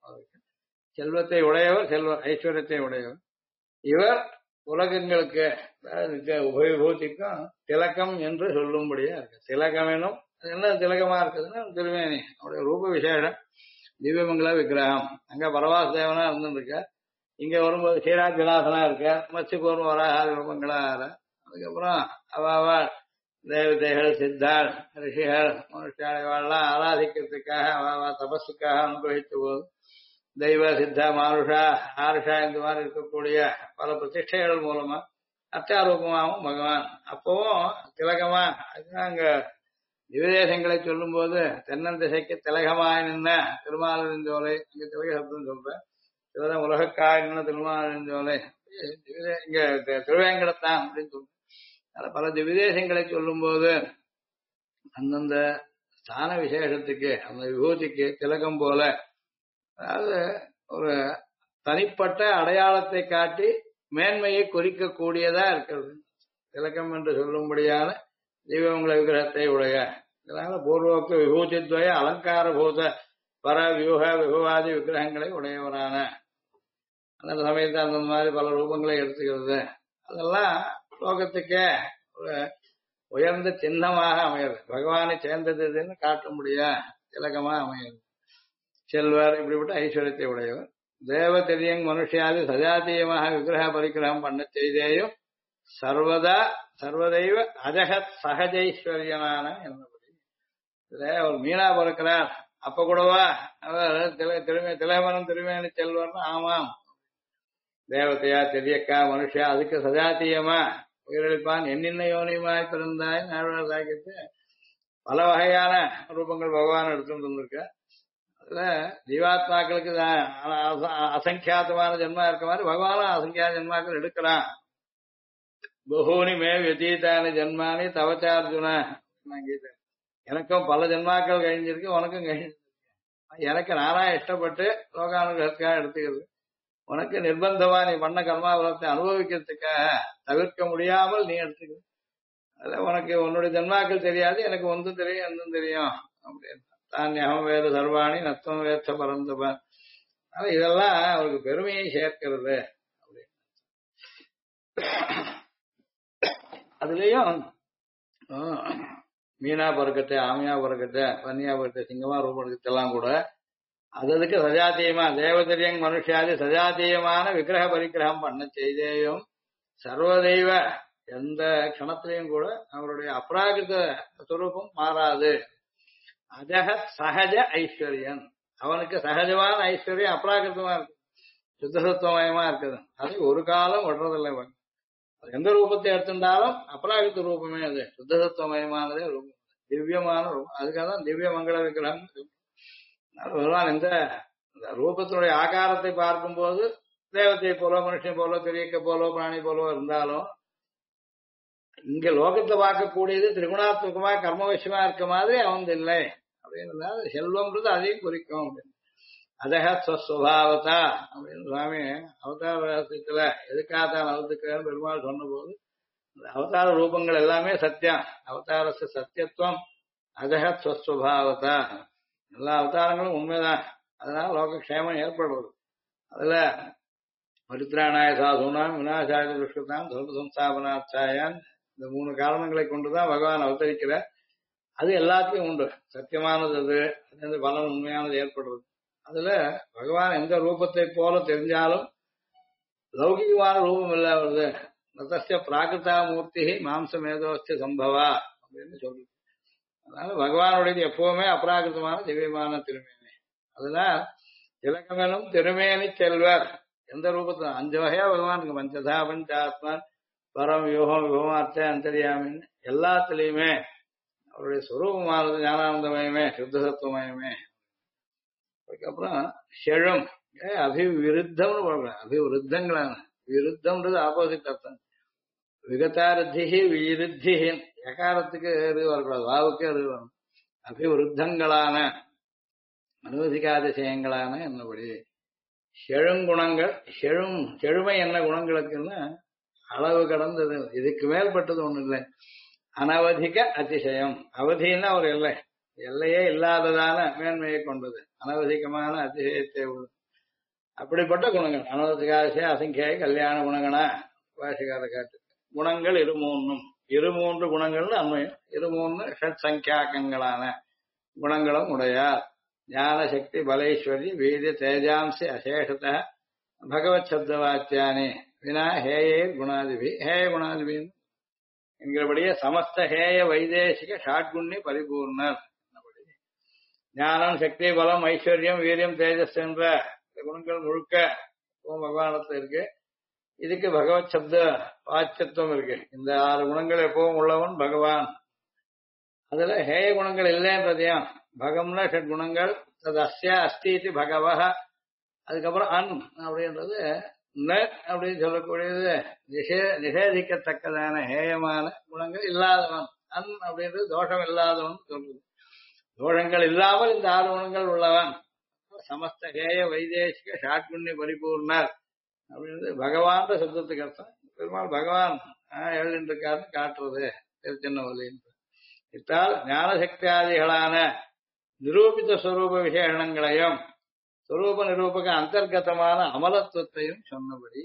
செல்வத்தை உடையவர், செல்வம் ஐஸ்வர்யத்தை உடையவர். இவர் உலகங்களுக்கு நித்திய உபவிபூதிக்கும் திலகம் என்று சொல்லும்படியா இருக்கு. திலகமெனும் என்ன திலகமா இருக்குதுன்னா திருவேணி அவருடைய ரூப விசேஷம் திவ்யமங்கல விக்கிரகம். அங்க பரவாசதேவனா இருந்துருக்க, இங்க வரும்போது ஸ்ரீராஜ் விலாசனா இருக்க, மத்ஸ்யகூர்ம வராக ரூபங்களா. அதுக்கப்புறம் அவாவா தேவதைகள், சித்தாள், ரிஷிகள், மனுஷாளைவாள்லாம் ஆராதிக்கிறதுக்காக அவாவா தபஸுக்காக அனுபவித்த போது தெய்வ சித்த மானுஷா ஆருஷா இந்த மாதிரி இருக்கக்கூடிய பல பிரதிஷ்டைகள் மூலமா அர்த்தாரூபமாகவும் பகவான் அப்பவும் திலகமா. அதுதான் அங்க திவ்யதேசங்களை சொல்லும் போது தென்னன் திசைக்கு திலகமாய் நின்ன திருமாலிருஞ்சோலை, இங்க திலக சப்தம் சொல்றேன். இதுதான் உலகக்காய் நின்ன திருமாலிருஞ்சோலை, இங்க திருவேங்கடத்தான் அப்படின்னு சொல்றேன். அதனால பல திவ்யதேசங்களை சொல்லும் போது அந்தந்த ஸ்தான விசேஷத்துக்கு அந்த விபூதிக்கு திலகம் போல, அதாவது ஒரு தனிப்பட்ட அடையாளத்தை காட்டி மேன்மையை குறிக்கக்கூடியதா இருக்கிறது திலகம் என்று சொல்லும்படியான தெய்வமங்கல விக்கிரகத்தை உடைய. இதனால பூர்வோக்த விபூதித்வய அலங்கார பூத பர வியூக விபவாதி விக்கிரகங்களை உடையவரான அந்த சமயத்தை அந்த மாதிரி பல ரூபங்களை எடுத்துக்கிறது. அதெல்லாம் லோகத்துக்கே ஒரு உயர்ந்த சின்னமாக அமையுது. பகவானை சேர்ந்ததுன்னு காட்ட முடியா திலகமா அமையுது. செல்வர் இப்படிப்பட்ட ஐஸ்வர்யத்தை உடையவர். தேவ தெரியங் மனுஷியாதி சஜாத்தியமாக விக்கிரக பரிகிரகம் பண்ண செய்தேயும் சர்வதா சர்வதைவ அஜகத் சகஜைஸ்வரியனான என்னபடி. இதுல ஒரு மீனா பிறக்கிறார், அப்ப கூடவா அவர் திலகமனம் திருமேனி செல்வர்னு. ஆமாம், தேவதையா தெரியக்கா மனுஷா அதுக்கு சஜாத்தியமா உயிரிழப்பான் என்னென்ன யோனியமாய் பிறந்தாய் நாழ்வார் சாக்கிட்டு பல வகையான ரூபங்கள் பகவான் எடுத்துட்டு இருந்திருக்க. அதுல ஜீவாத்மாக்களுக்கு அசங்கியாத்தமான ஜென்மா இருக்க மாதிரி பகவானும் அசங்கியாத ஜென்மாக்கள் எடுக்கிறான். பகூனி மே வியதீதானி ஜென்மானி தவச்சார்ஜுன. எனக்கும் பல ஜென்மாக்கள் கழிஞ்சிருக்கு, உனக்கும் கழிஞ்சிருக்கு. எனக்கு நானா இஷ்டப்பட்டு லோகானுகிரகத்துக்காக எடுத்துக்கிறது. உனக்கு நிர்பந்தமா நீ பண்ண கர்மாபலத்தை அனுபவிக்கிறதுக்காக தவிர்க்க முடியாமல் நீ எடுத்துக்க. அதுல உனக்கு உன்னுடைய ஜென்மாக்கள் தெரியாது, எனக்கு ஒன்றும் தெரியும் எந்தும் தெரியும் அப்படின்னு. தான் ஞகம் வேறு சர்வாணி நத்தம் வேற்ற பரந்தவன். இதெல்லாம் அவருக்கு பெருமையை சேர்க்கிறது அப்படின்னு. அதுலயும் மீனா பறக்கத்தை, ஆமையா பறக்கத்தை, பன்னியா பறக்கத்தை, சிங்கமா ரூபம் எடுக்கத்தெல்லாம் கூட அதுக்கு சஜாத்தியமா தேவதரியங் மனுஷாதி சஜாத்தியமான விக்கிரக பரிகிரகம் பண்ண செய்தேயும் சர்வதெய்வ எந்த க்ஷணத்திலையும் கூட அவருடைய அப்ராகிருத சுரூபம் மாறாது. அஜகத் சகஜ ஐஸ்வர்யன், அவனுக்கு சகஜமான ஐஸ்வர்யம் அப்ராகிருத்தமா இருக்கு, சுத்தசத்துவமயமா இருக்குது. அது ஒரு காலம் விடுறதில்லை. எந்த ரூபத்தை எடுத்திருந்தாலும் அப்ராகிருத்த ரூபமே, அது சுத்தசத்துவமயமானதே ரூபம், திவ்யமான ரூபம். அதுக்காக தான் திவ்ய மங்கள விக்கிரகம். பகவான் இந்த ரூபத்தினுடைய ஆகாரத்தை பார்க்கும்போது தேவத்தை போலோ மனுஷன் போலோ திரியக்க போலோ பிராணி போலோ இருந்தாலும் இங்க லோகத்தை பார்க்கக்கூடியது திரிகுணாத்மகமா கர்மவசியமா இருக்க மாதிரி அவன் இல்லை அப்படின்னு செல்வம்ன்றது அதையும் குறிக்கும் அப்படின்னு. அதக ஸ்வஸ்வபாவத்தா அப்படின்னு சுவாமி அவதார ரகசியத்துல எதுக்காகத்தான் அவத்துக்கு பெருமாள் சொன்ன போது அவதார ரூபங்கள் எல்லாமே சத்தியம், அவதாரச சத்தியத்துவம் அதக ஸ்வஸ்வபாவத்தா, எல்லா அவதாரங்களும் உண்மைதான். அதனால லோகக்ஷேமம் ஏற்படுறது. அதுல பரித்ராணாய சாதுனாம் விநாசாய துஷ்கதாம் தர்ம சம்ஸ்தாபனாச்சாயான், இந்த 3 காரணங்களை கொண்டுதான் பகவான் அவதரிக்கிறார். அது எல்லாத்தையும் உண்டு, சத்தியமானது அது, அது பலன் உண்மையானது ஏற்படுறது. அதுல பகவான் எந்த ரூபத்தை போல தெரிஞ்சாலும் லௌகிகமான ரூபம் இல்ல வருது. நதஸ்ய பிராகிருதா மூர்த்தி மாம்சமேதோஸ்ய சம்பவா அப்படின்னு சொல்லுது. அதனால பகவானுடையது எப்பவுமே அப்ராகிருதமான திவ்யமான திருமேனி. அதுல திலகமெனும் திருமேனி செல்வர் எந்த ரூபத்துல 5 வகையா பகவானுக்கு பஞ்சதா பஞ்சாத்மன் பரம் யோகம் விபமார்த்த அந்தரியாமின்னு எல்லாத்துலயுமே அவருடைய சுரூபமானது ஞானானந்தமயமே சுத்தசத்துவமயமே. அதுக்கப்புறம் செழும் அபிவிருத்தம்னு சொல்றேன், அபிவிருத்தங்களான விருத்தம்ன்றது ஆப்போசிட் அர்த்தம். விகதாரத்தி விருத்தி எகாரத்துக்கு வரக்கூடாது, வாவுக்கு அது வரும். அபிவிருத்தங்களான அனுவதிகாதிசயங்களான என்னபடி செழுங்குணங்கள். செழுமை என்ன குணங்களுக்குன்னா அளவு கடந்தது, இதுக்கு மேற்பட்டது ஒண்ணு இல்லை. அனவதிக அதிசயம், அவதின்னா ஒரு எல்லை, எல்லையே இல்லாததான மேன்மையை கொண்டது, அனவதிகமான அதிசயத்தை உள்ளது. அப்படிப்பட்ட குணங்கள் அனவதிகாதிசய அசங்கிய கல்யாண குணங்களா வாசிகார காட்டு குணங்கள் 23 குணங்கள்னு அண்மையும் 23 ஷட் சங்கியாக்கங்களான குணங்களும் உடையார். ஞான சக்தி பலேஸ்வரி வீரிய தேஜாம்சி அசேஷத பகவத் சப்தவாச்சியானி வினா ஹேயே குணாதிபி, ஹேய குணாதிபி என்கிறபடியே சமஸ்த ஹேய வைதேசிக ஷாட்குண்ணி பரிபூர்ணர். ஞானம் சக்தி பலம் ஐஸ்வர்யம் வீரியம் தேஜஸ் என்ற குணங்கள் முழுக்க பகவானத்துல இருக்கு. இதுக்கு பகவத் சப்த வாச்சத்துவம் இருக்கு. இந்த 6 குணங்கள் எப்பவும் உள்ளவன் பகவான். அதுல ஹேய குணங்கள் இல்லைன்றதையும் பகம்னா ஷட் குணங்கள் அது அஸ்யா அஸ்தி பகவஹ. அதுக்கப்புறம் அன் அப்படின்றது ந அப்படின்னு சொல்லக்கூடியது நிஷேதிக்கத்தக்கதான ஹேயமான குணங்கள் இல்லாதவன். அன் அப்படின்றது தோஷம் இல்லாதவன் சொல்றது. தோஷங்கள் இல்லாமல் இந்த 6 குணங்கள் உள்ளவன் சமஸ்த ஹேய வைதேசிக ஷாட்குண்ணி பரிபூர்ணர் அப்படின்றது பகவான் சப்தத்துக்கு அர்த்தம். பெருமாள் பகவான் எழுதிருக்காருன்னு காட்டுறது திருச்சின்னவல்லின்னு. இத்தால் ஞானசக்தியாதிகளான நிரூபித ஸ்வரூப விசேஷங்களையும் ஸ்வரூப நிரூபக அந்தர்கதமான அமலத்துவத்தையும் சொன்னபடி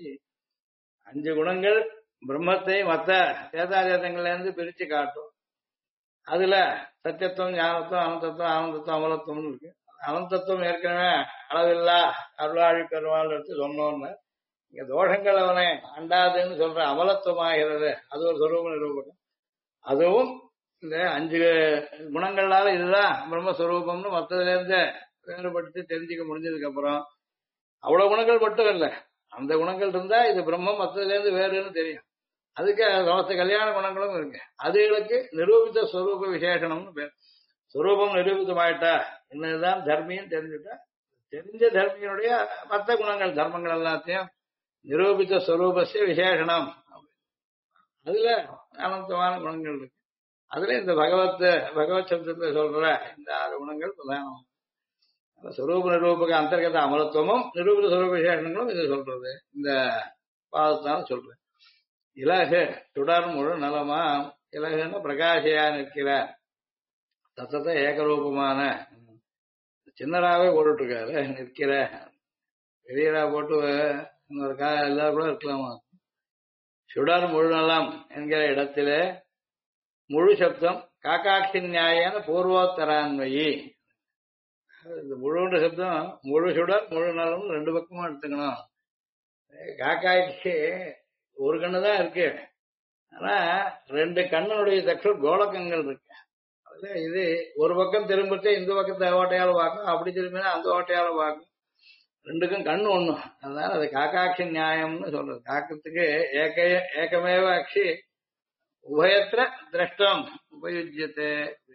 5 குணங்கள் பிரம்மத்தை மற்ற சேதாஜேதங்கள்ல இருந்து பிரிச்சு காட்டும். அதுல சத்தியத்துவம் ஞானத்துவம் அனந்தத்துவம் ஆனந்தத்துவம் அமலத்துவம்னு இருக்கு. அனந்தத்துவம் ஏற்கனவே அளவில்லா அருளாழி பெருமாள் எடுத்து சொன்னோன்னு இங்க தோஷங்கள் அவனை அண்டாதுன்னு சொல்ற அமலத்துவமாகிறது. அது ஒரு சொரூப நிரூபகம். அதுவும் இந்த 5 குணங்களால இதுதான் பிரம்மஸ்வரூபம்னு மற்றதுல இருந்து வேறுபடுத்தி தெரிஞ்சுக்க முடிஞ்சதுக்கு அப்புறம் அவ்வளவு குணங்கள் மட்டும் இல்லை, அந்த குணங்கள் இருந்தா இது பிரம்மம் மற்றதுல இருந்து வேறுன்னு தெரியும். அதுக்கு சமஸ்த கல்யாண குணங்களும் இருக்கு. அதுகளுக்கு நிரூபித்த ஸ்வரூப விசேஷனம்னு பேர். ஸ்வரூபம் நிரூபிதமாயிட்டா என்னதுதான் தர்மியும் தெரிஞ்சுட்டா தெரிஞ்ச தர்மியினுடைய மற்ற குணங்கள் தர்மங்கள் எல்லாத்தையும் நிரூபித்த ஸ்வரூபஸ்ய விசேஷனம். அதுல அனந்தமான குணங்கள் இருக்கு. அதுல இந்த பகவத் சப்தத்தை சொல்ற இந்த 6 குணங்கள் பிரதானம். ஸ்வரூப நிரூபக அந்தர்கத அமலத்துவமும் நிரூபித ஸ்வரூப விசேஷங்களும் இது சொல்றது. இந்த பாதத்தால சொல்றேன். இலகு சுடர் முழு நலமா, இலகுன்னு பிரகாசியா நிற்கிற தத்தத்தை ஏகரூபமான சின்னராவே போட்டுட்டு இருக்காரு நிற்கிற பெரியரா போட்டு இன்னொரு எல்லாரும் கூட இருக்கலாமா. சுடர் முழு நலம் என்கிற இடத்திலே முழு சப்தம் காக்காட்சி நியாயான பூர்வோத்தரான்மையி. இந்த முழுன்ற சப்தம் முழு சுடர் முழு நலம் ரெண்டு பக்கமும் எடுத்துக்கணும். காக்காய்க்கு ஒரு கண்ணு தான் இருக்கு, ஆனா ரெண்டு கண்ணனுடைய தட்டு கோலக்கங்கள் இருக்கு. அதுல இது ஒரு பக்கம் திரும்பிட்டு இந்த பக்கத்தை ஓட்டையால பார்க்கும், அப்படி திரும்பினா அந்த ஓட்டையால பார்க்கும். ரெண்டுக்கும் கண்ணு ஒண்ணும். அதனால அது காக்காட்சி நியாயம்னு சொல்றது. காக்கத்துக்கு ஏகமேவ அக்ஷி உபயத்திர திரஷ்டம் உபயுஜ்யத்தை.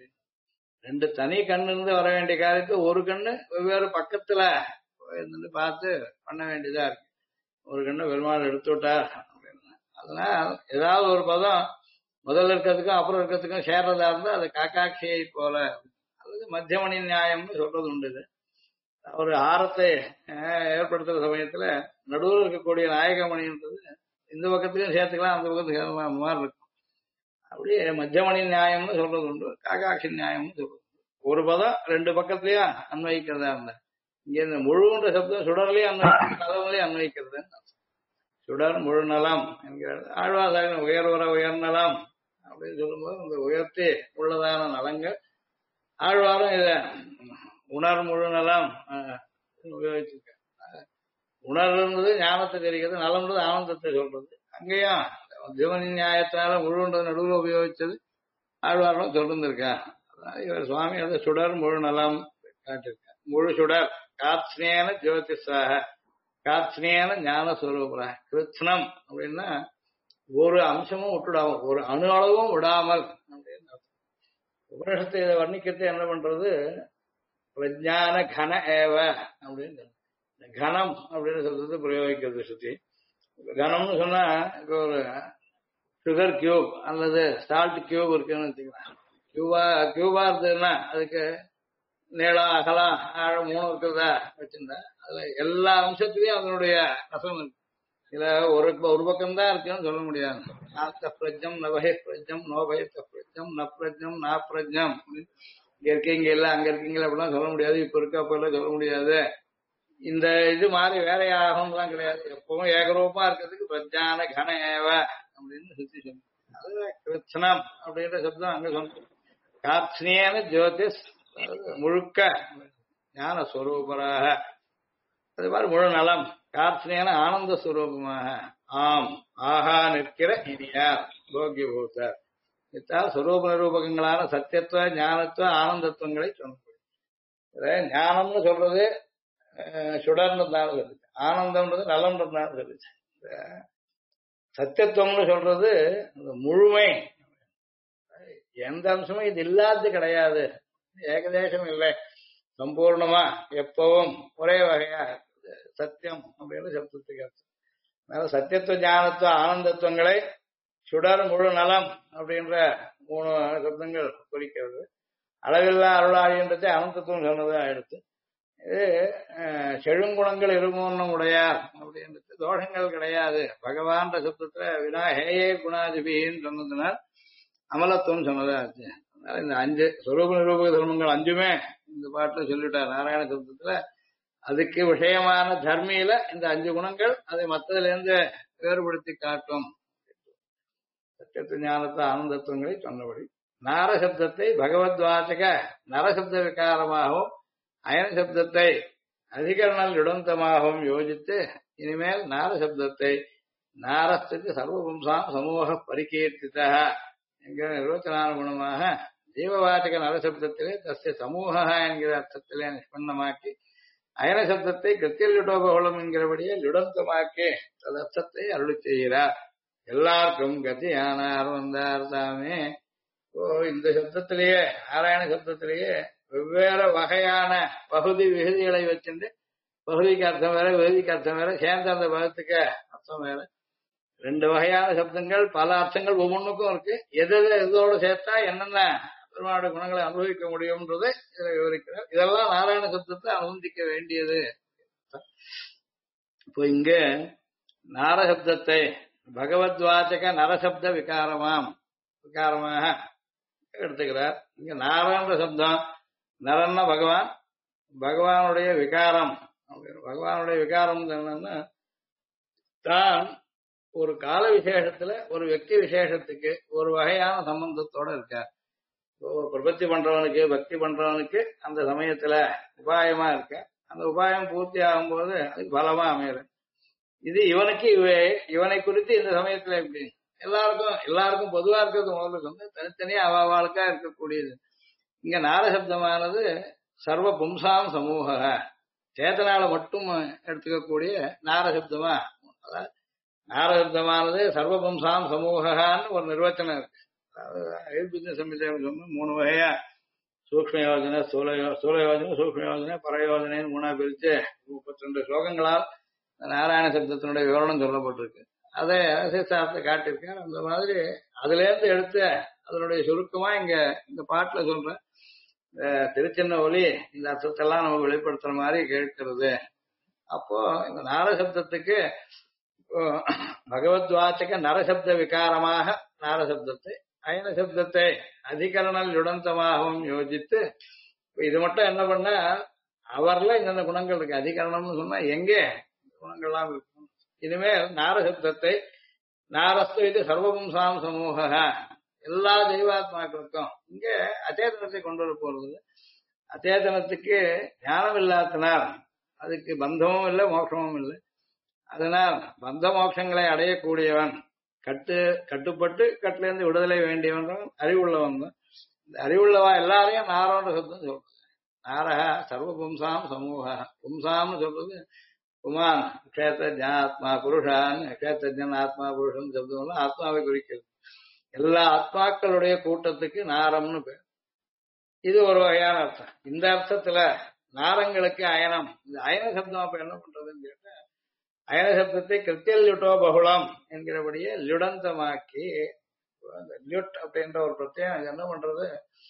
ரெண்டு தனி கண்ணு இருந்து வர வேண்டிய காரியத்தை ஒரு கண்ணு வெவ்வேறு பக்கத்துல இருந்து பார்த்து பண்ண வேண்டியதா இருக்கு. ஒரு கண்ணு பெருமாள் எடுத்து விட்டார் அப்படின்னா, அதனால ஏதாவது ஒரு பதம் முதல்ல இருக்கிறதுக்கும் அப்புறம் இருக்கிறதுக்கும் சேர்றதா இருந்தா அது காக்காட்சியை போல. அல்லது மத்தியமணி நியாயம்னு சொல்றது உண்டு. இது ஒரு ஆரத்தை ஏற்படுத்துற சமயத்துல நடுவில் இருக்கக்கூடிய நாயகமணின்றது இந்த பக்கத்துக்கும் சேர்த்துக்கலாம் அந்த பக்கத்துக்கு சேர்த்துக்கலாம், அந்த மாதிரி இருக்கும். அப்படியே மத்தியமணி நியாயம்னு சொல்றது உண்டு, காக்காட்சி நியாயம்னு சொல்றது. ஒரு பதம் ரெண்டு பக்கத்துலயும் அன்வயிக்கிறதா இருந்தா, இங்க இந்த முழுன்ற சப்தம் சுடர்லயும் அன்வயிக்கிறது, நலம்லயும் அன்வயிக்கிறது. சுடர் முழு நலம் என்கிறது. ஆழ்வாசாரின் உயர்வர உயர்நலம் அப்படின்னு சொல்லும்போது இந்த உயர்த்தி உள்ளதான நலங்கள். ஆழ்வாரும் இத உணர் முழு நலம் உபயோகிச்சிருக்க. உணர்ன்றது ஞானத்தை தெரிகிறது, நலம்ன்றது ஆனந்தத்தை சொல்றது. அங்கேயும் ஜீவனி நியாயத்தினால முழுன்றது நடுவில் உபயோகிச்சது ஆழ்வாரும் சொல்லிருந்திருக்கா. இவர் சுவாமி வந்து சுடர் முழு நலம் காட்டிருக்க. முழு சுடர் காத்ஸ்னேன ஜோதிஷாக, காத்ஸ்னேன ஞானஸ்வரூபரா. கிருத்னம் அப்படின்னா ஒரு அம்சமும் விட்டுடாம, ஒரு அணு அளவும் விடாமல் அப்படின்னு. உபனிஷத்தை இதை வர்ணிக்கிறது என்ன பண்றது, பிரஜான கன ஏவ அப்படின்னு. கனம் அப்படின்னு சொல்றது பிரயோகிக்கிறது சுத்தி. கனம்னு சொன்னா இப்போ ஒரு சுகர் கியூப் அல்லது சால்ட் கியூப் இருக்குன்னு வச்சுக்கலாம். கியூபா இருந்ததுன்னா அதுக்கு நீளம் அகலம் ஆழம் மூணு இருக்கிறதா வச்சிருந்தா அதுல எல்லா அம்சத்திலையும் அதனுடைய ரசம் இருக்கு. இதுல ஒரு பக்கம் தான் இருக்குன்னு சொல்ல முடியாது. நாத்த பிரஜம் நவகை பிரஜம் நோபயத்த பிரஜம் ந பிரஜம் நா பிரஜம், இங்க இருக்கீங்க இல்ல அங்க இருக்கீங்களா அப்படிலாம் சொல்ல முடியாது. இப்ப இருக்க அப்ப எல்லாம் சொல்ல முடியாது. இந்த இது மாதிரி வேலையாகலாம் கிடையாது. எப்பவும் ஏகரூபமா இருக்கிறதுக்கு பிரஜான கன ஏவ அப்படின்னு சுத்தி சொல்லு. அது கிருத்னம் அப்படின்ற சப்தம் அங்க சொன்ன. காத்ஸ்னேன ஜோதிஷ் முழுக்க ஞான ஸ்வரூபராக, அது மாதிரி முழு நலம் காத்ஸ்னேன ஆனந்த ஸ்வரூபமாக. ஆம் ஆஹா நிற்கிற இனியார் போக்கிய பூத்தர். இத்தால் ஸ்வரூப நிரூபகங்களான சத்தியத்துவ ஞானத்துவ ஆனந்தத்துவங்களை சொன்ன. ஞானம்னு சொல்றது சுடர்ன்றதுனால சொல்லிச்சு, ஆனந்தம்ன்றது நலம்ன்றதுனால சொல்லிச்சு. சத்தியத்துவம்னு சொல்றது முழுமை, எந்த அம்சமும் இது இல்லாதது கிடையாது, ஏகதேசம் இல்லை, சம்பூர்ணமா எப்பவும் ஒரே வகையா சத்தியம் அப்படின்னு சப்தத்துக்கு அர்த்தம். அதனால சத்தியத்துவ ஞானத்துவ ஆனந்தத்துவங்களை சுடர் முழு நலம் அப்படின்ற 3 சப்தங்கள் குறிக்கிறது. அளவில்லா அருளாழின்றது அனந்தத்துவம் சொன்னதா எடுத்து, இது செழுங்குணங்கள் இருமூன்னம் உடையார் அப்படின்றது தோஷங்கள் கிடையாது. பகவான் சப்தத்துல வினா ஹேயே குணாதிபின்னு சொன்னதுனால் அமலத்துவம் சொன்னதா ஆச்சு. அதனால இந்த 5 சொரூப நிரூபக தர்மங்கள் 5மே இந்த பாட்டுல சொல்லிட்டார் நாராயண சப்தத்துல. அதுக்கு விஷயமான தர்மியில இந்த 5 குணங்கள் அதை மற்றதுல இருந்து வேறுபடுத்தி காட்டும். சத்தியத்து ஞானத்தை ஆனந்தத்துவங்களை சொன்னபடி நாரசப்தத்தை பகவத்வாச்சக நரசப்த விகாரமாகவும் அயன சப்தத்தை அதிகரணல் யுடந்தமாகவும் யோசித்து இனிமேல் நாரசப்தத்தை நாரஸ்துக்கு சர்வபும்சாம் சமூக பரிகீர்த்திதா என்கிற நிர்வச்சனானுகுணமாக ஜீவவாச்சக நரசப்தத்திலே தஸ்ய சமூக என்கிற அர்த்தத்திலே நிஷ்பன்னமாக்கி அயன சப்தத்தை கிருத்தியுடோபகுலம் என்கிறபடியே லுடந்தமாக்கி ததர்த்தத்தை அருளி செய்கிறார். எல்லாருக்கும் கதியானார் வந்தார் தாமே. இந்த சப்தத்திலேயே நாராயண சப்தத்திலேயே வெவ்வேறு வகையான பகுதி விகுதிகளை வச்சுட்டு பகுதிக்கு அர்த்தம் வேற விகுதிக்கு அர்த்தம் வேற சேர்ந்த அந்த பதத்துக்கு அர்த்தம் வேற 2 வகையான சப்தங்கள் பல அர்த்தங்கள் ஒவ்வொன்றுக்கும் இருக்கு. எதோடு சேர்த்தா என்னென்ன பெருமாளுடைய குணங்களை அனுபவிக்க முடியும்ன்றது இதை விவரிக்கிறார். இதெல்லாம் நாராயண சப்தத்தை அனுபந்திக்க வேண்டியது. இப்போ இங்க நாரசப்தத்தை பகவத்வாச்சக நரசப்த விகாரமாக எடுத்துக்கிறார். இங்க நாரன்ற சப்தம், நரன்னா பகவான், பகவானுடைய விகாரம். பகவானுடைய விகாரம் என்னன்னா தான் ஒரு கால விசேஷத்துல ஒரு व्यक्ति விசேஷத்துக்கு ஒரு வகையான சம்பந்தத்தோட இருக்கார். ஒரு பிரபத்தி பண்றவனுக்கு பக்தி பண்றவனுக்கு அந்த சமயத்துல உபாயமா இருக்க, அந்த உபாயம் பூர்த்தி ஆகும்போது அதுக்கு பலமா அமையல. இது இவனுக்கு இவனை குறித்து இந்த சமயத்துல எப்படி எல்லாருக்கும் பொதுவா இருக்கிறது முதல்ல சொன்ன, தனித்தனியா அவாவாளுக்கா இருக்கக்கூடியது. இங்க நாரசப்தமானது சர்வ பும்சாம் சமூக சேத்தனால மட்டும் எடுத்துக்கக்கூடிய நாரசப்தமா. அதாவது நாரசப்தமானது சர்வ பும்சாம் சமூகான்னு ஒரு நிர்வச்சனம் இருக்கு. அதாவது சம்மிதம் சொன்ன 3 வகையா சூக்ம யோஜனை, ஸ்தூல யோஜனை, சூக்ம யோஜனை, பரயோஜனைன்னு 3 பிரிச்சு 32 ஸ்லோகங்களால் நாராயண சப்தத்தினுடைய விவரணம் சொல்லப்பட்டிருக்கு. அதை அரசியசாரத்தை காட்டியிருக்கார். அந்த மாதிரி அதுல இருந்து எடுத்த அதனுடைய சுருக்கமா இங்க இந்த பாட்டுல சொல்றேன். திருச்சின்ன ஒலி இந்த அர்த்தத்தெல்லாம் நம்ம வெளிப்படுத்துற மாதிரி கேட்கிறது. அப்போ இந்த நாரசப்தத்துக்கு பகவத் வாச்சக நரசப்த விகாரமாக நாரசப்தத்தை, அயன சப்தத்தை அதிகரணல் யுடந்தமாகவும் யோசித்து, இது மட்டும் என்ன பண்ண அவர்ல இந்த குணங்கள் இருக்கு. அதிகரணம்னு சொன்னா எங்கே குணங்கள்லாம் இருக்கும். இனிமேல் நாரசப்தத்தை நாரஸ்து இது சர்வபும்சாம் சமூக எல்லா தெய்வாத்மாக்களுக்கும் இங்க அச்சேதனத்தை கொண்டு வர போறது. அச்சேதனத்துக்கு ஞானம் இல்லாதனால் அதுக்கு பந்தமும் இல்லை மோட்சமும் இல்லை. அதனால் பந்த மோட்சங்களை அடையக்கூடியவன் கட்டுப்பட்டு கட்டிலிருந்து விடுதலை வேண்டியவன் அறிவுள்ளவன். இந்த அறிவுள்ளவா எல்லாரையும் நாரோன்ற சப்தம் சொல்றது. நாரக சர்வ பும்சாம் சமூக. பும்சாம்னு சொல்றது புமான் க்ஷேத்திரஜன் ஆத்மா புருஷான், க்ஷேத்திரஜன் ஆத்மா புருஷன் சப்தம் ஆத்மாவை குறிக்கிறது. எல்லா ஆத்மாக்களுடைய கூட்டத்துக்கு நாரம்னு பேர். இது ஒரு வகையான அர்த்தம். இந்த அர்த்தத்துல நாரங்களுக்கு அயனம். இந்த அயன சப்தம் அப்ப என்ன பண்றதுன்னு கேட்டா, அயன சப்தத்தை கிருத்தியல் லுட்டோ பகுளம் என்கிறபடியே லுடந்தமாக்கி, லுட் அப்படின்ற ஒரு பிரத்யேகம் என்ன பண்றது,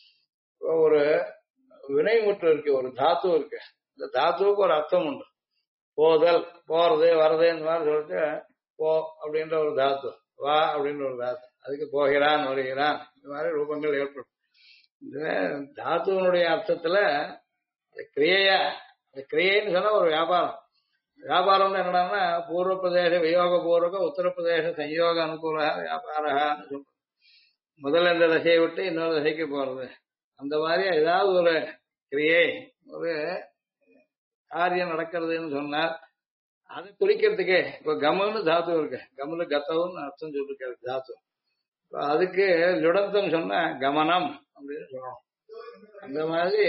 ஒரு வினைமுற்று இருக்கு, ஒரு தாத்து இருக்கு. இந்த தாத்துவுக்கு ஒரு அர்த்தம் உண்டு. போதல், போறது வர்றது இந்த மாதிரி சொல்லிட்டு போ அப்படின்ற ஒரு தாத்து, வா அப்படின்ற ஒரு தாத்து, அதுக்கு போகிறான் வருகிறான் இந்த மாதிரி ரூபங்கள் ஏற்படும். இந்த தாத்துவனுடைய அர்த்தத்துல கிரியையா, கிரியைன்னு சொன்னா ஒரு வியாபாரம். வியாபாரம்னு என்னடான்னா பூர்வ பிரதேச வியோக பூர்வக உத்தரப்பிரதேச சயோக அனுகூல வியாபாரன்னு சொல்றோம். முதல்ல இந்த தசையை விட்டு இன்னொரு தசைக்கு போறது. அந்த மாதிரி ஏதாவது ஒரு கிரியை, ஒரு காரியம் நடக்கிறதுன்னு சொன்னார். அதை குறிக்கிறதுக்கு இப்ப கமன்னு தாத்து இருக்கு, கமனு கத்தவுன்னு அர்த்தம் சொல்லிருக்காரு தாத்து. அதுக்கு லுடந்தம் சொன்ன கமனம் அப்படின்னு சொல்லணும். அந்த மாதிரி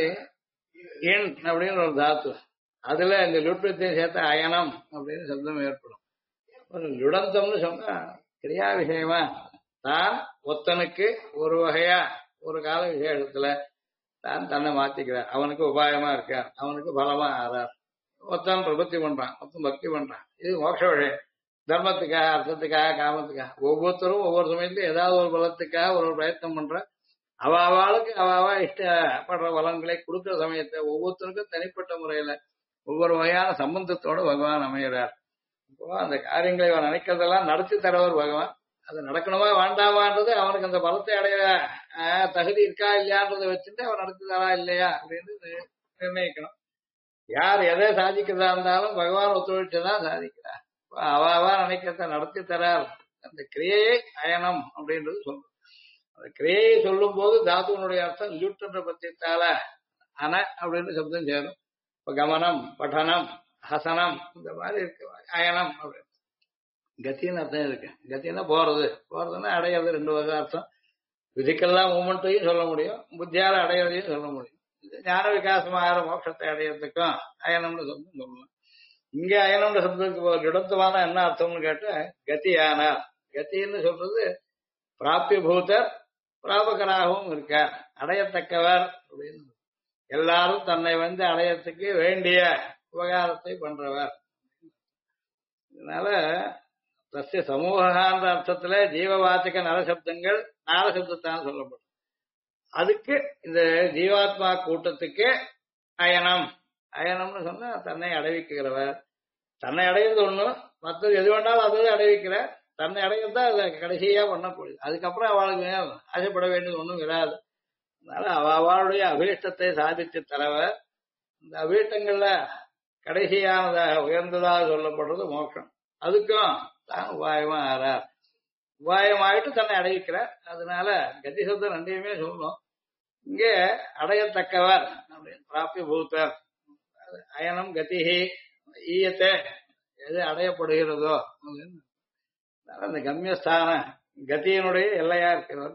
எண் அப்படின்னு ஒரு தாத்து, அதுல இந்த லுட்பத்தையும் சேர்த்த அயனம் அப்படின்னு சப்தம் ஏற்படும். ஒரு லுடந்தம்னு சொன்னா கிரியா விஷயமா தான் ஒத்தனுக்கு ஒரு வகையா ஒரு கால விசேஷத்துல தான் தன்னை மாத்திக்கிறார். அவனுக்கு உபாயமா இருக்கார், அவனுக்கு பலமா ஆறார். ஒருத்தன் பிரபத்தி பண்றான், ஒருத்தன் பக்தி பண்றான். இது மோட்ச விஷயம். தர்மத்துக்காக, அர்த்தத்துக்காக, காமத்துக்காக ஒவ்வொருத்தரும் ஒவ்வொரு சமயத்திலும் ஏதாவது ஒரு பலத்துக்காக ஒரு பிரயத்னம் பண்ற. அவளுக்கு அவா இஷ்டப்படுற பலன்களை கொடுக்கிற சமயத்தை ஒவ்வொருத்தருக்கும் தனிப்பட்ட முறையில ஒவ்வொரு வகையான சம்பந்தத்தோட பகவான் அமைகிறார். இப்போ அந்த காரியங்களை அவன் நினைக்கிறதெல்லாம் நடத்தி தரவர் பகவான். அது நடக்கணுமா வேண்டாமான்றது அவனுக்கு அந்த பலத்தை அடைய தகுதி இருக்கா இல்லையான்றதை வச்சுட்டு அவன் நடத்தி தரா இல்லையா அப்படின்னு நிர்ணயிக்கணும். யார் எதை சாதிக்கிறதா இருந்தாலும் பகவான் ஒத்துழைச்சுதான் சாதிக்கிறார். அவா நினைக்கிறத நடத்தி தரார். அந்த கிரியையை அயனம் அப்படின்றது சொல்றோம். அந்த கிரியையை சொல்லும் போது தாத்துவனுடைய அர்த்தம் லியூட்ன்ற பத்தியத்தால அன அப்படின்னு சப்தம் சேரும். இப்ப கமனம், பட்டனம், ஹசனம் இந்த மாதிரி இருக்கு. அயனம் அப்படின்னு கத்தின்னு அர்த்தம் இருக்கு. கத்தின்னா போறது, போறதுன்னா அடையிறது. 2 வகை அர்த்தம். பிசிக்கல்லாம் மூமெண்ட்டையும் சொல்ல முடியும், புத்தியால அடையிறதையும் சொல்ல முடியும். ஞான விகாசமாகிற மோட்சத்தை அடையிறதுக்கும் அயனம்னு சொல்லலாம். இங்க அயனம்னு சப்தத்துக்கு இடத்துவான என்ன அர்த்தம்னு கேட்டா கத்தியானார். கத்தின்னு சொல்றது பிராபிய பூதர், பிராபகராகவும் இருக்கார், அடையத்தக்கவர் அப்படின்னு. எல்லாரும் தன்னை அடையத்துக்கு வேண்டிய உபகாரத்தை பண்றவர். இதனால தஸ்ய சமூகன்ற அர்த்தத்துல ஜீவவாச்சக நரசப்தங்கள் நாரசப்தத்தான் சொல்லப்படும். அதுக்கு இந்த ஜீவாத்மா கூட்டத்துக்கு அயனம். அயனம்னு சொன்னா தன்னை அடைவிக்கிறவர். தன்னை அடையிறது ஒண்ணு, மற்றது எது வேண்டாலும் அது அடைவிக்கிற. தன்னை அடையிறதா அதை கடைசியா பண்ணக்கூடியது. அதுக்கப்புறம் அவளுக்கு ஆசைப்பட வேண்டியது ஒண்ணும் வராது. அதனால அவளுடைய அபீஷ்டத்தை சாதித்து தரவர். இந்த அபீஷ்டங்கள்ல கடைசியானதாக உயர்ந்ததாக சொல்லப்படுறது மோட்சம். அதுக்கும் தான் உபாயமா ஆறார். உபாயமாயிட்டு தன்னை அடைவிக்கிறார். அதனால கதி சப்தம் 2யுமே சொல்லணும். இங்கே அடையத்தக்கவர் அப்படின்னு பிராபிய பூத்தர். அயனம் கதிஹி ஈயத்தை எது அடையப்படுகிறதோ அப்படின்னு அந்த கம்யஸ்தான கதியினுடைய எல்லையா இருக்கிறவர்.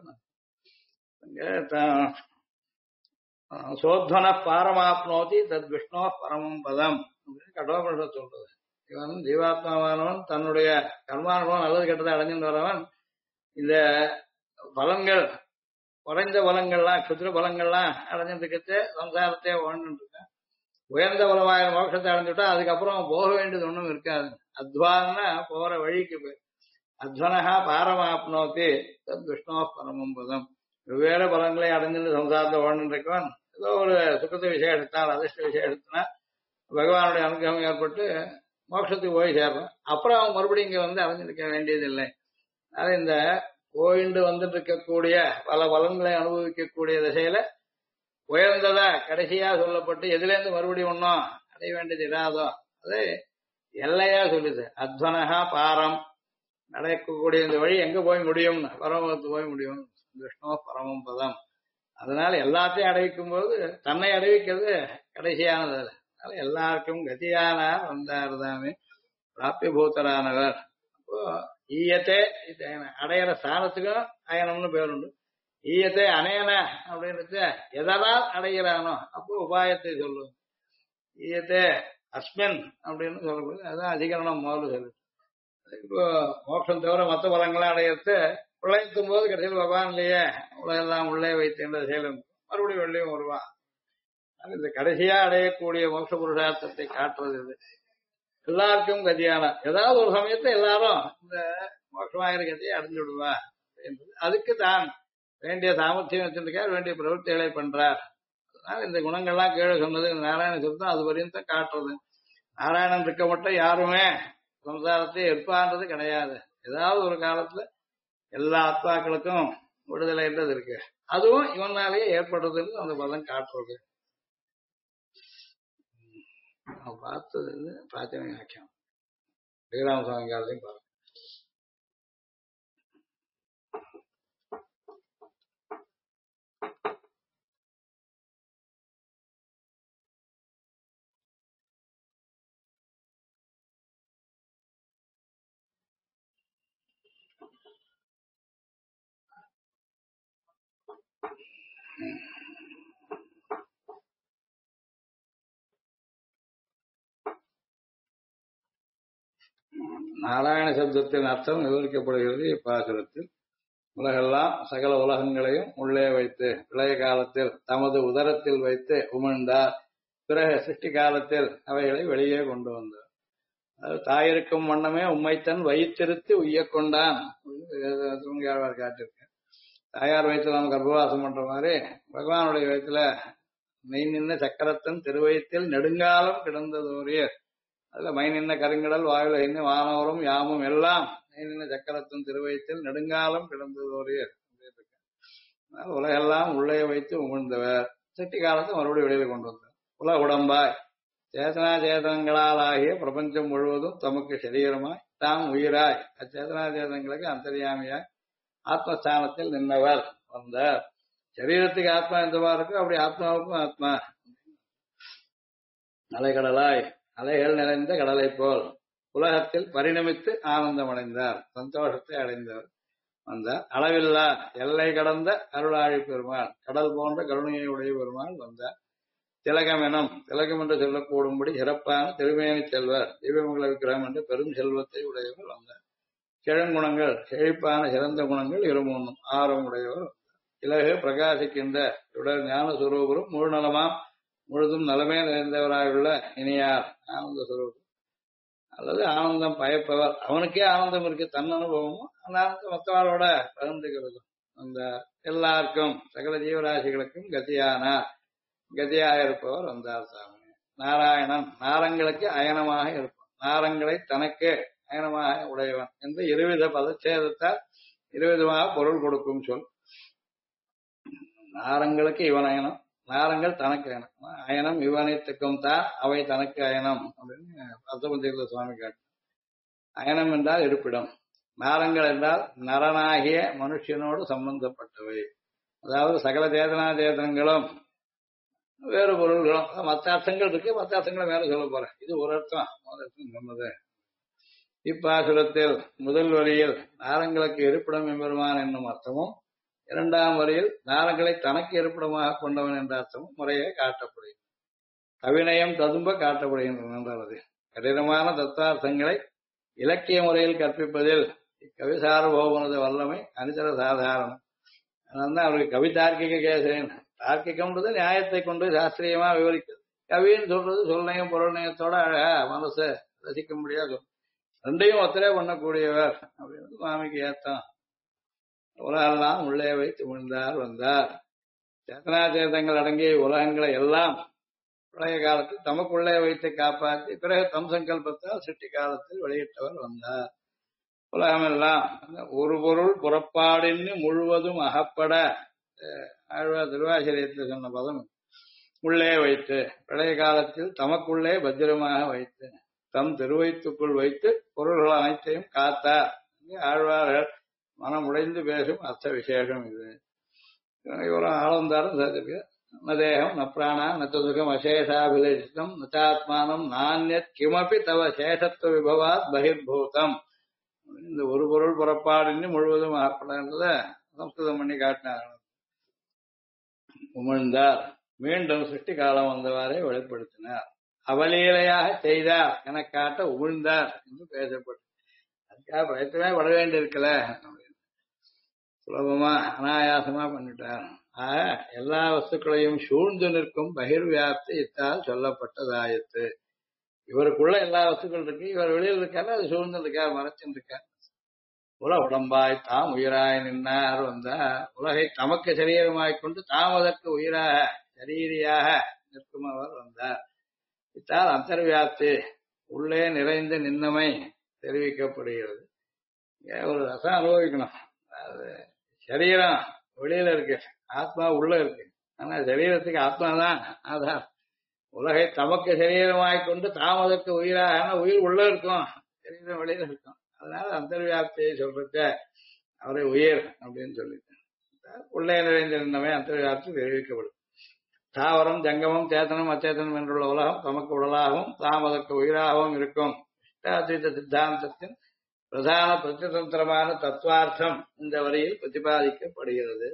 சோத்வன பாரமாப்னோதி தத் விஷ்ணோ பரமம் பதம் அப்படின்னு கடோபனிஷத் சொல்றது. இவன் ஜீவாத்மாவானவன் தன்னுடைய கர்மானுபவம் நல்லது கெட்டதை அடைஞ்சுட்டு வரவன் இந்த பலன்கள் குறைந்த பலங்கள்லாம் சுத்திர பலங்கள்லாம் அடைஞ்சிட்டு சம்சாரத்தை வாழ்ந்துட்டு இருக்கான். உயர்ந்த பலமாயிர மோட்சத்தை அடைஞ்சுட்டா அதுக்கப்புறம் போக வேண்டியது ஒன்றும் இருக்காது. அத்வான்னா போற வழிக்கு போய் அத்வனகா பாரமாப்னோத்தி தத் விஷ்ணோ பரமம் பதம். வெவ்வேறு பலன்களை அடைஞ்சிட்டு சம்சாரத்தை வாழ்ந்துட்டு இருக்கவன் ஏதோ ஒரு சுகத்தை விசேஷத்தால் அதிர்ஷ்ட விசேஷத்தினா பகவானுடைய அனுகிரகம் ஏற்பட்டு மோட்சத்துக்கு போய் சேர்றான். அப்புறம் அவன் மறுபடியும் இங்க வந்து அடைஞ்சிருக்க வேண்டியதில்லை. அது இந்த போயிண்டு வந்துட்டு இருக்கக்கூடிய பல பலன்களை அனுபவிக்கக்கூடிய திசையில உயர்ந்ததா கடைசியா சொல்லப்பட்டு எதுலேருந்து மறுபடியும் ஒன்றும் அடைய வேண்டியது இராதோ அது எல்லையா சொல்லுது. அத்வனகா பாரம் நடக்கக்கூடிய இந்த வழி எங்க போய் முடியும்னு பரமத்து போய் முடியும். விஷ்ணு பரமம் பதம். அதனால எல்லாத்தையும் அடைவிக்கும் போது தன்னை அடைவிக்கிறது கடைசியானது. அதனால எல்லாருக்கும் கதியானார் வந்தார் தாமே பிராபிய பூத்தரானவர். அப்போ ஈயத்தே அடையிற ஸ்தானத்துக்கும் அயனம்னு பேருண்டு. ஈயத்தை அணையன அப்படின்றது எதனால் அடைகிறானோ அப்போ உபாயத்தை சொல்லும். ஈயத்தை அஸ்மின் அப்படின்னு சொல்லப்படுது. அதுதான் அதிகரணம் முதல்ல சொல்லு. இப்போ மோட்சம் தவிர மற்ற பலங்களாம் அடையிறது உழைத்தும் போது கடைசியில் பகவான்லயே உலகெல்லாம் உள்ளே வைத்திருந்த செயலும் மறுபடியும் வெளியும் வருவான். இந்த கடைசியா அடையக்கூடிய மோட்ச புருஷார்த்தத்தை காட்டுறது இது. எல்லாருக்கும் கதியான ஏதாவது ஒரு சமயத்தை எல்லாரும் இந்த மோட்சமாகிற கதையை அடைஞ்சு விடுவா என்பது. அதுக்கு தான் வேண்டிய சாமர்த்தியம் வச்சிருக்கார், வேண்டிய பிரவൃத்திகளை பண்றார். அதனால இந்த குணங்கள்லாம் கீழே சொன்னது நாராயண சொல்லிதான் அது வரையும் தான் காட்டுறது. நாராயணன் இருக்க மட்டும் யாருமே சம்சாரத்தை எடுப்பான்றது கிடையாது. ஏதாவது ஒரு காலத்துல எல்லா ஆத்மாக்களுக்கும் விடுதலைன்றது இருக்கு. அதுவும் இவனாலேயே ஏற்படுறதுன்னு அந்த பதம் காட்டுறது. பார்த்தது பிராச்சீன ஆக்கியம் ஸ்ரீராம சுவாமி காலத்தையும் பார்க்க. நாராயண சப்தத்தின் அர்த்தம் விவரிக்கப்படுகிறது இப்பாசுரத்தில். உலகெல்லாம் சகல உலகங்களையும் உள்ளே வைத்து இளைய காலத்தில் தமது உதரத்தில் வைத்து உமிழ்ந்தார். பிறகு சிருஷ்டி காலத்தில் அவைகளை வெளியே கொண்டு வந்தார். தாயிருக்கும் வண்ணமே உம்மைத்தன் வயிற்றிருத்து உய்ய கொண்டான் காட்டியிருக்கேன். தாயார் வயிற்றுல நம்ம கர்ப்பவாசம் பண்ற மாதிரி பகவானுடைய வயிற்றுல மெய் நின்ன சக்கரத்தன் திருவயத்தில் நெடுங்காலம் கிடந்ததோரிய அதுல மை நின்ன கருங்கடல் வாயுல என்ன வானவரும் யாமும் எல்லாம் மை நின்ன சக்கரத்தன் திருவயத்தில் நெடுங்காலம் கிடந்ததோரிய உலகெல்லாம் உள்ளே வைத்து உமிழ்ந்தவர். சிட்டி காலத்தை மறுபடியும் வெளியில கொண்டு வந்தார். உலக உடம்பாய் சேதனா சேதனங்களால் ஆகிய பிரபஞ்சம் முழுவதும் தமக்கு சரீரமாய் தாம் உயிராய் அச்சேதனா சேதனங்களுக்கு அந்தரியாமையாய் ஆத்மஸ்தானத்தில் நின்றவர் வந்தார். சரீரத்துக்கு ஆத்மா எந்தவா இருக்கோ அப்படி ஆத்மாவுக்கும் ஆத்மா அலைகடலாய் அலைகள் நிறைந்த கடலை போல் உலகத்தில் பரிணமித்து ஆனந்தம் அடைந்தார். சந்தோஷத்தை அடைந்தவர் வந்தார். அளவில்லா எல்லை கடந்த அருளாழி பெருமாள் கடல் போன்ற கருணையை உடைய பெருமாள் வந்தார். திலகமெனும் திலகம் என்று சொல்லக்கூடும்படி சிறப்பான திருமேனி செல்வர் திவ்யமங்கல விக்கிரகம் என்று பெரும் செல்வத்தை உடையவர் வந்தார். கிழங்குணங்கள் செழிப்பான சிறந்த குணங்கள் 6 உடையவர். இலகு பிரகாசிக்கின்ற உடல் ஞான சுரூபரும் முழு நலமாம் முழுதும் நலமே நிறைந்தவராயுள்ள இனியார் ஆனந்த சுரூபம் அல்லது ஆனந்தம் பயப்பவர். அவனுக்கே ஆனந்தம் இருக்கு, தன் அனுபவமும் அந்த ஆனந்தம் மற்றவரோட பகிர்ந்துக்கிறதும். அந்த எல்லாருக்கும் சகல ஜீவராசிகளுக்கும் கதியானார் கதியாக இருப்பவர் வந்தார் சாமி. நாராயணன் நாரங்களுக்கு அயனமாக இருப்பான். நாரங்களை தனக்கு அயனமாக உடையவன் என்று இருவித பதச்சேதத்தால் இருவிதமாக பொருள் கொடுக்கும் சொல். நாரங்களுக்கு இவன் அயனம், நாரங்கள் தனக்கு அயனம். அயனம் இவனைத்துக்கும் தான், அவை தனக்கு அயனம் அப்படின்னு அர்த்தபந்தியில் சுவாமி காட்டு. அயனம் என்றால் இருப்பிடம், நாரங்கள் என்றால் நரனாகிய மனுஷனோடு சம்பந்தப்பட்டவை. அதாவது சகல சேதனா சேதனங்களும் வேறு பொருள்களும் மற்ற அர்த்தங்கள் இருக்கு, மற்ற அர்த்தங்களை மேல சொல்ல போறேன். இது ஒரு அர்த்தம், முதல் அர்த்தம் சொன்னது. இப்பாசுரத்தில் முதல் வரியில் நாரங்களுக்கு இருப்பிடம் எம்பெருமான் என்னும் அர்த்தமும், இரண்டாம் வரியில் நாரங்களை தனக்கு இருப்பிடமாக கொண்டவன் என்ற அர்த்தமும் முறையே காட்டப்படுகிறது. கவிநயம் ததும்ப காட்டப்படுகின்றன என்றது. கடினமான தத்தார்த்தங்களை இலக்கிய முறையில் கற்பிப்பதில் இக்கவி சார்போவனது வல்லமை அனிதர சாதாரணம். அதனால்தான் அவருக்கு கவி தார்க்கிக கேசரன். தார்க்கிகம்ன்றது நியாயத்தை கொண்டு சாஸ்திரியமா விவரிக்கிறது. கவின்னு சொல்றது சொல்நயம் பொருள் நயத்தோட அழகா மனசை ரசிக்க முடியாது. ரெண்டையும் ஒத்தரே பண்ணக்கூடியவர் அப்படின்னு சுவாமிக்கு ஏத்தம். உலகெல்லாம் உள்ளே வைத்து விழுந்தார் வந்தார். சேத்தனா சேதங்கள் அடங்கிய உலகங்களை எல்லாம் பழைய காலத்தில் தமக்குள்ளே வைத்து காப்பாற்றி பிறகு தம் சங்கல்பத்தால் சிருஷ்டி காலத்தில் வெளியிட்டவர் வந்தார். உலகமெல்லாம் ஒரு பொருள் புறப்பாடின்னு முழுவதும் அகப்பட ஆழ்வார் திருவாசிரியத்தில் சொன்ன பதம் உள்ளே வைத்து பழைய காலத்தில் தமக்குள்ளே பத்திரமாக வைத்து தம் திருவயிற்றுக்குள் வைத்து பொருள்கள் அனைத்தையும் காத்தார். ஆழ்வார்கள் மனம் உடைந்து பேசும் அர்த்த விசேஷம் இது. இவரும் ஆழ்ந்தாரும் சேர்த்திருக்கு. நதேகம் ந பிராணா நதுகம் அசேஷாபிலேஷிதம் நச்சாத்மானம் நானியத் கிமபி தவ சேஷத்துவ விபவாத் பகிர்பூதம். இந்த ஒரு பொருள் புறப்பாடின்னு முழுவதும் ஆகப்படாத சம்ஸ்கிருதம் பண்ணி காட்டினார். உமிழ்ந்தார், மீண்டும் சிருஷ்டி காலம் வந்தவாறே வெளிப்படுத்தினார். அவலீலையாக செய்தார் என காட்ட உமிழ்ந்தார் என்று பேசப்பட்டு அதுக்காக பிரயத்தனமே பட வேண்டியிருக்கல, சுலபமா அனாயாசமா பண்ணிட்டார். ஆக எல்லா வஸ்துக்களையும் சூழ்ந்து நிற்கும் பகிர்வியாப்தி இத்தால் சொல்லப்பட்டதாயத்து. இவருக்குள்ள எல்லா வஸ்துக்கள் இருக்கு, இவர் வெளியில் இருக்காரு, அது சூழ்ந்து இருக்கார், மறைச்சுன்னு இருக்கார். உடம்பாய் தாம் உயிராய் நின்னார் வந்தார். உலகை தமக்கு சரீரமாய்க் கொண்டு தாம் அதற்கு உயிராக சரீரியாக நிற்கும் அவர் வந்தார். இத்தால் அந்தர்வியாப்தி உள்ளே நிறைந்து நின்னமை தெரிவிக்கப்படுகிறது. ஒரு ரசம் அனுபவிக்கணும். அது சரீரம் வெளியில இருக்கு, ஆத்மா உள்ள இருக்கு. ஆனா சரீரத்துக்கு ஆத்மாதான் அதான். உலகை தமக்கு சரீரமாய்க் கொண்டு தாம் அதற்கு உயிராக, உயிர் உள்ள இருக்கும், சரீரம் வெளியில இருக்கும். அதனால அந்தர்வியாப்தியை சொல்றத அவரை உயிர் அப்படின்னு சொல்லிட்டேன். உள்ளே நிறைந்த நின்னமை அந்தர்வியாப்தி தெரிவிக்கப்படும். தாவரம் ஜங்கமம் சேத்தனம் அச்சேதனம் என்றுள்ள உலகம் தமக்கு உடலாகவும் தாம் அதற்கு உயிராகவும் இருக்கும். இஷ்டாதீத சித்தாந்தத்தின் பிரதான பிரதிதந்திரமான தத்துவார்த்தம் இந்த வரியில் பிரதிபாதிக்கப்படுகிறது.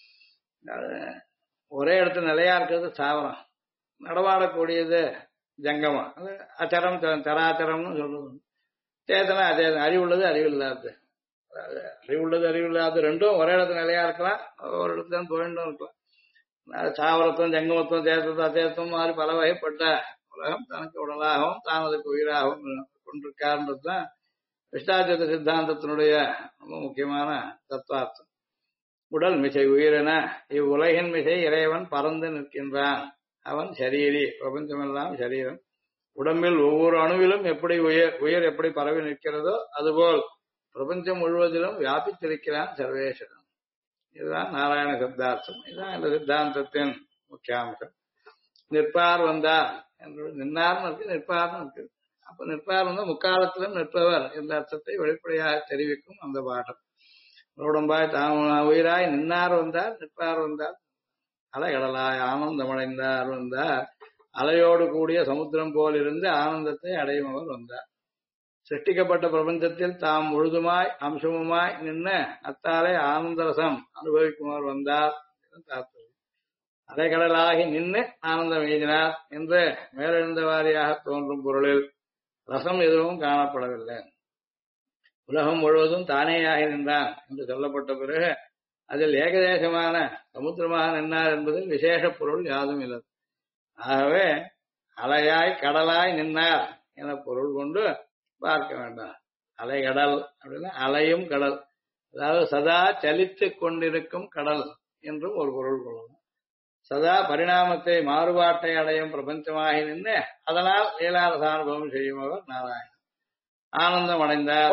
ஒரே இடத்துல நிலையா இருக்கிறது தாவரம், நடமாடக்கூடியது ஜங்கமம், அது அச்சரம் தராச்சரம்னு சொல்றது. சேதனை அதே அறிவுள்ளது அறிவில்லாது, அறிவுள்ளது அறிவில்லாது ரெண்டும் ஒரே இடத்துல நிலையா இருக்கலாம், ஒரு இடத்துல போயிட்டும் இருக்கலாம். தாவரத்தும் ஜங்கமத்துவம் சேதத்துவம் அச்சேதத்துவம் மாதிரி பல வகைப்பட்ட உலகம் தனக்கு உடலாகவும் தான் அதுக்கு உயிராகவும் கொண்டிருக்காருன்றதுதான் இஷ்டாத்வைத சித்தாந்தத்தினுடைய ரொம்ப முக்கியமான தத்துவார்த்தம். உடல் மிசை உயிரென இவ்வுலகின் மிசை இறைவன் பறந்து நிற்கின்றான். அவன் சரீரி, பிரபஞ்சமெல்லாம் சரீரம். உடம்பில் ஒவ்வொரு அணுவிலும் எப்படி உயிர் எப்படி பரவி நிற்கிறதோ அதுபோல் பிரபஞ்சம் முழுவதிலும் வியாபித்திருக்கிறான் சர்வேஸ்வரன். இதுதான் நாராயண சித்தார்த்தம். இதுதான் இந்த சித்தாந்தத்தின் முக்கியாம்சம். நிற்பார் வந்தார் என்று நின்னார்னு இருக்கு, நிற்பார்னு இருக்கு. அப்ப நிற்பார் வந்து முக்காலத்திலும் நிற்பவர் என்ற அர்த்தத்தை வெளிப்படையாக தெரிவிக்கும் அந்த பாடம். உடம்பாய் தாம் உயிராய் நின்னார் வந்தார், நிற்பார் வந்தார். அலைகடலாய் ஆனந்தமடைந்தார் வந்தார். அலையோடு கூடிய சமுத்திரம் போல் இருந்து ஆனந்தத்தை அடையுமவர் வந்தார். சிருஷ்டிக்கப்பட்ட பிரபஞ்சத்தில் தாம் முழுதுமாய் அம்சமுமாய் நின்று அத்தாலே ஆனந்தரசம் அனுபவிக்குமார் வந்தார். அலைகடலாகி நின்று ஆனந்தம் எய்தினார் என்று மேலெழுந்த வாரியாக தோன்றும் பொருளில் ரசம் எதுவும் காணப்படவில்லை. உலகம் முழுவதும் தானேயாகி நின்றான் என்று சொல்லப்பட்ட பிறகு அதில் ஏகதேசமான சமுத்திரமாக நின்றார் என்பதில் விசேஷ பொருள் யாதும் இல்லை. ஆகவே அலையாய் கடலாய் நின்னார் என பொருள் கொண்டு பார்க்க வேண்டாம். அலைகடல் அப்படின்னா அலையும் கடல், அதாவது சதா சலித்து கொண்டிருக்கும் கடல் என்றும் ஒரு பொருள் கொள்ளணும். சதா பரிணாமத்தை மாறுபாட்டை அடையும் பிரபஞ்சமாகி நின்று அதனால் லீலாரச அனுபவம் செய்யுமவர் நாராயணன். ஆனந்தம் அடைந்தார்,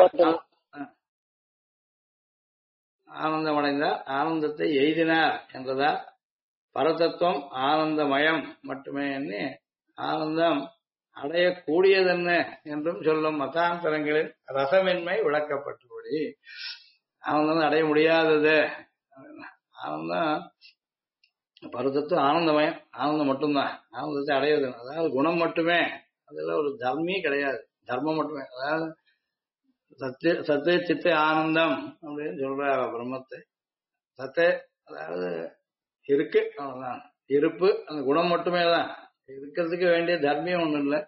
ஆனந்தம் அடைந்தார், ஆனந்தத்தை எய்தினார் என்றதால் பரதத்துவம் ஆனந்தமயம் மட்டுமே எண்ணி ஆனந்தம் அடையக்கூடியதென்ன என்றும் சொல்லும் மதாந்தரங்களில் ரசமின்மை விளக்கப்பட்டபடி ஆனந்தம் அடைய முடியாதது. ஆனந்தம் பரதத்துவம் ஆனந்தமயம், ஆனந்தம் மட்டும்தான் ஆனந்தத்தை அடையுது. அதாவது குணம் மட்டுமே, அதுல ஒரு தர்மே கிடையாது, தர்மம் மட்டுமே. அதாவது சத்து சித்து ஆனந்தம் அப்படின்னு சொல்ற பிரம்மத்தை சத்து, அதாவது இருக்கு அவ்வளவுதான், இருப்பு அந்த குணம் மட்டுமே தான். இருக்கிறதுக்கு வேண்டிய தர்மியம் ஒண்ணும் இல்லை,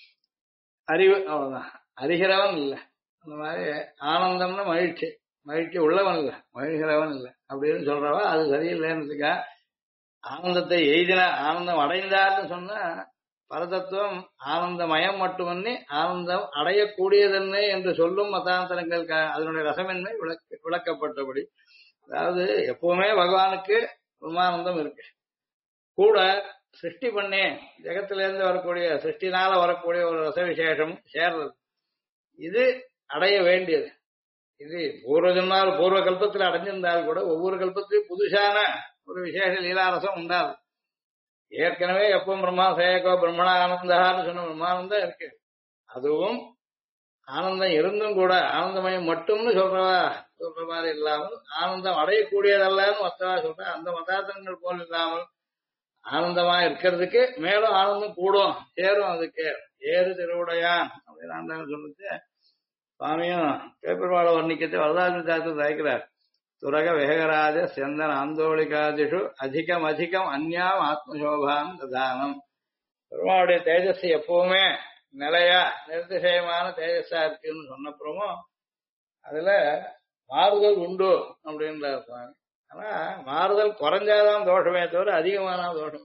அறிவு அவ்வளவுதான், அறிகிறவன் இல்லை. அந்த மாதிரி ஆனந்தம்னா மகிழ்ச்சி, மகிழ்ச்சி உள்ளவன் இல்லை, மகிழ்கிறவன் இல்லை அப்படின்னு சொல்றவா அது சரியில்லைன்னுக்கா. ஆனந்தத்தை எய்தின ஆனந்தம் அடைந்தார்னு சொன்னா பரதத்துவம் ஆனந்தமயம் மட்டுமன்னி ஆனந்தம் அடையக்கூடியதென்ன என்று சொல்லும் மதாந்தரங்கள் அதனுடைய ரசமின்மை விளக்கப்பட்டபடி. அதாவது எப்பவுமே பகவானுக்கு பிரம்மானந்தம் இருக்கு, கூட சிருஷ்டி பண்ணி ஜெகத்திலிருந்து வரக்கூடிய சிருஷ்டினால வரக்கூடிய ஒரு ரச விசேஷம் சேர்றது, இது அடைய வேண்டியது. இது பூர்வ கல்பத்தில் அடைஞ்சிருந்தால் கூட ஒவ்வொரு கல்பத்திலும் புதுசான ஒரு விசேஷ லீலாரசம் உண்டாது. ஏற்கனவே எப்பவும் பிரம்மா சேகோ பிரம்மணா ஆனந்தான்னு சொன்ன பிரம்மானந்தம் இருக்கு. அதுவும் ஆனந்தம் இருந்தும் கூட ஆனந்தமயம் மட்டும்னு சொல்ற மாதிரி இல்லாமல் ஆனந்தம் அடையக்கூடியதல்லன்னு மத்தவா சொல்ற அந்த மதார்த்தங்கள் போல் இல்லாமல் ஆனந்தமா இருக்கிறதுக்கு மேலும் ஆனந்தம் கூடும் சேரும். அதுக்கு ஏறு திருவுடையான் அப்படின்னு ஆண்டவன் சொல்லிட்டு சுவாமியும் பேப்பர்வாள வர்ணிக்கத்தை வரதாஜன் சாஸ்திரம் தயக்கிறார். துரக வேகராஜ செந்தன ஆந்தோளிகாதிஷு அதிகம் அதிகம் அந்யாம் ஆத்மசோபான் ததானம். பெருமாளுடைய தேஜஸ் எப்பவுமே நிலையா நிர்திசயமான தேஜஸா இருக்குன்னு சொன்னப்புறமும் அதுல மாறுதல் உண்டு அப்படின்றார் சுவாமி. ஆனா மாறுதல் குறைஞ்சாதான் தோஷமே தவிர அதிகமான தோஷம்.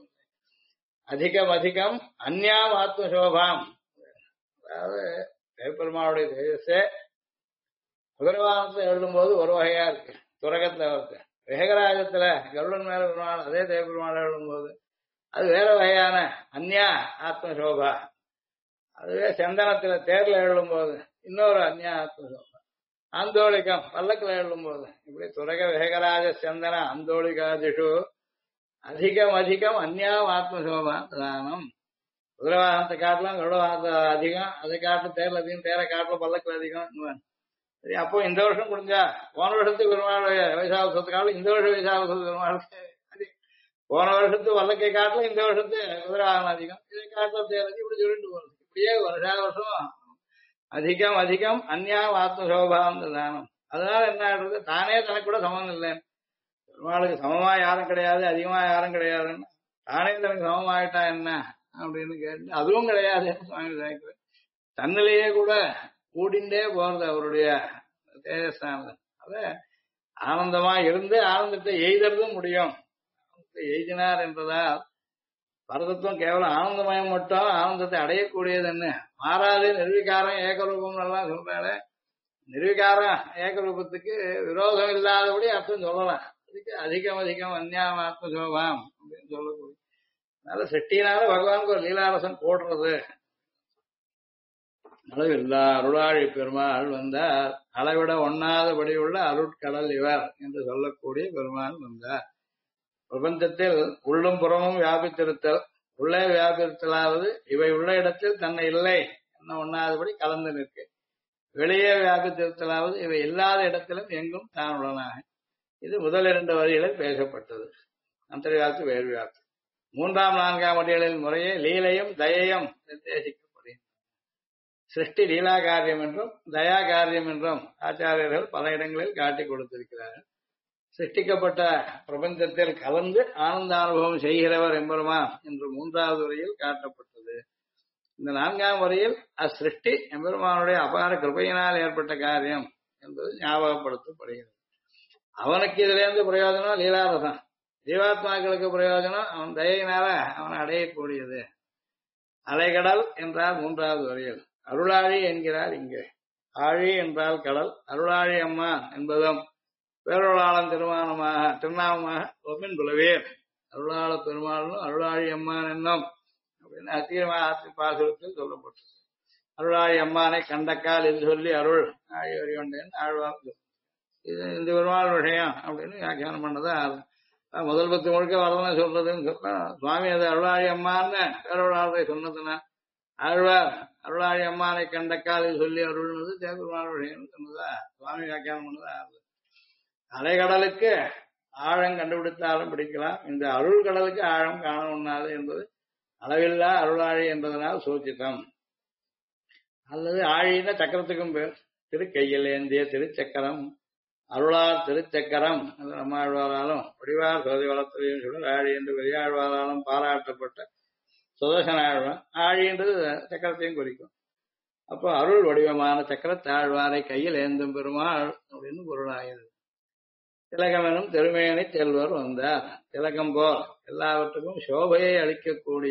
அதிகம் அதிகம் அந்யாம் ஆத்மசோபாம், அதாவது பெருமாளுடைய தேஜஸே குதிரவானத்தை எழுதும்போது ஒரு வகையா இருக்கு, துரகத்துல இருக்கு. வேகராஜத்துல கருடன் மேல பெருமாள் அதே தேவபெருமாள் எழுதும்போது அது வேற வகையான அந்யா ஆத்மசோபா. அதுவே சந்தனத்துல தேர்ல எழுதும்போது இன்னொரு அந்யா ஆத்மசோபா. ஆந்தோளிகம் பல்லக்கில் எழுதும்போது இப்படி துரக வேகராஜ சந்தன ஆந்தோளிகாதிஷு அதிகம் அதிகம் அந்யாம் ஆத்மசோபா தானம். குதிரவாகனத்தை காட்டலாம் கருடவாகனத்தை அதிகம், அதை காட்டு தேர்ல அதிகம், தேரை காட்டலாம் பல்லக்கில் அதிகம். சரி, அப்போ இந்த வருஷம் முடிஞ்சா போன வருஷத்துக்கு பெருமாள் வைசாவசத்து காலம் இந்த வருஷம் வைசாவசத்து பெருமாளுக்கு போன வருஷத்து வல்லக்கை காட்டிலும் இந்த வருஷத்து குதிரவாகனம் அதிகம், இதை காட்டில தேர் இப்படி சொல்லிட்டு போறது. இப்படியே வருஷா வருஷம் அதிகம் அதிகம் அந்யாம் ஆத்மசோபாம் தானம். அதனால என்ன ஆகுறது, தானே தனக்கு கூட சமம் இல்லை. பெருமாளுக்கு சமமா யாரும் கிடையாது, அதிகமா யாரும் கிடையாதுன்னு தானே தனக்கு சமமாயிட்டா என்ன அப்படின்னு கேட்டு அதுவும் கிடையாது சுவாமி சாய்க்கிறேன். தன்னிலேயே கூட கூடிண்டே போறது அவருடைய தேஜஸ்தானது. அத ஆனந்தமா இருந்து ஆனந்தத்தை எய்தறதும் முடியும். எய்தினார் என்பதால் பரதத்துவம் கேவலம் ஆனந்தமயம் மட்டும் ஆனந்தத்தை அடையக்கூடியது என்ன, மாறாது நிர்விகாரம் ஏகரூபம் எல்லாம் சொல்றாரு. நிர்விகாரம் ஏகரூபத்துக்கு விரோதம் இல்லாதபடி அர்த்தம் சொல்லலாம். அதுக்கு அதிகம் அதிகம் அந்யாம் ஆத்மசோபாம் அப்படின்னு சொல்லக்கூடிய அதனால சிருஷ்டினால பகவானுக்கு ஒரு லீலாரசம் போடுறது. அளவில்லா அருளாழி பெருமாள் வந்தார், அளவிட ஒண்ணாதபடி உள்ள அருட்கடல் இவர் என்று சொல்லக்கூடிய பெருமாள் வந்தார். பிரபஞ்சத்தில் உள்ளும் புறமும் வியாபித்திருத்தல், உள்ளே வியாபித்தலாவது இவை உள்ள இடத்தில் தன்னை இல்லை என்ன ஒண்ணாதபடி கலந்து நிற்க, வெளியே வியாபித்திருத்தலாவது இவை இல்லாத இடத்திலும் எங்கும் தான் உள்ளனாக. இது முதல் 2 வரிகளில் பேசப்பட்டது. அந்தர்வியாப்தி வேர்வியாப்தி. 3ஆம் 4ஆம் வரிகளில் முறையே லீலையும் தயையும் நிர்தேசிக்கப்படுகின்றன. சிருஷ்டி லீலா காரியம் என்றும் தயா காரியம் என்றும் ஆச்சாரியர்கள் பல இடங்களில் காட்டிக் கொடுத்திருக்கிறார்கள். சிருஷ்டிக்கப்பட்ட பிரபஞ்சத்தில் கலந்து ஆனந்த அனுபவம் செய்கிறவர் எம்பெருமான் என்று 3வது வரியில் காட்டப்பட்டது. இந்த 4ஆம் வரியில் அச்சிருஷ்டி எம்பெருமானுடைய அபார கிருபையினால் ஏற்பட்ட காரியம் என்பது ஞாபகப்படுத்தப்படுகிறது. அவனுக்கு இதுல இருந்து பிரயோஜனம் லீலாரசம், ஜீவாத்மாக்களுக்கு பிரயோஜனம் அவன் தயையினால அவன் அடையக்கூடியது. அலைகடல் என்றால் 3வது வரியில் அருளாழி என்கிறார். இங்கே ஆழி என்றால் கடல், அருளாழி அம்மா என்பதும் பேரொருளாளன் திருநாமமாக ஒப்பின் புலவேர். அருளாள பெருமாளும் அருளாழி அம்மான் என்னும் அப்படின்னு அத்தீரமாக பாசுரத்தில் சொல்லப்பட்டது. அருளாழி அம்மானை கண்டக்கால் இது சொல்லி அருள் ஆழி வரிவண்டேன் ஆழ்வார். இது இந்த பெருமாள் விஷயம் அப்படின்னு வியாக்கியானம் பண்ணதா முதல் 10 முழுக்க வரதனை சொல்றதுன்னு சொன்னா சுவாமி அது அருளாழி அம்மான்னு பேரொருளாளரை சொன்னதுன்னா ஆழ்வார் அருளாழி அம்மானை கண்டக்கால் இது சொல்லி அருள்னது தேவபெருமாள் விஷயம் சொன்னதா சுவாமி வியாக்கியானம் பண்ணதா. அலைகடலுக்கு ஆழம் கண்டுபிடித்தாலும் பிடிக்கலாம். இந்த அருள் கடலுக்கு ஆழம் காண உண்ணாது என்பது அளவில்லா அருளாழி என்பதனால் சூச்சிதம். அல்லது ஆழின சக்கரத்துக்கும் பேர். திருக்கையில் ஏந்திய திருச்சக்கரம், அருளார் திருச்சக்கரம் என்று நம்மாழ்வாராலும் வடிவார் சோதி வளர்த்ததையும் சுடர் ஆழி என்று பெரியாழ்வாராலும் பாராட்டப்பட்ட சுதர்சன ஆழ்வார். ஆழின்றது சக்கரத்தையும் குறிக்கும். அப்போ அருள் வடிவமான சக்கரத்தாழ்வாரை கையில் ஏந்தும் பெருமாள் அப்படின்னு பொருளாகிறது. திலகமெனும் திருமேனி செல்வர் வந்தார். திலகம் போல் எல்லாவற்றுக்கும் சோபையை அளிக்கக்கூடிய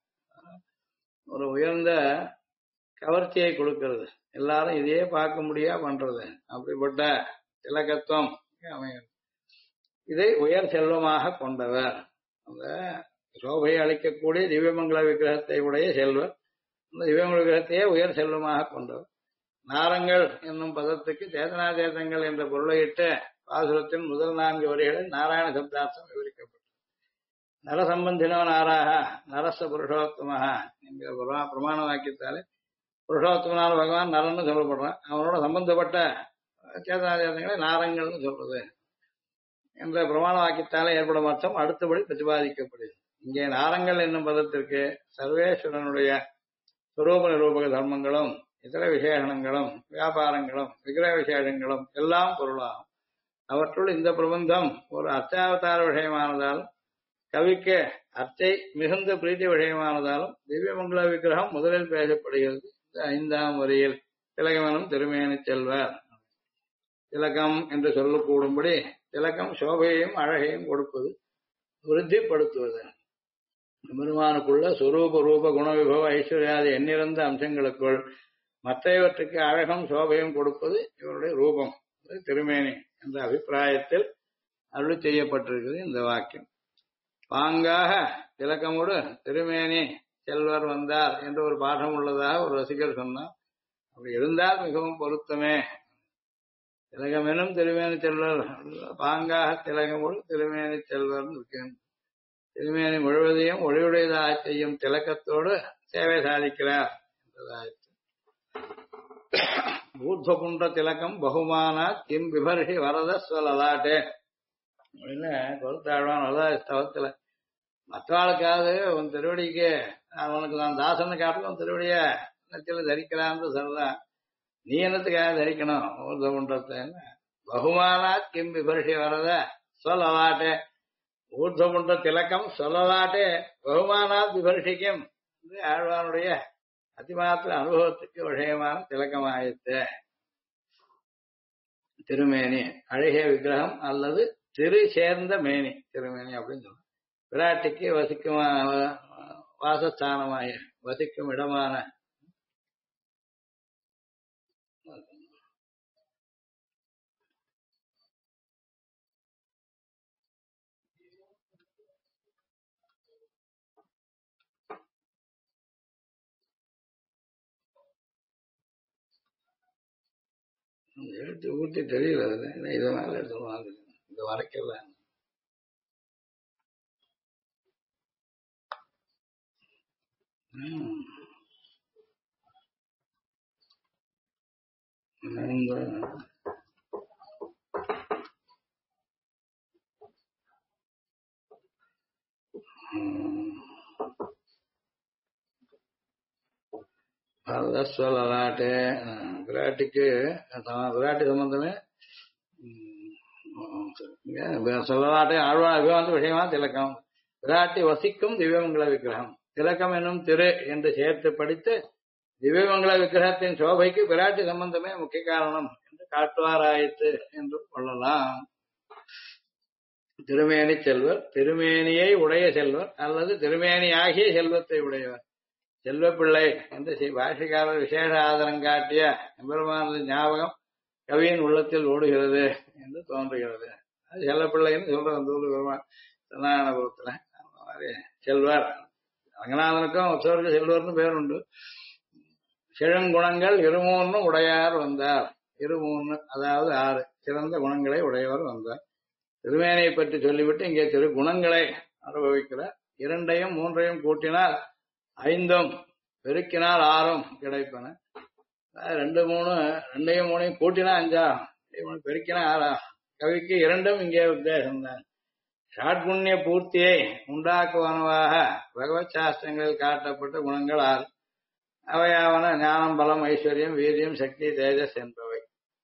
ஒரு உயர்ந்த கவர்ச்சியை கொடுக்கிறது. எல்லாரும் இதையே பார்க்க முடியா பண்றது. அப்படிப்பட்ட திலகத்துவம் அமையும். இதை உயர் செல்வமாக கொண்டவர். அந்த சோபையை அளிக்கக்கூடிய திவ்யமங்கல விக்கிரகத்தை உடைய செல்வர். அந்த திவ்யமங்கல விக்கிரகத்தையே உயர் செல்வமாக கொண்டவர். நாரங்கள் என்னும் பதத்துக்கு சேதனாதேதங்கள் என்ற பொருளையிட்டு பாசுரத்தின் முதல் 4 வரிகளில் நாராயண சப்தார்த்தம் விவரிக்கப்பட்டது. நரசம்பந்தினோ நாராக நரச புருஷோத்தமஹ என்கிற பிரமாண வாக்கியத்தாலே புருஷோத்தமனான பகவான் நரன்னு சொல்லப்படுறான். அவனோட சம்பந்தப்பட்ட சேதனாதேதங்களை நாரங்கள்னு சொல்றது என்ற பிரமாண வாக்கியத்தாலே ஏற்படும் அர்த்தம் அடுத்தபடி பிரதிபாதிக்கப்படுது. இங்கே நாரங்கள் என்னும் பதத்திற்கு சர்வேஸ்வரனுடைய சுரூப நிரூபக தர்மங்களும் இதர விசேஷணங்களும் வியாபாரங்களும் விக்கிரக விசேஷங்களும் எல்லாம் பொருளாகும். அவற்றுள் இந்த பிரபந்தம் ஒரு அர்ச்சாவதார விஷயமானதாலும் கவிக்கு அர்ச்சை மிகுந்த பிரீத்தி விஷயமானதாலும் திவ்யமங்கல விக்கிரகம் முதலில் பேசப்படுகிறது. இந்த 5ஆம் வரியில் திலகமெனும் திருமேனி செல்வர். திலகம் என்று சொல்லக்கூடும்படி திலகம் சோபையையும் அழகையும் கொடுப்பது, விருத்திப்படுத்துவது. பெருமானுக்குள்ள சுரூப ரூப குணவிபவ ஐஸ்வர்யாதி எண்ணிறந்த அம்சங்களுக்குள் மற்றவற்றுக்கு அழகும் சோபையும் கொடுப்பது இவருடைய ரூபம், திருமேனி என்ற அபிப்பிராயத்தில் அருள் செய்யப்பட்டிருக்கிறது இந்த வாக்கியம். பாங்காக திலக்கமோடு திருமேனி செல்வர் வந்தார் என்று ஒரு பாடம் உள்ளதாக ஒரு ரசிகர் சொன்னார். அப்படி இருந்தால் மிகவும் பொருத்தமே. திலகமெனும் திருமேனி செல்வர், பாங்காக திலகமோடு திருமேனி செல்வர் இருக்கேன். திருமேனி முழுவதையும் ஒளியுடையதாக செய்யும் திலக்கத்தோடு சேவை சாதிக்கிறார் என்றதாயிற்று. ஊர்துவகுண்ட திலகம் பகுமான கிம் விபர்ஷி வரத ஸ்வலலாட்டே அப்படின்னு கொடுத்தாழ்வான் ஸ்தவத்துல. மற்றவாளுக்காவது உன் திருவடிக்கு அவனுக்கு நான் தாசனை காட்டிலும் உன் திருவடிய நெத்தில தரிக்கிறான்னு சொல்றான். நீ என்னத்துக்காக தரிக்கணும் ஊர்துவகுண்டத்தை? பகுமானா கிம் விபர்ஷி வரத ஸ்வலலாட்டே. ஊர்துவகுண்ட திலக்கம் சொல்லலாட்டே பகுமானாத் விபர்ஷிக்கும் என்று ஆழ்வானுடைய அதிமாத்திர அனுபவத்துக்கு விஷயமான திலக்கமாயிற்று. திருமேனி அழகிய விக்கிரகம் அல்லது திரு சேர்ந்த மேனி திருமேனி அப்படின்னு சொல்லுவோம். விராட்டிக்கு வசிக்கும் வாசஸ்தானமாய வசிக்கும் இடமான எழுத்து ஊட்டி தெரியல. அதுல இதை மேல எடுத்துவாங்க இந்த வரைக்கெல்லாம் சொல்லலாட்டு விராட்டிக்கு விராட்டி சம்பந்தமே சொல்லலாட்டே ஆழ்வார் அபிவாந்த விஷயமா திலக்கம். விராட்டி வசிக்கும் திவ்யமங்கல விக்கிரகம் திலக்கம் என்னும் திரு என்று சேர்த்து படித்து திவ்யமங்கல விக்கிரகத்தின் சோபைக்கு விராட்டி சம்பந்தமே முக்கிய காரணம் என்று காட்டுவாராயிற்று என்று கொள்ளலாம். திருமேனி செல்வர் திருமேனியை உடைய செல்வர் அல்லது திருமேனியாகிய செல்வத்தை உடையவர். செல்வப்பிள்ளை என்று பாஷிகாரர் விசேஷ ஆதரம் காட்டிய எம்பெருமானது ஞாபகம் கவியின் உள்ளத்தில் ஓடுகிறது என்று தோன்றுகிறது. அது செல்லப்பிள்ளைன்னு சொல்றது அந்த ஊர் பெருமான் திருநாராயணபுரத்துல. அந்த மாதிரி செல்வர் ரங்கநாதனுக்கும் உற்சவருக்கு செல்வர்னு பேர் உண்டு. செழுங்குணங்கள் 23 உடையார் வந்தார். 23 அதாவது 6 சிறந்த குணங்களை உடையவர் வந்தார். திருமேனியை பற்றி சொல்லிவிட்டு இங்கே திரு குணங்களை அனுபவிக்கிறார். 2ஐயும் 3ஐயும் கூட்டினால் 5ம் பெருக்கினால் 6ம் கிடைப்பன. 2, 3 2ஐயும் 3ஐயும் கூட்டினா 5 பெருக்கினா 6. கவிக்கு 2ம் இங்கே உத்தேசம்தான். ஷாட்குண்ய பூர்த்தியை உண்டாக்குவனவாக பகவத் சாஸ்திரங்களில் காட்டப்பட்ட குணங்கள் ஆறு. அவையாவன ஞானம், பலம், ஐஸ்வர்யம், வீரியம், சக்தி, தேஜஸ் என்பவை.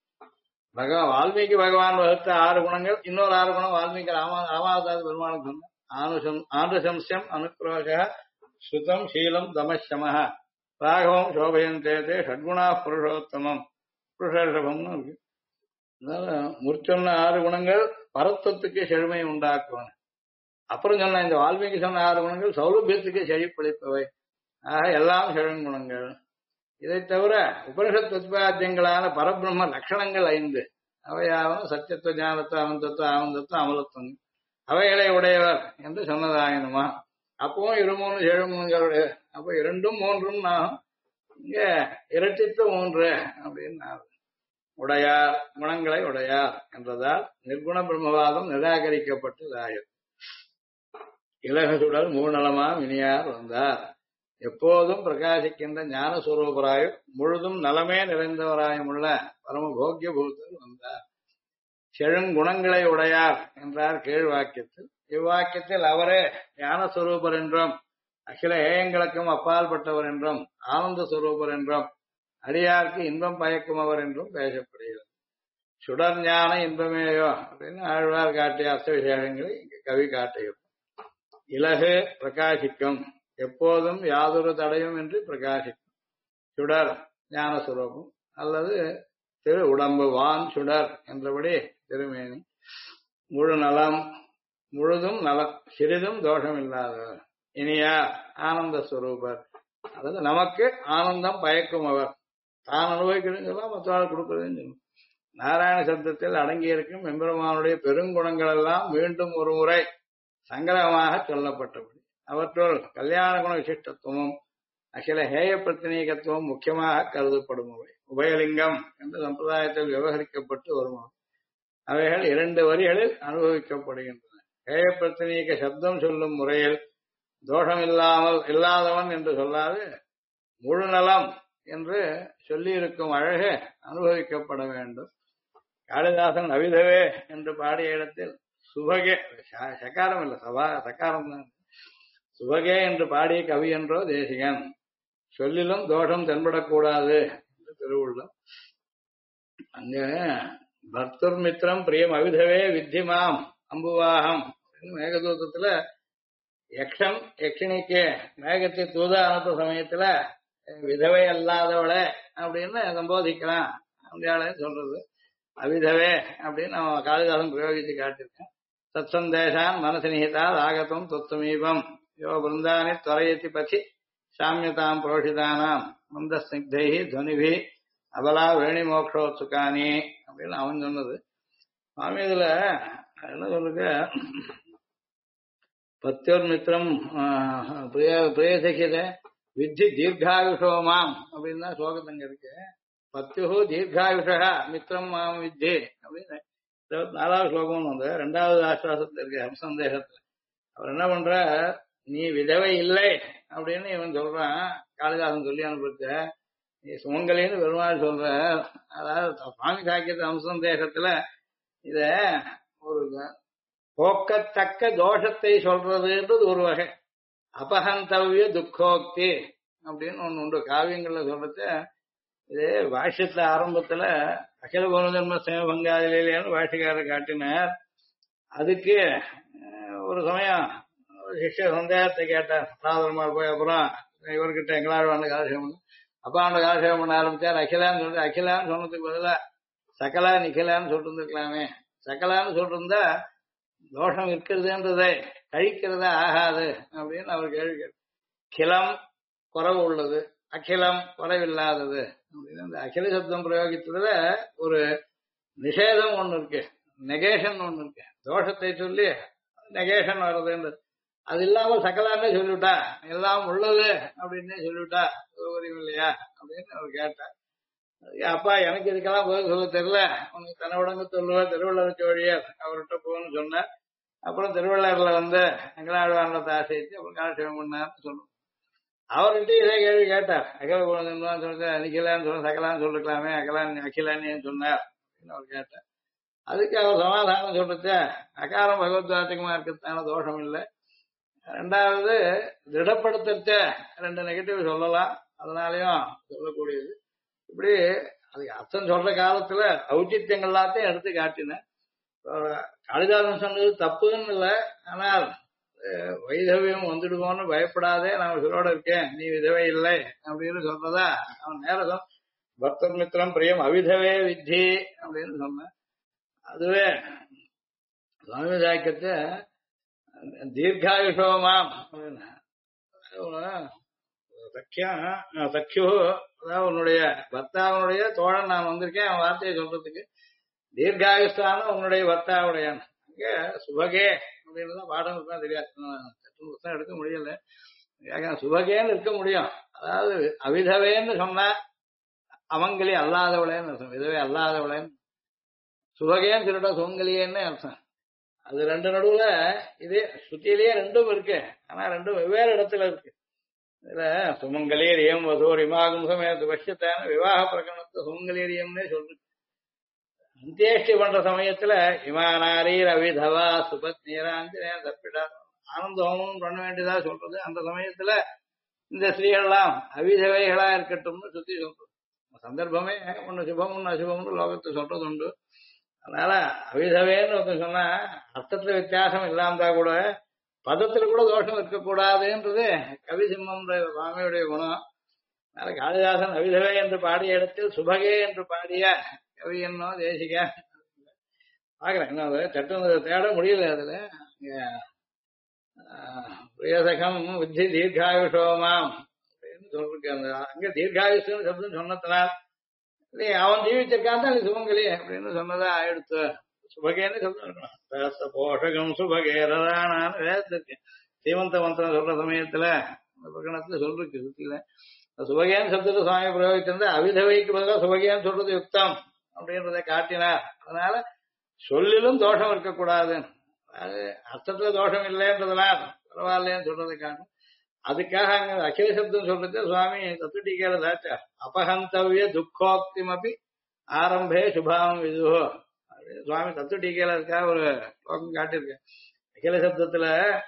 வால்மீகி பகவான் வகுத்த 6 குணங்கள். இன்னொரு 6 குணம் வால்மீகி ராமாவதார பெருமானுக்கு சொன்ன ஆனுசம்சம், அனுக்ரோஷ, சுதம், சீலம், தமசமஹ, ராகவம், சோபயந்தேதே, ஷட்குணா புருஷோத்தமம், புருஷர்ஷபம்னு இருக்கு. அதனால முற்சொன்ன 6 குணங்கள் பரத்துவத்துக்கு செழுமை உண்டாக்குவன. அப்புறம் சொன்ன இந்த வால்மீகி சொன்ன 6 குணங்கள் சௌலபியத்துக்கு செழிப்பளிப்பவை. ஆக எல்லாம் செழுங்குணங்கள். இதை தவிர உபனிஷத் உத்பாத்தியங்களான பரபிரம்ம லட்சணங்கள் 5. அவையாவும் சத்தியத்துவ, ஞானத்துவ, அனந்தத்துவ, ஆனந்தத்துவம், அமலத்துவம் அவைகளை உடையவர் என்று சொன்னதாயினுமா. அப்பவும் 23 செழுங்குணங்களுடைய. அப்ப 2ம் 3ம் நான் இங்க இரட்டித்து 3 அப்படின்னு உடையார், குணங்களை உடையார் என்றதால் நிர்குண பிரம்மவாதம் நிராகரிக்கப்பட்டதாயிரு. இலகுசுடல் மூநலமாம் இனியார் வந்தார். எப்போதும் பிரகாசிக்கின்ற ஞானஸ்வரூபராயும் முழுதும் நலமே நிறைந்தவராயும் உள்ள பரம போக்கிய பூத்தர் வந்தார். செழுங்குணங்களை உடையார் என்றார் கீழ் வாக்கியத்தில். இவ்வாக்கியத்தில் அவரே ஞானஸ்வரூபர் என்றும் அகில ஏயங்களுக்கும் அப்பால்பட்டவர் என்றும் ஆனந்த சுரூபர் என்றும் அடியார்க்கு இன்பம் பயக்கும் அவர் என்றும் பேசப்படுகிறது. சுடர் ஞான இன்பமேயோ அப்படின்னு ஆழ்வார் காட்டிய அர்த்த விசேஷங்களை இங்கு கவி காட்டுகிறது. இலகு பிரகாசிக்கும், எப்போதும் யாதொரு தடையும் என்று பிரகாசிக்கும் சுடர் ஞானஸ்வரூபம், அல்லது திரு உடம்பு வான் சுடர் என்றபடி திருமேனி. முழு நலம், முழுதும் நலம், சிறிதும் தோஷம் இல்லாதவர். இனியார் ஆனந்த ஸ்வரூபர், அதாவது நமக்கு ஆனந்தம் பயக்கும் அவர். தான் அனுபவிக்கிறதுன்னு சொல்லலாம், மற்றவர்கள் கொடுக்கறதுன்னு சொல்லலாம். நாராயண சப்தத்தில் அடங்கியிருக்கும் எம்பெருமானுடைய பெருங்குணங்கள் எல்லாம் மீண்டும் ஒரு முறை சங்கிரகமாக சொல்லப்பட்டபடி அவற்றுள் கல்யாண குண விசிஷ்டத்துவமும் அகில ஹேய பிரத்தினீகத்துவம் முக்கியமாக கருதப்படும். உபயலிங்கம் என்ற சம்பிரதாயத்தில் விவகரிக்கப்பட்டு வரும். அவைகள் 2 வரிகளில் அனுபவிக்கப்படுகின்றன. ஹேய பிரத்தினீக சப்தம் சொல்லும் முறையில் தோஷம் இல்லாதவன் என்று சொல்லாது முழு நலம் என்று சொல்லியிருக்கும் அழகு அனுபவிக்கப்பட வேண்டும். காளிதாசன் அவிதவே என்று பாடிய இடத்தில் சுபகே, சகாரம் இல்ல சகாரம் தான், சுபகே என்று பாடிய கவி என்றோ தேசிகன். சொல்லிலும் தோஷம் தென்படக்கூடாது என்று திருவுள்ளம். அங்க பர்த்தர் மித்திரம் பிரியம் அவிதவே வித்திமாம் அம்புவாகம் மேகதூதத்துல யக்ஷன் யக்ஷினிக்கு மேகத்தை தூத அனுப்ப சமயத்துல விதவை அல்லாதவளை அப்படின்னு சம்போதிக்கலாம் அப்படின்னு சொல்றது. அவிதவே அப்படின்னு அவன் காளிதாசன் பிரயோகித்து காட்டியிருக்கான். சத் சந்தேசான் மனசு நிகிதா ஆகத்தும் தொத்துமீபம் யோ பிருந்தானி துவரயத்தி பசி சாமியதாம் புரோஷிதானாம் மந்த ஸ்னிக்தை துவனிபி அபலா வேணி மோக்ஷோத்சுகானி அப்படின்னு அவன் சொன்னது. சுவாமி இதுல என்ன சொல்லுங்க, பத்தியோர் மித்திரம் பிரியசகித வித்தி தீர்காயுஷோமாம் அப்படின்னு தான் ஸ்லோகத்தங்க இருக்கு. பத்யு தீர்காயுஷா மித்திரம் மாம் வித்தி அப்படின்னு 24வது ஸ்லோகம் வந்து 2வது ஆஸ்வாசத்துல இருக்கு ஹம்சந்தேகத்துல. அவர் என்ன பண்ற, நீ விதவை இல்லை அப்படின்னு இவன் சொல்றான். காளிதாசன் சொல்லி அனுப்பிச்ச நீ சுமங்கலின்னு பெருமாள் சொல்ற. அதாவது சுவாமி சாக்கியத்து ஹம்சந்தேகத்துல இத ஒரு போக்கத்தக்க தோஷத்தை சொல்றதுன்றது ஒரு வகை. அபகந்தவிய துக்கோக்தி அப்படின்னு ஒண்ணு உண்டு காவியங்கள்ல சொல்றது. இது பாஷ்யத்துல ஆரம்பத்துல அகில குணஜன்ம சேமபங்காதிலேன்னு பாஷ்யக்காரர் காட்டினார். அதுக்கு ஒரு சமயம் சிஷ்ய சந்தேகத்தை கேட்டார். ராதர்மார் போய் அப்புறம் இவர்கிட்ட எங்களாழ்வான காலசேவம் பண்ண அப்பா அவனோட காலசேவம் பண்ண ஆரம்பிச்சார். அகிலான்னு சொல்லிட்டு அகிலான்னு சொன்னதுக்கு பதிலா சகலா நிகிலான்னு சொல்லிட்டு இருந்திருக்கலாமே. சகலான்னு சொல்லிருந்தா தோஷம் இருக்கிறதுன்றதை கழிக்கிறதா ஆகாது அப்படின்னு அவர் கேள்வி கேட்டார். கிளம் குறவு உள்ளது, அகிலம் குறைவில்லாதது அப்படின்னு அந்த அகில சப்தம் பிரயோகித்ததுல ஒரு நிஷேதம் ஒண்ணு இருக்கு, நெகேஷன் ஒண்ணு இருக்கு. தோஷத்தை சொல்லி நெகேஷன் வர்றதுன்றது. அது இல்லாம சகலான்னே சொல்லிவிட்டா, எல்லாம் உள்ளது அப்படின்னே சொல்லிவிட்டா சௌகரியம் இல்லையா அப்படின்னு அவர் கேட்டார். அப்பா எனக்கு இதுக்கெல்லாம் பதில் சொல்ல தெரியல, உனக்கு தன்னவிடங்க சொல்லுவா திருவள்ளுவர் சோழியர் அவர்கிட்ட போகணும்னு சொன்னார். அப்புறம் திருவள்ளுவர்ல வந்து எங்களாழ்வானத்தை ஆசைச்சு அப்புறம் காலட்சேபம் பண்ணார்னு சொன்னோம். அவர்கிட்ட இதே கேள்வி கேட்டார். அகில குணம் சொல்லிட்டு அனிக்கலான்னு சொல்ல சகலான்னு சொல்லிருக்கலாமே, அகிலான்னு சொன்னார் அப்படின்னு அவர் கேட்டார். அதுக்கு அவர் சமாதானம் சொல்றது அகாரம் பகவத்வாச்சகமா இருக்கிறதுனால தோஷம் இல்லை. ரெண்டாவது திடப்படுத்த ரெண்டு நெகட்டிவ் சொல்லலாம், அதனாலயும் சொல்லக்கூடியது. இப்படி அதுக்கு அர்த்தம் சொல்ற காலத்துல ஔச்சித்யங்கள் எல்லாத்தையும் எடுத்து காட்டினேன். காளிதாசன் சொன்னது தப்புன்னு இல்லை, ஆனால் வைதவியம் வந்துடுவோன்னு பயப்படாதே, நான் உயிரோட இருக்கேன், நீ விதவை இல்லை அப்படின்னு சொல்றதா அவன் நேரம் பக்தர் மித்திரம் பிரியம் அவிதவே வித்தி அப்படின்னு சொன்னேன். அதுவே சுவாமி சாக்கியத்தை தீர்காயுஷோமாம் சக்கியோ, அதாவது உன்னுடைய பர்த்தாவனுடைய தோழன் நான் வந்திருக்கேன் அவன் வார்த்தையை சொல்றதுக்கு. தீர்காயுஷ்டான உன்னுடைய பர்த்தாவுடையான் அங்க சுபகே அப்படின்னு தான் பாடம் இருக்கா தெரியாது, புத்தகம் எடுக்க முடியல. சுபகேன்னு இருக்க முடியும். அதாவது அவிதவேன்னு சொன்னா அமங்கலி அல்லாதவளேன்னு அர்த்தம், விதவை அல்லாதவளேன்னு. சுபகேன்னு சொல்லிட்டா சுமங்கலியேன்னு அர்த்தம். அது ரெண்டு நடுவுல இது சுத்தியிலேயே ரெண்டும் இருக்கு, ஆனா ரெண்டும் வெவ்வேறு இடத்துல இருக்கு. இதுல சுமங்கலீரியம் வசூர் இமாகும் சமயத்து பட்சத்தான விவாக பிரகடனத்தை சுமங்கலீரியம்னே சொல்றது. அந்தியேஷ்டி பண்ற சமயத்துல இமானாரீர் அவிதவா சுபத்னீராந்தினே தப்பிடா ஆனந்தோமும் பண்ண வேண்டியதா சொல்றது. அந்த சமயத்துல இந்த ஸ்ரீகள்லாம் அவிதவைகளா இருக்கட்டும்னு சுத்தி சொல்றது. சந்தர்ப்பமே ஒண்ணு சுபம் ஒண்ணு அசுபம்னு லோகத்தை சொல்றது உண்டு. அதனால அவிதவேன்னு ஒருத்தன் சொன்னா அர்த்தத்துல வித்தியாசம் இல்லாம கூட பதத்துல கூட தோஷம் இருக்கக்கூடாதுன்றது கவி சிம்மம் சுவாமியுடைய குணம். அதனால காளிதாசன் அவிதவே என்று பாடிய இடத்தில் சுபகே என்று பாடிய கவி என்னோ தேசிக பாக்குறேன். இன்னும் சட்டம் தேட முடியல. அதுல பிரியசகம் புத்தி தீர்காயுஷோமாம் அப்படின்னு சொல்லிருக்கு. அந்த அங்க தீர்காயுஷம் சப்தம் சொன்னதுனால் அவன் ஜீவிச்சிருக்கான் தான் சுமங்கலி அப்படின்னு சொன்னதா எடுத்து சுபகேன்னு சொல்லணும். போஷகம் சுபகேரானான்னு வேதத்துக்கு சீமந்த மந்திரம் சொல்ற சமயத்துல அந்த பிரகடனத்துல சொல்லிருக்கு. சுத்தில சுபகேன்னு சப்தத்தை சுவாமி பிரயோகிச்சிருந்தா அவிதவைக்கு பதிலாக சுபகேன்னு சொல்றது யுக்தம் அப்படின்றத காட்டினார். அதனால சொல்லிலும் தோஷம் இருக்கக்கூடாது, அது அர்த்தத்துல தோஷம் இல்லைன்றதுனால பரவாயில்லைன்னு சொல்றதை காட்டும். அதுக்காக அங்க அகில சப்தம் சொல்றது சுவாமி தத்துவீகர தாச்சா அபஹந்தவிய துக்கோக்திமபி ஆரம்பே சுபாவம் விதுவோ சுவாமி தத்துவீகல இருக்கா ஒரு ஸ்லோகம் காட்டியிருக்க. அகில சப்தத்துல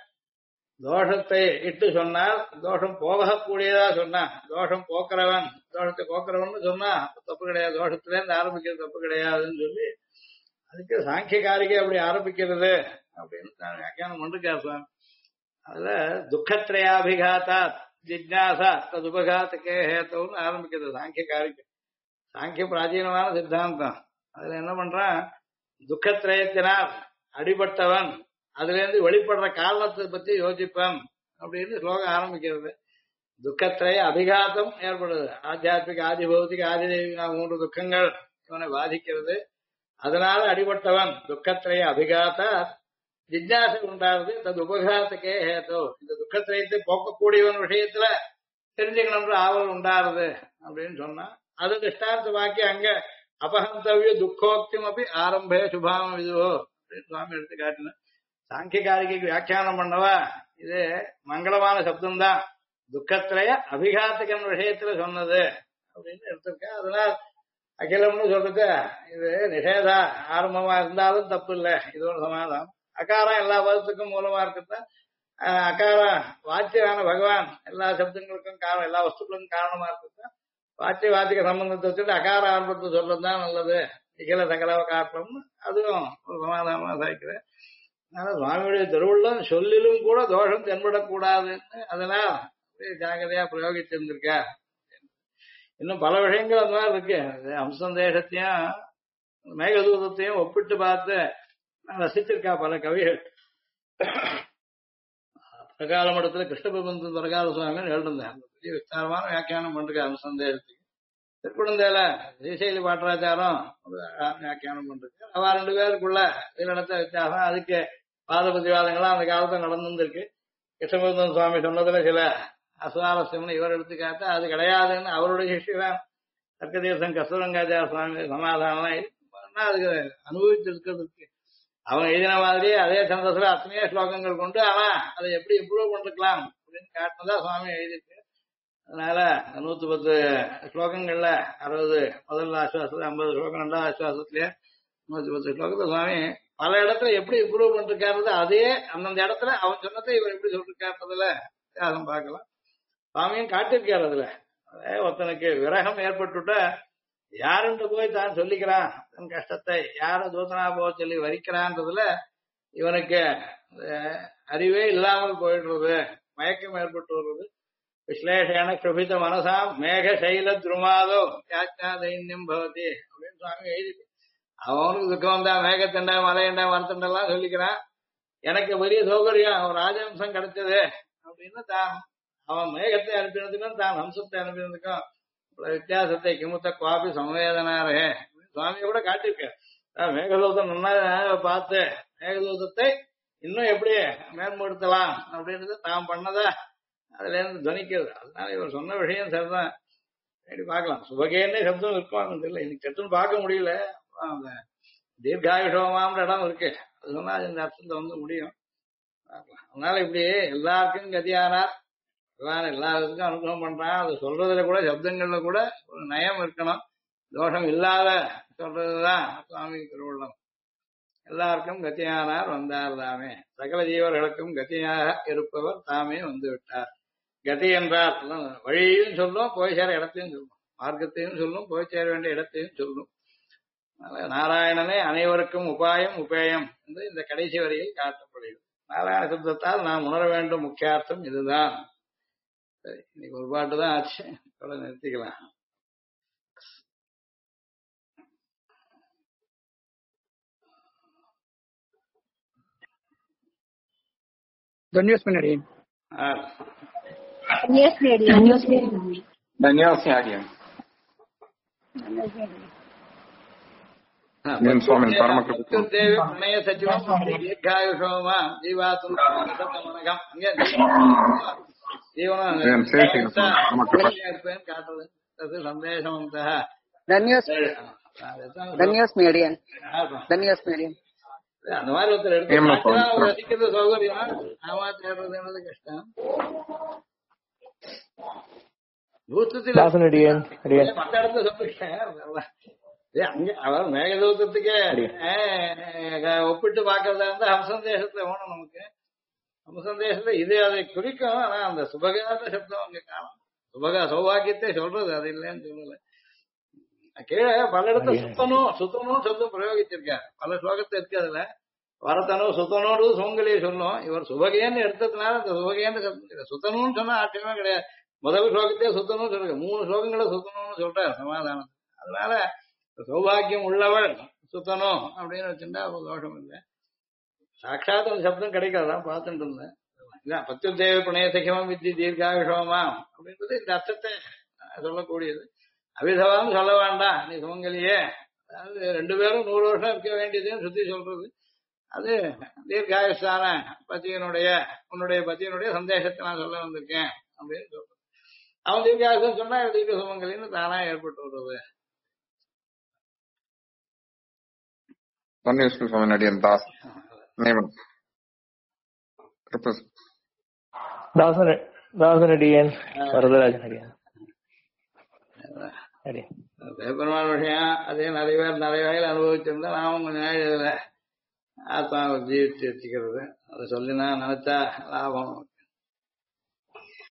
தோஷத்தை இட்டு சொன்னால் தோஷம் போகக்கூடியதா சொன்னா தோஷம் போக்குறவன் தோஷத்தை போக்குறவன் சொன்னா தப்பு கிடையாது, தோஷத்துல இருந்து ஆரம்பிக்கிறது தப்பு கிடையாதுன்னு சொல்லி அதுக்கு சாங்கியகாரிகை அப்படி ஆரம்பிக்கிறது அப்படின்னு வியாக்கியானம் பண்ணிருக்கார் சுவாமி. அதுல துக்கத்ரயாபிகாத்தா ஜிஜ்ஞாசா ததுபகாத்துக்கே ஹேத்தவுன்னு ஆரம்பிக்கிறது சாங்கியகாரிகை. சாங்கிய பிராச்சீனமான சித்தாந்தம். அதுல என்ன பண்றான், துக்கத்திரயத்தினால் அடிபட்டவன் அதுல இருந்து வெளிப்படுற காரணத்தை பத்தி யோசிப்பன் அப்படின்னு ஸ்லோகம் ஆரம்பிக்கிறது. துக்கத்திரய அபிகாத்தம் ஏற்படுது. ஆத்தியாத்மிக ஆதி பௌத்திக ஆதி தெய்வீக 3 துக்கங்கள் இவனை பாதிக்கிறது. அதனால அடிபட்டவன் துக்கத்திரய அபிகாத்தா ஜிஜ்ஞாசை உண்டாகுது. தது உபகாரத்துக்கே ஹேத்தோ இந்த துக்கத்திரயத்தை போக்கக்கூடியவன் விஷயத்துல தெரிஞ்சுக்கணும்ன்ற ஆவல் உண்டாருது அப்படின்னு சொன்னா அது திஷ்டார்த்த வாக்கி அங்க அபஹந்தவிய துக்கோக்தியம் அப்படி ஆரம்பே சுபாவம் இதுவோ அப்படின்னு சுவாமி எடுத்து காட்டின. சாங்கியகாரிகைக்கு வியாக்கியானம் பண்ணவா இது மங்களமான சப்தம்தான், துக்கத்திரய அபிகாத்தகன் விஷயத்துல சொன்னது அப்படின்னு எடுத்திருக்க. அதனால அகிலம்னு சொல்றது இது நிஷேதா ஆரம்பமா இருந்தாலும் தப்பு இல்லை, இது ஒரு சமாதானம். அகாரம் எல்லா பதத்துக்கும் மூலமா இருக்கிறது. அகாரம் வாச்சியமான பகவான் எல்லா சப்தங்களுக்கும் காரணம், எல்லா வஸ்துக்களுக்கும் காரணமா இருக்கிறது. வாச்சிய வாத்திக சம்பந்தத்தை வச்சுட்டு அகார ஆரம்பத்தை சொல்றதுதான் நல்லது, இகில சகலவ காரணம்னு அதுவும் ஒரு சமாதானமா சாய்க்கிறேன். அதனால சுவாமியுடைய திருவுள்ளம் சொல்லிலும் கூட தோஷம் தென்படக்கூடாதுன்னு அதெல்லாம் ஜாகிரதையா பிரயோகிச்சிருந்திருக்கா. இன்னும் பல விஷயங்கள் அந்த மாதிரி இருக்கு. அம்சந்தேகத்தையும் மேகதூதத்தையும் ஒப்பிட்டு பார்த்து ரசிச்சிருக்கா பல கவிகள். பிரகால மடத்துல கிருஷ்ணபிரபந்த பிரகால சுவாமின்னு எழுதிருந்தேன். பெரிய விஸ்தாரமான வியாக்கியானம் பண்ணிருக்கா அம்சந்தேகத்துக்கு. திருக்குழந்தையில ஸ்ரீசைலி பாட்டராச்சாரம் வியாக்கியானம் பண்ணிருக்கு. அவ 2 பேருக்குள்ள இடத்த வித்தியாசம், அதுக்கு வாத பிரதிவாதங்கள்லாம் அந்த காலத்துல நடந்துருக்கு. கிருஷ்ணபிரபந்தன் சுவாமி சொன்னதுல சில அசுவாரஸ்யம்னு இவர் எடுத்துக்காட்டா அது கிடையாதுன்னு அவருடைய சிஷ்யதான் தர்க்கதீர்த்தம் கஸ்தூரங்காச்சார சுவாமி சமாதானம் அதுக்கு அனுபவிச்சிருக்கிறதுக்கு அவங்க எழுதின மாதிரியே அதே சந்தத்துல அத்தனையே ஸ்லோகங்கள் கொண்டு ஆனா அதை எப்படி இம்ப்ரூவ் பண்ணிருக்கலாம் அப்படின்னு காட்டினதா சுவாமி எழுதியிருக்கு. அதனால 110 ஸ்லோகங்கள்ல 60 முதல் ஆசுவாசத்துல 50 ஸ்லோகம் 2வது ஆசுவாசத்திலேயே 110 ஸ்லோகத்துல சுவாமி பல இடத்துல எப்படி இம்ப்ரூவ் பண்ணிருக்காரு அதே அந்தந்த இடத்துல அவன் சொன்னதை இவர் எப்படி சொல்லிருக்காருன்றதுல வித்தியாசம் பார்க்கலாம். சுவாமியும் காட்டிருக்காரு அதுல. ஒருத்தனுக்கு விரகம் ஏற்பட்டுட்டா யாருன்ட்டு போய் தான் சொல்லிக்கிறான் தன் கஷ்டத்தை, யார தூத்தனா போக சொல்லி வரிக்கிறான்றதுல இவனுக்கு அறிவே இல்லாமல் போயிடுறது, மயக்கம் ஏற்பட்டு வருது. விஸ்லேஷேன கிருபித மனசாம் மேக சைல துருமாதோ யாச்சா தைன்யம் பவதி அப்படின்னு சுவாமி எழுதி அவனுக்கு துக்கம் வந்தா மேகத்தண்டா மலையண்டா மரத்தண்டெல்லாம் சொல்லிக்கிறான். எனக்கு பெரிய சௌகரியம் அவன் ராஜவம்சம் கிடைச்சது அப்படின்னு தான் அவன் மேகத்தை அனுப்பினதுக்கும் தான் ஹம்சத்தை அனுப்பினதுக்கும் வித்தியாசத்தை கிமுத்த குவாபி சமவேதனாரே சுவாமியை கூட காட்டியிருக்காரு. மேகதூதம் நல்லா பார்த்து மேகதூதத்தை இன்னும் எப்படி மேம்படுத்தலாம் அப்படின்றது தான் பண்ணதா அதுல இருந்து துவனிக்கிறது. அதனால இவர் சொன்ன விஷயம் சரிதான். அப்படி பார்க்கலாம். சுபகேன்னே சப்தம் இருப்பான்னு தெரியல, இன்னைக்கு சட்டுன்னு பார்க்க முடியல. அந்த தீர்காயுஷமான்ற இடம் இருக்கு, அது சொன்னா இந்த அர்த்தத்தை வந்து முடியும். அதனால இப்படி எல்லாருக்கும் கதியானார் பகவான் எல்லாருக்கும் அனுகிரகம் பண்றான். அது சொல்றதுல கூட சப்தங்கள்ல கூட ஒரு நயம் இருக்கணும், தோஷம் இல்லாத சொல்றதுதான் சுவாமி திருவுள்ளம். எல்லாருக்கும் கத்தியானார் வந்தார் தாமே, சகல ஜீவர்களுக்கும் கத்தியாக இருப்பவர் தாமே வந்து விட்டார். கதி என்றார் வழியையும் சொல்லும், போய் சேர இடத்தையும் சொல்லும், மார்க்கத்தையும் சொல்லும், போய் சேர வேண்டிய இடத்தையும் சொல்லும். நாராயணனே அனைவருக்கும் உபாயம் உபேயம் என்று இந்த கடைசி வரியில் காட்டப்படுகிறது. நாராயண சப்தத்தால் நாம் உணர வேண்டும் முக்கியார்த்தம் இதுதான். சரி, இன்னைக்கு ஒரு பாட்டு தான் ஆச்சு, நிறுத்திக்கலாம். பிரணய சச்சிவம் தீர்காயுஷோமா ஜீவாத்தும் காட்டுறது சந்தேசம். அந்த மாதிரி ஒருத்தர் எடுத்து ரசிக்கிறது சௌகரியம், நாமா தேடுறதுன்றது கஷ்டம். மற்ற இடத்துல சொல்லிருக்கேன். அங்க அவர் மேகதூத்தத்துக்கே ஒப்பிட்டு பாக்குறதா இருந்தா ஹம்சந்தேசத்துல வேணும் நமக்கு. ஹம்சந்தேசத்துல இது அதை குறிக்கும், ஆனா அந்த சுபகாத சப்தம் அங்க காணும். சுபகா சௌபாகியத்தை சொல்றது அது இல்லைன்னு சொல்லல. கீழே பல இடத்துல சுத்தனும் சொல்லும் பிரயோகிச்சிருக்காரு. பல ஸ்லோகத்தை இருக்கு அதுல. வரத்தனும் சுத்தனோடு சுமங்கலியை சொல்லும். இவர் சுபகையன்னு எடுத்ததுனால அந்த சுபகையன்னு சுத்தனும்னு சொன்னா ஆட்சியமே கிடையாது. முதல் ஸ்லோகத்தையே சுத்தனும் சொல்லுங்க, 3 ஸ்லோகங்களை சுத்தணும்னு சொல்றாரு சமாதானம். அதனால சௌபாகியம் உள்ளவள் சுத்தனும் அப்படின்னு வச்சுட்டா தோஷம் இல்லை. சாட்சாத் அந்த சப்தம் கிடைக்காதான் பார்த்துட்டு இருந்தேன். பத்யுதேவ பிரணய சகிமம் வித்தி தீர்காயுஷோமா அப்படின்றது இந்த அர்த்தத்தை சொல்லக்கூடியது. அவிதவான்னு சொல்ல வேண்டாம், நீ சுமங்கலியே, அதாவது 2 பேரும் 100 வருஷம் இருக்க வேண்டியதுன்னு சுத்தி சொல்றது. அது தீர்காயுஷான உன்னுடைய பத்தியனுடைய சந்தேகத்தை நான் சொல்ல வந்திருக்கேன் அப்படின்னு சொல்றது. அவன் தீர்காயுஷம் சொன்னா தீர்க்க சுமங்கலின்னு தானா ஏற்பட்டு வருவது. பெருமாள் விஷயம் அதே நிறைய பேர் நிறைய வகையில் அனுபவிச்சிருந்தா நாமும் கொஞ்சம் நாள் இதுல ஆத்மாவை ஜீவித்து வச்சுக்கிறது. அதை சொல்லி நான் நினைச்சா லாபம்.